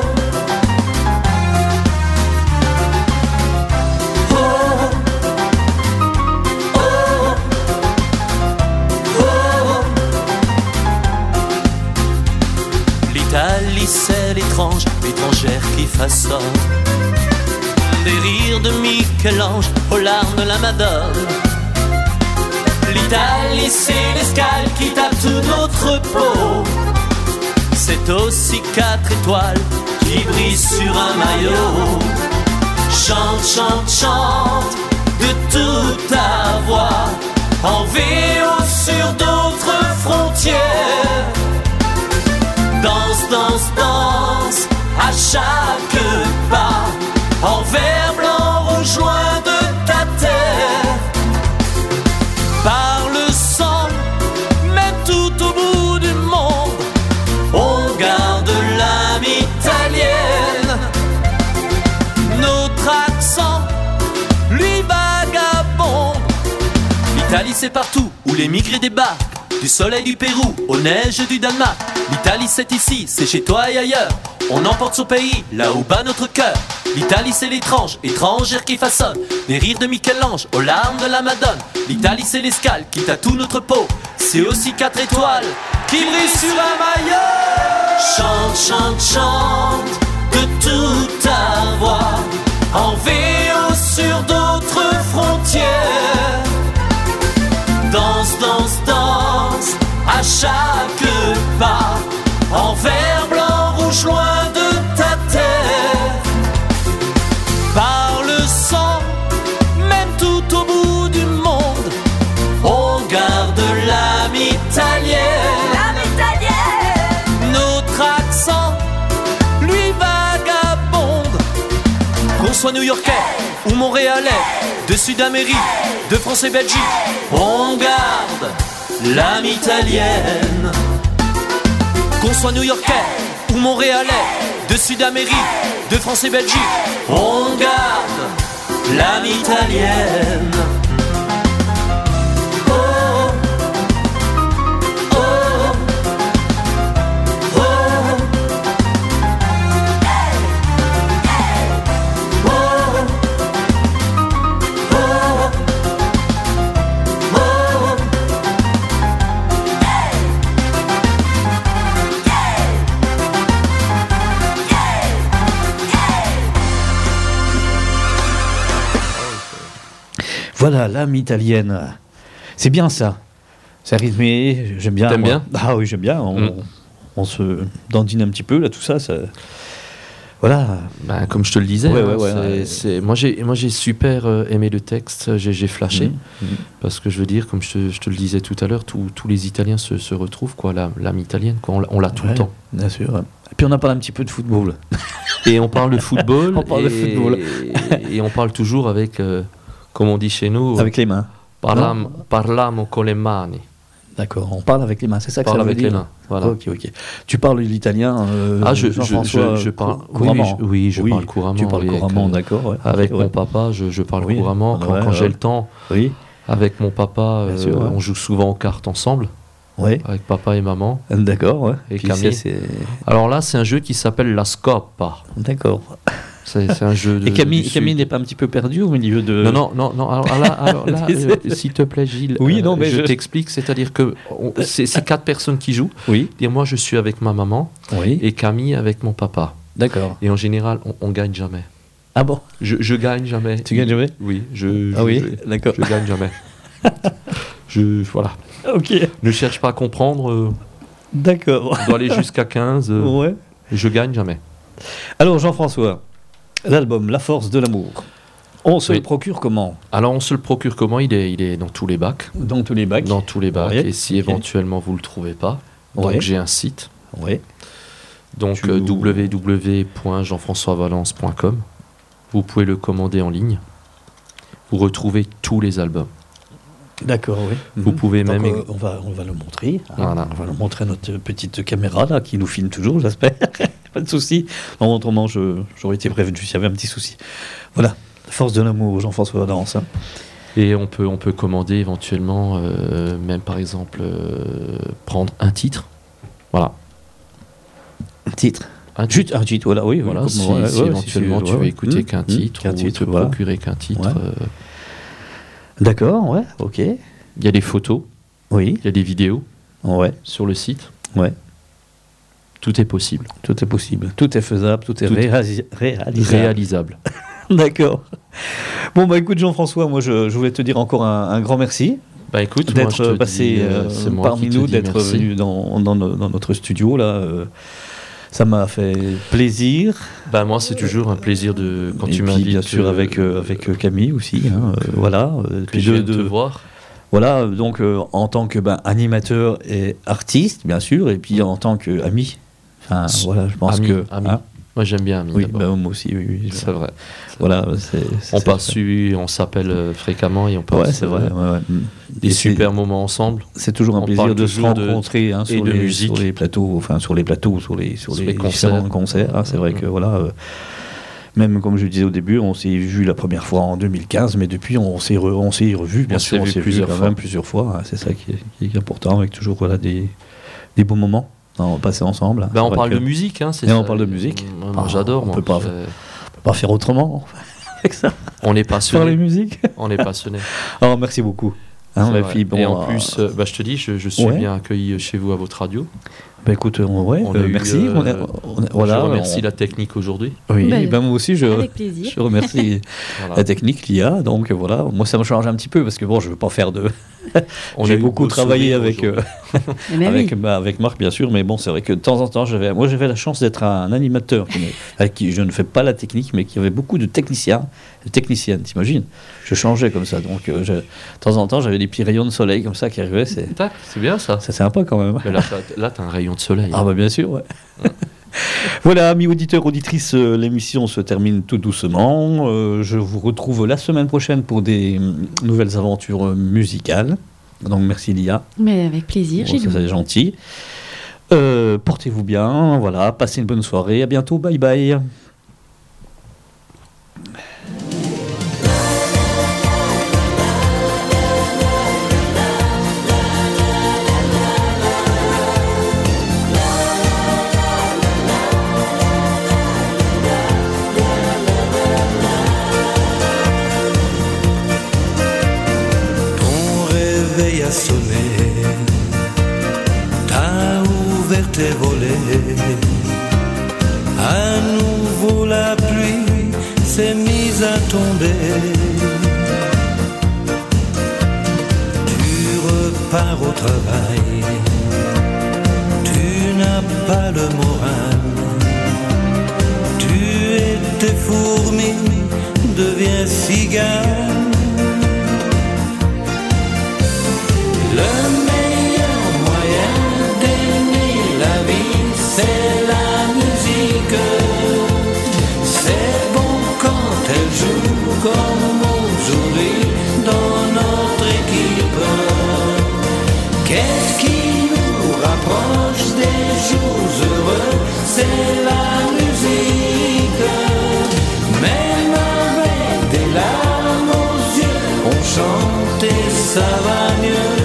L'Italie, c'est l'étrange, l'étrangère qui façonne des rires de Michel-Ange aux larmes de la Madone. L'Italie, c'est l'escale qui tape toute notre peau. C'est aussi quatre étoiles qui brillent sur un maillot. Chante, chante, chante de toute ta voix. En V O sur d'autres frontières. Danse, danse, danse à chaque pas. En vert, blanc, rouge, loin de ta terre. Par le sang, même tout au bout du monde, on garde l'âme italienne. Notre accent, lui vagabonde. L'Italie, c'est partout où les migrés débarquent. Du soleil du Pérou aux neiges du Danemark. L'Italie, c'est ici, c'est chez toi et ailleurs. On emporte son pays là où bat notre cœur. L'Italie, c'est l'étrange, étrangère qui façonne des rires de Michel-Ange aux larmes de la Madone. L'Italie, c'est l'escale qui tatoue notre peau. C'est aussi quatre étoiles qui brillent sur un maillot. Chante, chante, chante de toute ta voix. En V O sur d'autres frontières. Danse, danse, danse à chaque pas. En vert, blanc, rouge, loin de ta terre. Par le sang, même tout au bout du monde, on garde l'âme italienne. L'âme italienne. Notre accent, lui vagabonde. soit new-yorkais ou montréalais, de Sud-Amérique, de France et Belgique, on garde l'âme italienne. Qu'on soit new-yorkais ou montréalais, de Sud-Amérique, de France et Belgique, on garde l'âme italienne. Voilà, l'âme italienne. C'est bien ça. C'est rythmé, j'aime bien. T'aimes moi. bien ? Ah oui, j'aime bien. On, Mm. on se dandine un petit peu, là, tout ça. ça... Voilà. Ben, comme je te le disais, Ouais, hein, ouais, ouais, c'est- ouais. c'est- moi j'ai moi j'ai super euh, aimé le texte, j'ai j'ai flashé, Mhm, mhm. parce que je veux dire, comme je te, je te le disais tout à l'heure, tous tous les Italiens se, se retrouvent, quoi, la- l'âme italienne, quoi, on, l'a- on l'a tout Ouais, le temps. Bien sûr. ouais. Et puis on a parlé un petit peu de football. Et on parle de football, On parle de et, football. et on parle toujours avec, euh, comme on dit chez nous, Avec les mains. parlam, parlamo con le mani, D'accord, on parle avec les mains, c'est ça que parle ça veut avec dire. les mains. Voilà. Ok, ok. Tu parles l'italien, euh, Ah, je, je, Jean-François, je, je parle cou- couramment. Oui, je, oui, je Oui, parle couramment. Tu parles oui, avec, couramment, euh, d'accord. Ouais. Avec Ouais. mon papa, je, je parle Oui. couramment. Quand, Ouais, quand ouais. j'ai le temps, Oui, avec mon papa, Bien euh, sûr, ouais. on joue souvent aux cartes ensemble, ouais. avec papa et maman. D'accord, ouais. Et Puis Camille. c'est- c'est- Alors là, c'est un jeu qui s'appelle la Scopa. D'accord. C'est c'est un jeu de. Et Camille, du Camille Sud. n'est pas un petit peu perdu au milieu de. Non, non, non, non. Alors là, alors là, Désolé. euh, s'il te plaît, Gilles, Oui, euh, non, mais je, je- t'explique. C'est-à-dire que on- c'est c'est quatre personnes qui jouent. Oui, Et moi, je suis avec ma maman oui. et Camille avec mon papa. D'accord. Et en général, on, on gagne jamais. Ah bon. Je, je gagne jamais. Tu gagnes jamais. Oui, je. Ah je- oui, je- d'accord. Je gagne jamais. je voilà. Ok. Ne cherche pas à comprendre. euh, D'accord. on doit aller jusqu'à quinze. euh, Ouais. et je gagne jamais. Alors Jean-François, l'album La Force de l'amour. On se Oui. le procure comment? Alors, on se le procure comment? Il est, il est dans tous les bacs. Dans tous les bacs. Dans tous les bacs. Ouais, Et si ok. éventuellement vous le trouvez pas, donc Ouais. j'ai un site. Oui. Donc Tu- euh, w w w point jean françois valence point com. Vous pouvez le commander en ligne. Vous retrouvez tous les albums. D'accord, oui. Vous Mhm. pouvez Donc, même. euh, on, va, on va le montrer. hein. Voilà. On va le montrer à notre petite caméra là, qui nous filme toujours, j'espère. Pas de souci. Non, autrement, je, j'aurais été prévenu s'il y avait un petit souci. Voilà. La Force de l'amour, Jean-François Valence. hein. Et on peut, on peut commander éventuellement, euh, même par exemple, euh, prendre un titre. Voilà. Un titre. Un titre. Juste un titre, voilà, oui. Voilà, oui, si, comme- ouais, si ouais, éventuellement si, tu ouais, veux ouais. écouter Mmh, qu'un mmh, titre, qu'un ou titre, te voilà. procurer qu'un titre. Ouais. euh, D'accord, ouais, ok. Il y a des photos, Oui, il y a des vidéos ouais, sur le site. ouais. Tout est possible. Tout est possible. Tout est faisable, tout est Tout- réasi- réalisable. Réalisable. D'accord. Bon, bah écoute, Jean-François, moi je, je voulais te dire encore un, un grand merci Bah écoute, moi, je d'être te passé dis, euh, euh, c'est moi parmi qui te nous, dis d'être merci. venu dans, dans, no- dans notre studio là. euh, ça m'a fait plaisir. Bah moi c'est toujours un plaisir de quand Et tu puis, m'invites. bien sûr euh, avec euh, avec euh, Camille aussi. hein, euh, voilà. euh, que puis je de- viens de te de- voir. Voilà. euh, Donc euh, en tant que ben, animateur et artiste, bien sûr, et puis en tant qu'ami. Enfin S- voilà, je pense ami, que. ami. hein, Moi j'aime bien Ami. oui, d'abord. bah, moi aussi, oui, oui. je- c'est vrai. Voilà, c'est. c'est- On c'est passe, vrai. su- on s'appelle euh, fréquemment et on passe Ouais, c'est vrai. euh, ouais, ouais. Mm. des Et c'est- super moments ensemble. C'est toujours un On plaisir parle de se toujours de- rencontrer hein, et sur, de les, musique. sur les plateaux, enfin sur les plateaux, sur les sur, Sur les, les concerts. différents concerts. hein. C'est vrai que voilà, euh, même comme je disais au début, on s'est vu la première fois en deux mille quinze, mais depuis on s'est re- on s'est revu, bien On sûr, s'est on vu s'est vu plusieurs quand fois. même plusieurs fois. hein. C'est ça qui est, qui est important, avec toujours voilà des des beaux moments hein, passés ensemble. hein. Bah, on C'est vrai parle que de musique, hein, c'est Et on ça. parle de musique. Moi, moi, Ah, j'adore. on moi. peut pas- C'est- on peut pas faire autrement avec ça. On est Par les passionné. musiques. On est passionné. Alors merci beaucoup. Hein, C'est ma vrai. fille, bon, et en euh, plus, euh, bah, je te dis, je, je suis ouais. bien accueilli chez vous à votre radio. bah, écoute, on, ouais, On a euh, eu, merci. euh, on est- on est- voilà, je remercie on- la technique aujourd'hui. Oui, Bah, ben moi aussi, je, Avec plaisir. je remercie Voilà. la technique qu'il y a. Donc voilà, moi ça me change un petit peu parce que bon, je veux pas faire de. On J'ai a eu beaucoup beau travaillé sourire avec, aujourd'hui. euh, Eh ben avec, oui. bah, avec Marc, bien sûr, mais bon, c'est vrai que de temps en temps, j'avais, moi j'avais la chance d'être un animateur qui n'est- avec qui je ne fais pas la technique, mais qui avait beaucoup de techniciens, de techniciennes, t'imagines? Je changeais comme ça, donc euh, je- de temps en temps, j'avais des petits rayons de soleil comme ça qui arrivaient, c'est, Tac, c'est bien ça. c'est sympa quand même. Mais là, t'as, là, t'as un rayon de soleil. Ah bah bien sûr, ouais. Voilà, amis auditeurs, auditrices, euh, l'émission se termine tout doucement. Euh, je vous retrouve la semaine prochaine pour des euh, nouvelles aventures euh, musicales. Donc merci Lia. Mais avec plaisir, Bon, Gilou. ça c'est gentil. Euh, portez-vous bien, voilà, passez une bonne soirée. À bientôt, bye bye. A sonné, t'as ouvert tes volets, à nouveau la pluie s'est mise à tomber. Tu repars au travail, tu n'as pas le moral, tu étais fourmi, deviens cigale. Le meilleur moyen d'aimer la vie, c'est la musique. C'est bon quand elle joue comme aujourd'hui dans notre équipe. Qu'est-ce qui nous rapproche des jours heureux? C'est la musique. Même avec des larmes aux yeux, on chante et ça va mieux.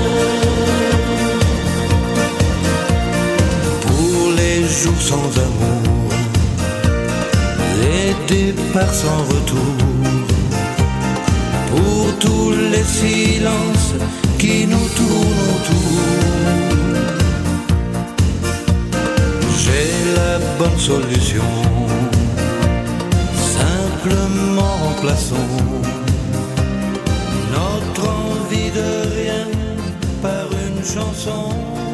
Jours sans amour, les départs sans retour, pour tous les silences qui nous tournent autour, j'ai la bonne solution. Simplement remplaçons notre envie de rien par une chanson.